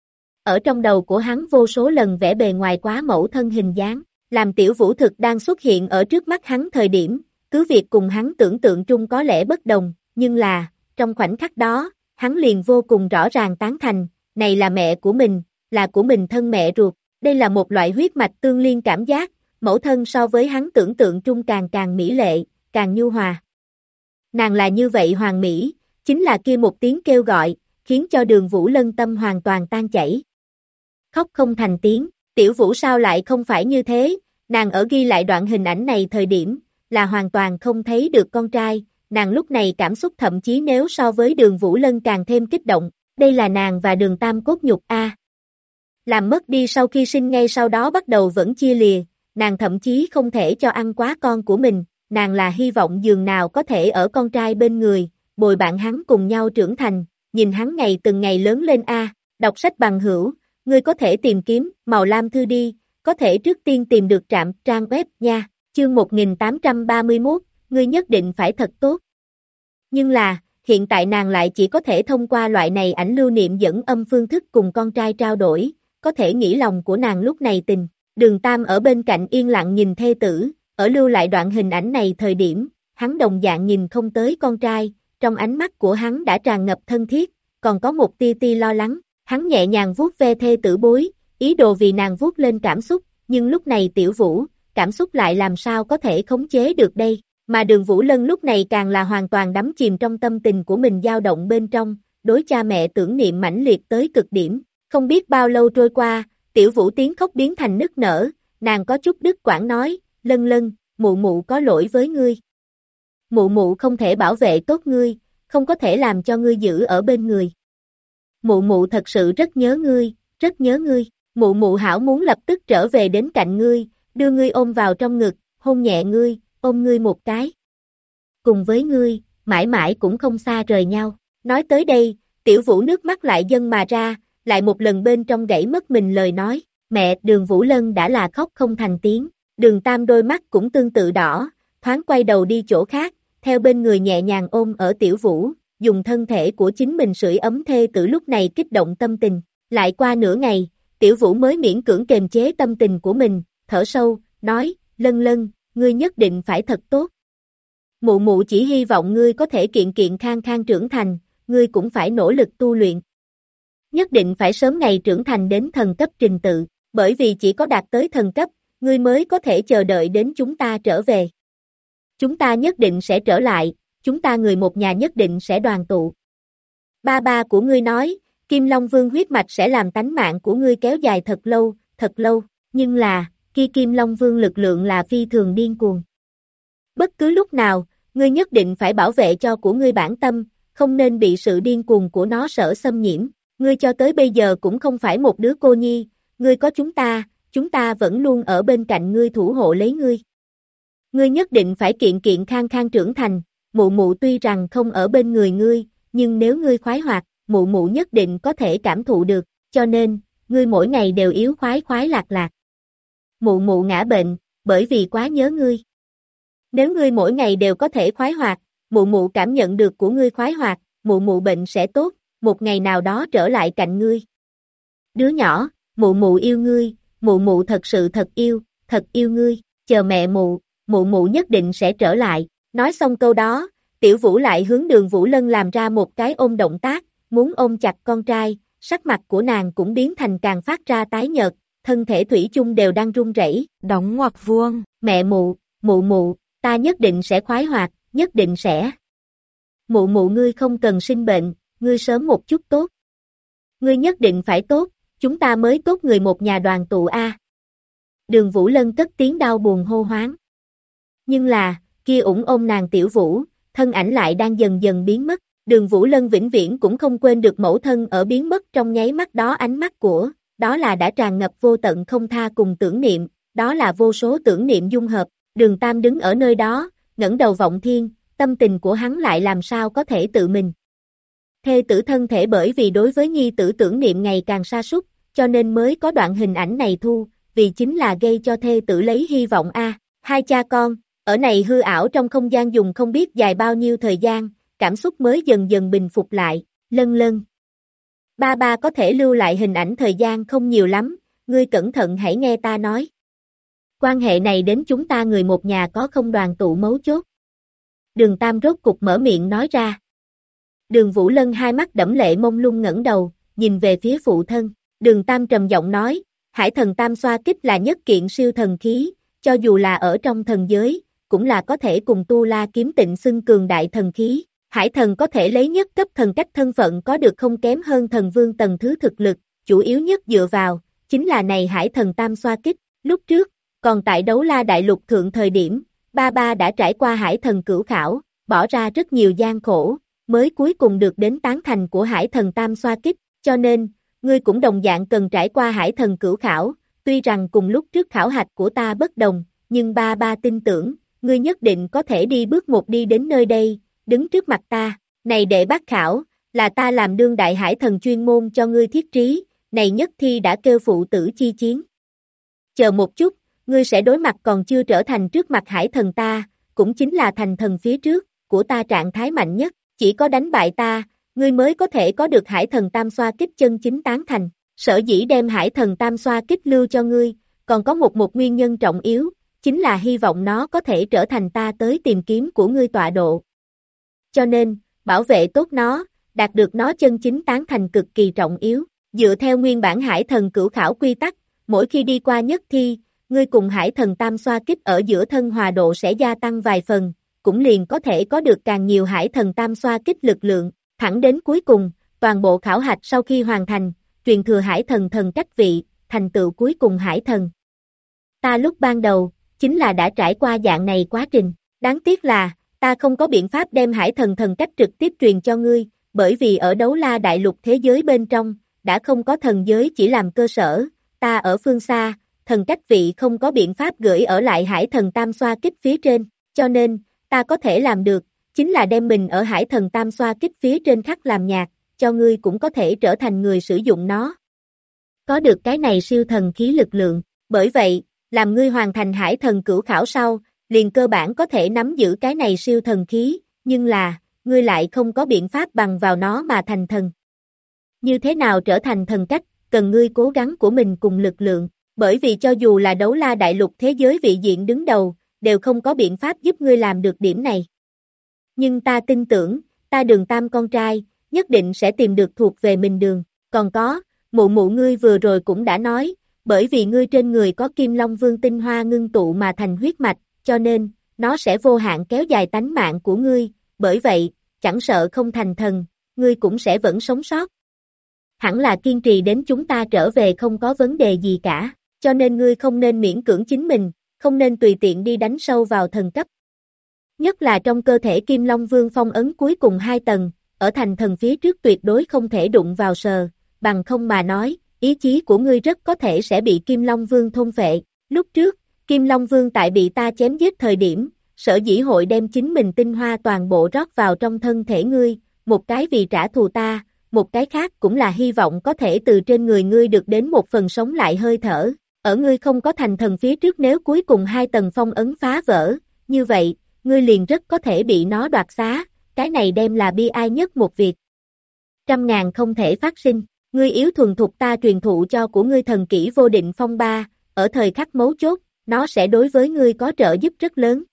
Ở trong đầu của hắn vô số lần vẽ bề ngoài quá mẫu thân hình dáng, làm tiểu vũ thực đang xuất hiện ở trước mắt hắn thời điểm, cứ việc cùng hắn tưởng tượng chung có lẽ bất đồng, nhưng là, trong khoảnh khắc đó, hắn liền vô cùng rõ ràng tán thành, này là mẹ của mình, là của mình thân mẹ ruột, đây là một loại huyết mạch tương liên cảm giác, mẫu thân so với hắn tưởng tượng chung càng mỹ lệ, càng nhu hòa. Nàng là như vậy hoàn mỹ, chính là kia một tiếng kêu gọi, khiến cho Đường Vũ Lân tâm hoàn toàn tan chảy. Khóc không thành tiếng, Tiểu Vũ sao lại không phải như thế, nàng ở ghi lại đoạn hình ảnh này thời điểm, là hoàn toàn không thấy được con trai, nàng lúc này cảm xúc thậm chí nếu so với Đường Vũ Lân càng thêm kích động, đây là nàng và Đường Tam cốt nhục a. Làm mất đi sau khi sinh ngay sau đó bắt đầu vẫn chia lìa, nàng thậm chí không thể cho ăn quá con của mình, nàng là hy vọng giường nào có thể ở con trai bên người, bồi bạn hắn cùng nhau trưởng thành, nhìn hắn ngày từng ngày lớn lên a. Đọc sách bằng hữu, ngươi có thể tìm kiếm Màu Lam Thư đi, có thể trước tiên tìm được trạm trang web nha, chương 1831, ngươi nhất định phải thật tốt. Nhưng là, hiện tại nàng lại chỉ có thể thông qua loại này ảnh lưu niệm dẫn âm phương thức cùng con trai trao đổi, có thể nghĩ lòng của nàng lúc này tình. Đường Tam ở bên cạnh yên lặng nhìn thê tử, ở lưu lại đoạn hình ảnh này thời điểm, hắn đồng dạng nhìn không tới con trai, trong ánh mắt của hắn đã tràn ngập thân thiết, còn có một tia tia lo lắng, hắn nhẹ nhàng vuốt ve thê tử bối, ý đồ vì nàng vuốt lên cảm xúc, nhưng lúc này Tiểu Vũ, cảm xúc lại làm sao có thể khống chế được đây, mà Đường Vũ Lân lúc này càng là hoàn toàn đắm chìm trong tâm tình của mình dao động bên trong, đối cha mẹ tưởng niệm mãnh liệt tới cực điểm, không biết bao lâu trôi qua, Tiểu Vũ tiếng khóc biến thành nức nở, nàng có chút đứt quãng nói, Lân Lân, mụ mụ có lỗi với ngươi. Mụ mụ không thể bảo vệ tốt ngươi, không có thể làm cho ngươi giữ ở bên người. Mụ mụ thật sự rất nhớ ngươi, rất nhớ ngươi, mụ mụ hảo muốn lập tức trở về đến cạnh ngươi, đưa ngươi ôm vào trong ngực, hôn nhẹ ngươi, ôm ngươi một cái. Cùng với ngươi, mãi mãi cũng không xa rời nhau. Nói tới đây, Tiểu Vũ nước mắt lại dâng mà ra, lại một lần bên trong gãy mất mình lời nói, mẹ. Đường Vũ Lân đã là khóc không thành tiếng, Đường Tam đôi mắt cũng tương tự đỏ, thoáng quay đầu đi chỗ khác, theo bên người nhẹ nhàng ôm ở Tiểu Vũ, dùng thân thể của chính mình sưởi ấm thê tử lúc này kích động tâm tình. Lại qua nửa ngày, Tiểu Vũ mới miễn cưỡng kềm chế tâm tình của mình, thở sâu, nói, Lân Lân, ngươi nhất định phải thật tốt. Mụ mụ chỉ hy vọng ngươi có thể kiện kiện khang khang trưởng thành, ngươi cũng phải nỗ lực tu luyện. Nhất định phải sớm ngày trưởng thành đến thần cấp trình tự, bởi vì chỉ có đạt tới thần cấp, ngươi mới có thể chờ đợi đến chúng ta trở về. Chúng ta nhất định sẽ trở lại, chúng ta người một nhà nhất định sẽ đoàn tụ. Ba ba của ngươi nói, Kim Long Vương huyết mạch sẽ làm tánh mạng của ngươi kéo dài thật lâu, nhưng là, khi Kim Long Vương lực lượng là phi thường điên cuồng. Bất cứ lúc nào, ngươi nhất định phải bảo vệ cho của ngươi bản tâm, không nên bị sự điên cuồng của nó sở xâm nhiễm. Ngươi cho tới bây giờ cũng không phải một đứa cô nhi, ngươi có chúng ta vẫn luôn ở bên cạnh ngươi thủ hộ lấy ngươi. Ngươi nhất định phải kiện kiện khang khang trưởng thành, mụ mụ tuy rằng không ở bên người ngươi, nhưng nếu ngươi khoái hoạt, mụ mụ nhất định có thể cảm thụ được, cho nên, ngươi mỗi ngày đều yếu khoái khoái lạc lạc. Mụ mụ ngã bệnh, bởi vì quá nhớ ngươi. Nếu ngươi mỗi ngày đều có thể khoái hoạt, mụ mụ cảm nhận được của ngươi khoái hoạt, mụ mụ bệnh sẽ tốt, một ngày nào đó trở lại cạnh ngươi. Đứa nhỏ, mụ mụ yêu ngươi, mụ mụ thật sự thật yêu ngươi, chờ mẹ mụ mụ nhất định sẽ trở lại. Nói xong câu đó, Tiểu Vũ lại hướng Đường Vũ Lân làm ra một cái ôm động tác, muốn ôm chặt con trai, sắc mặt của nàng cũng biến thành càng phát ra tái nhợt, thân thể thủy chung đều đang run rẩy. Đóng ngoặc vuông, mẹ mụ, ta nhất định sẽ khoái hoạt, nhất định sẽ. Mụ ngươi không cần sinh bệnh, ngươi sớm một chút tốt. Ngươi nhất định phải tốt, chúng ta mới tốt người một nhà đoàn tụ a. Đường Vũ Lân cất tiếng đau buồn hô hoáng. Nhưng là, kia ủng ôm nàng Tiểu Vũ, thân ảnh lại đang dần dần biến mất. Đường Vũ Lân vĩnh viễn cũng không quên được mẫu thân ở biến mất trong nháy mắt đó ánh mắt của, đó là đã tràn ngập vô tận không tha cùng tưởng niệm, đó là vô số tưởng niệm dung hợp. Đường Tam đứng ở nơi đó, ngẩng đầu vọng thiên, tâm tình của hắn lại làm sao có thể tự mình. Thê tử thân thể bởi vì đối với nhi tử tưởng niệm ngày càng sa sút, cho nên mới có đoạn hình ảnh này thu, vì chính là gây cho thê tử lấy hy vọng a. Hai cha con, ở này hư ảo trong không gian dùng không biết dài bao nhiêu thời gian, cảm xúc mới dần dần bình phục lại, Lân Lân. Ba có thể lưu lại hình ảnh thời gian không nhiều lắm, ngươi cẩn thận hãy nghe ta nói. Quan hệ này đến chúng ta người một nhà có không đoàn tụ mấu chốt. Đường Tam rốt cục mở miệng nói ra. Đường Vũ Lân hai mắt đẫm lệ mông lung ngẩng đầu, nhìn về phía phụ thân. Đường Tam trầm giọng nói, Hải Thần Tam Xoa Kích là nhất kiện siêu thần khí, cho dù là ở trong thần giới, cũng là có thể cùng Tu La Kiếm Tịnh xưng cường đại thần khí. Hải thần có thể lấy nhất cấp thần cách thân phận có được không kém hơn thần vương tầng thứ thực lực, chủ yếu nhất dựa vào, chính là này hải thần tam xoa kích. Lúc trước, còn tại đấu la đại lục thượng thời điểm, ba ba đã trải qua hải thần cửu khảo, bỏ ra rất nhiều gian khổ, mới cuối cùng được đến tán thành của hải thần tam xoa kích, cho nên, ngươi cũng đồng dạng cần trải qua hải thần cửu khảo, tuy rằng cùng lúc trước khảo hạch của ta bất đồng, nhưng ba ba tin tưởng, ngươi nhất định có thể đi bước một đi đến nơi đây, đứng trước mặt ta, này đệ bác khảo, là ta làm đương đại hải thần chuyên môn cho ngươi thiết trí, này nhất thi đã kêu phụ tử chi chiến. Chờ một chút, ngươi sẽ đối mặt còn chưa trở thành trước mặt hải thần ta, cũng chính là thành thần phía trước, của ta trạng thái mạnh nhất, chỉ có đánh bại ta, ngươi mới có thể có được hải thần tam xoa kích chân chính tán thành. Sở dĩ đem hải thần tam xoa kích lưu cho ngươi, còn có một nguyên nhân trọng yếu, chính là hy vọng nó có thể trở thành ta tới tìm kiếm của ngươi tọa độ. Cho nên, bảo vệ tốt nó, đạt được nó chân chính tán thành cực kỳ trọng yếu. Dựa theo nguyên bản hải thần cửu khảo quy tắc, mỗi khi đi qua nhất thi, ngươi cùng hải thần tam xoa kích ở giữa thân hòa độ sẽ gia tăng vài phần, cũng liền có thể có được càng nhiều hải thần tam xoa kích lực lượng, thẳng đến cuối cùng, toàn bộ khảo hạch sau khi hoàn thành, truyền thừa hải thần thần cách vị, thành tựu cuối cùng hải thần. Ta lúc ban đầu, chính là đã trải qua dạng này quá trình, đáng tiếc là, ta không có biện pháp đem hải thần thần cách trực tiếp truyền cho ngươi, bởi vì ở đấu la đại lục thế giới bên trong, đã không có thần giới chỉ làm cơ sở, ta ở phương xa, thần cách vị không có biện pháp gửi ở lại hải thần tam xoa kích phía trên, cho nên, ta có thể làm được, chính là đem mình ở hải thần tam xoa kích phía trên khắc làm nhạc, cho ngươi cũng có thể trở thành người sử dụng nó. Có được cái này siêu thần khí lực lượng, bởi vậy, làm ngươi hoàn thành hải thần cửu khảo sau, liền cơ bản có thể nắm giữ cái này siêu thần khí, nhưng là, ngươi lại không có biện pháp bằng vào nó mà thành thần. Như thế nào trở thành thần cách, cần ngươi cố gắng của mình cùng lực lượng, bởi vì cho dù là đấu la đại lục thế giới vị diện đứng đầu, đều không có biện pháp giúp ngươi làm được điểm này. Nhưng ta tin tưởng, ta Đường Tam con trai, nhất định sẽ tìm được thuộc về mình đường, còn có, mụ mụ ngươi vừa rồi cũng đã nói, bởi vì ngươi trên người có Kim Long Vương tinh hoa ngưng tụ mà thành huyết mạch, cho nên, nó sẽ vô hạn kéo dài tánh mạng của ngươi, bởi vậy, chẳng sợ không thành thần, ngươi cũng sẽ vẫn sống sót. Hẳn là kiên trì đến chúng ta trở về không có vấn đề gì cả, cho nên ngươi không nên miễn cưỡng chính mình, không nên tùy tiện đi đánh sâu vào thần cấp. Nhất là trong cơ thể Kim Long Vương phong ấn cuối cùng 2 tầng, ở thành thần phía trước tuyệt đối không thể đụng vào sờ, bằng không mà nói, ý chí của ngươi rất có thể sẽ bị Kim Long Vương thôn phệ. Lúc trước, Kim Long Vương tại bị ta chém giết thời điểm, sở dĩ hội đem chính mình tinh hoa toàn bộ rót vào trong thân thể ngươi, một cái vì trả thù ta, một cái khác cũng là hy vọng có thể từ trên người ngươi được đến một phần sống lại hơi thở. Ở ngươi không có thành thần phía trước nếu cuối cùng 2 tầng phong ấn phá vỡ, như vậy, ngươi liền rất có thể bị nó đoạt xá, cái này đem là bi ai nhất một việc. 100.000 không thể phát sinh, ngươi yếu thuần thục ta truyền thụ cho của ngươi thần kỹ vô định phong ba, ở thời khắc mấu chốt, nó sẽ đối với ngươi có trợ giúp rất lớn.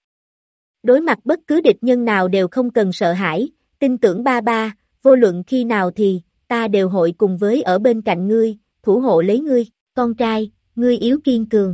Đối mặt bất cứ địch nhân nào đều không cần sợ hãi, tin tưởng ba ba, vô luận khi nào thì, ta đều hội cùng với ở bên cạnh ngươi, thủ hộ lấy ngươi, con trai, ngươi yếu kiên cường.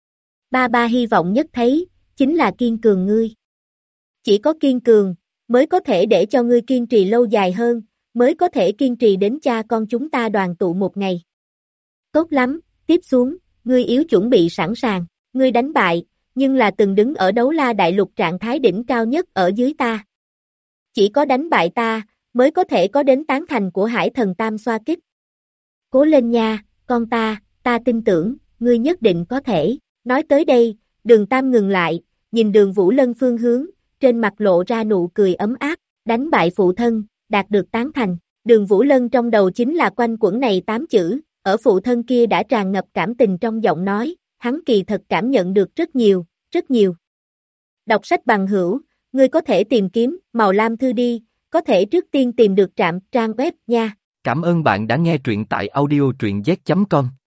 Ba ba hy vọng nhất thấy, chính là kiên cường ngươi. Chỉ có kiên cường, mới có thể để cho ngươi kiên trì lâu dài hơn, mới có thể kiên trì đến cha con chúng ta đoàn tụ một ngày. Tốt lắm, tiếp xuống, ngươi yếu chuẩn bị sẵn sàng, ngươi đánh bại, nhưng là từng đứng ở đấu la đại lục trạng thái đỉnh cao nhất ở dưới ta. Chỉ có đánh bại ta, mới có thể có đến tán thành của hải thần tam xoa kích. Cố lên nha, con ta tin tưởng, ngươi nhất định có thể. Nói tới đây, Đường Tam ngừng lại, nhìn Đường Vũ Lân phương hướng, trên mặt lộ ra nụ cười ấm áp, đánh bại phụ thân, đạt được tán thành. Đường Vũ Lân trong đầu chính là quanh quẩn này 8 chữ, ở phụ thân kia đã tràn ngập cảm tình trong giọng nói, hắn kỳ thật cảm nhận được rất nhiều, rất nhiều. Đọc sách bằng hữu, ngươi có thể tìm kiếm Màu Lam Thư đi, có thể trước tiên tìm được trạm trang web nha. Cảm ơn bạn đã nghe truyện tại audio truyện z.com.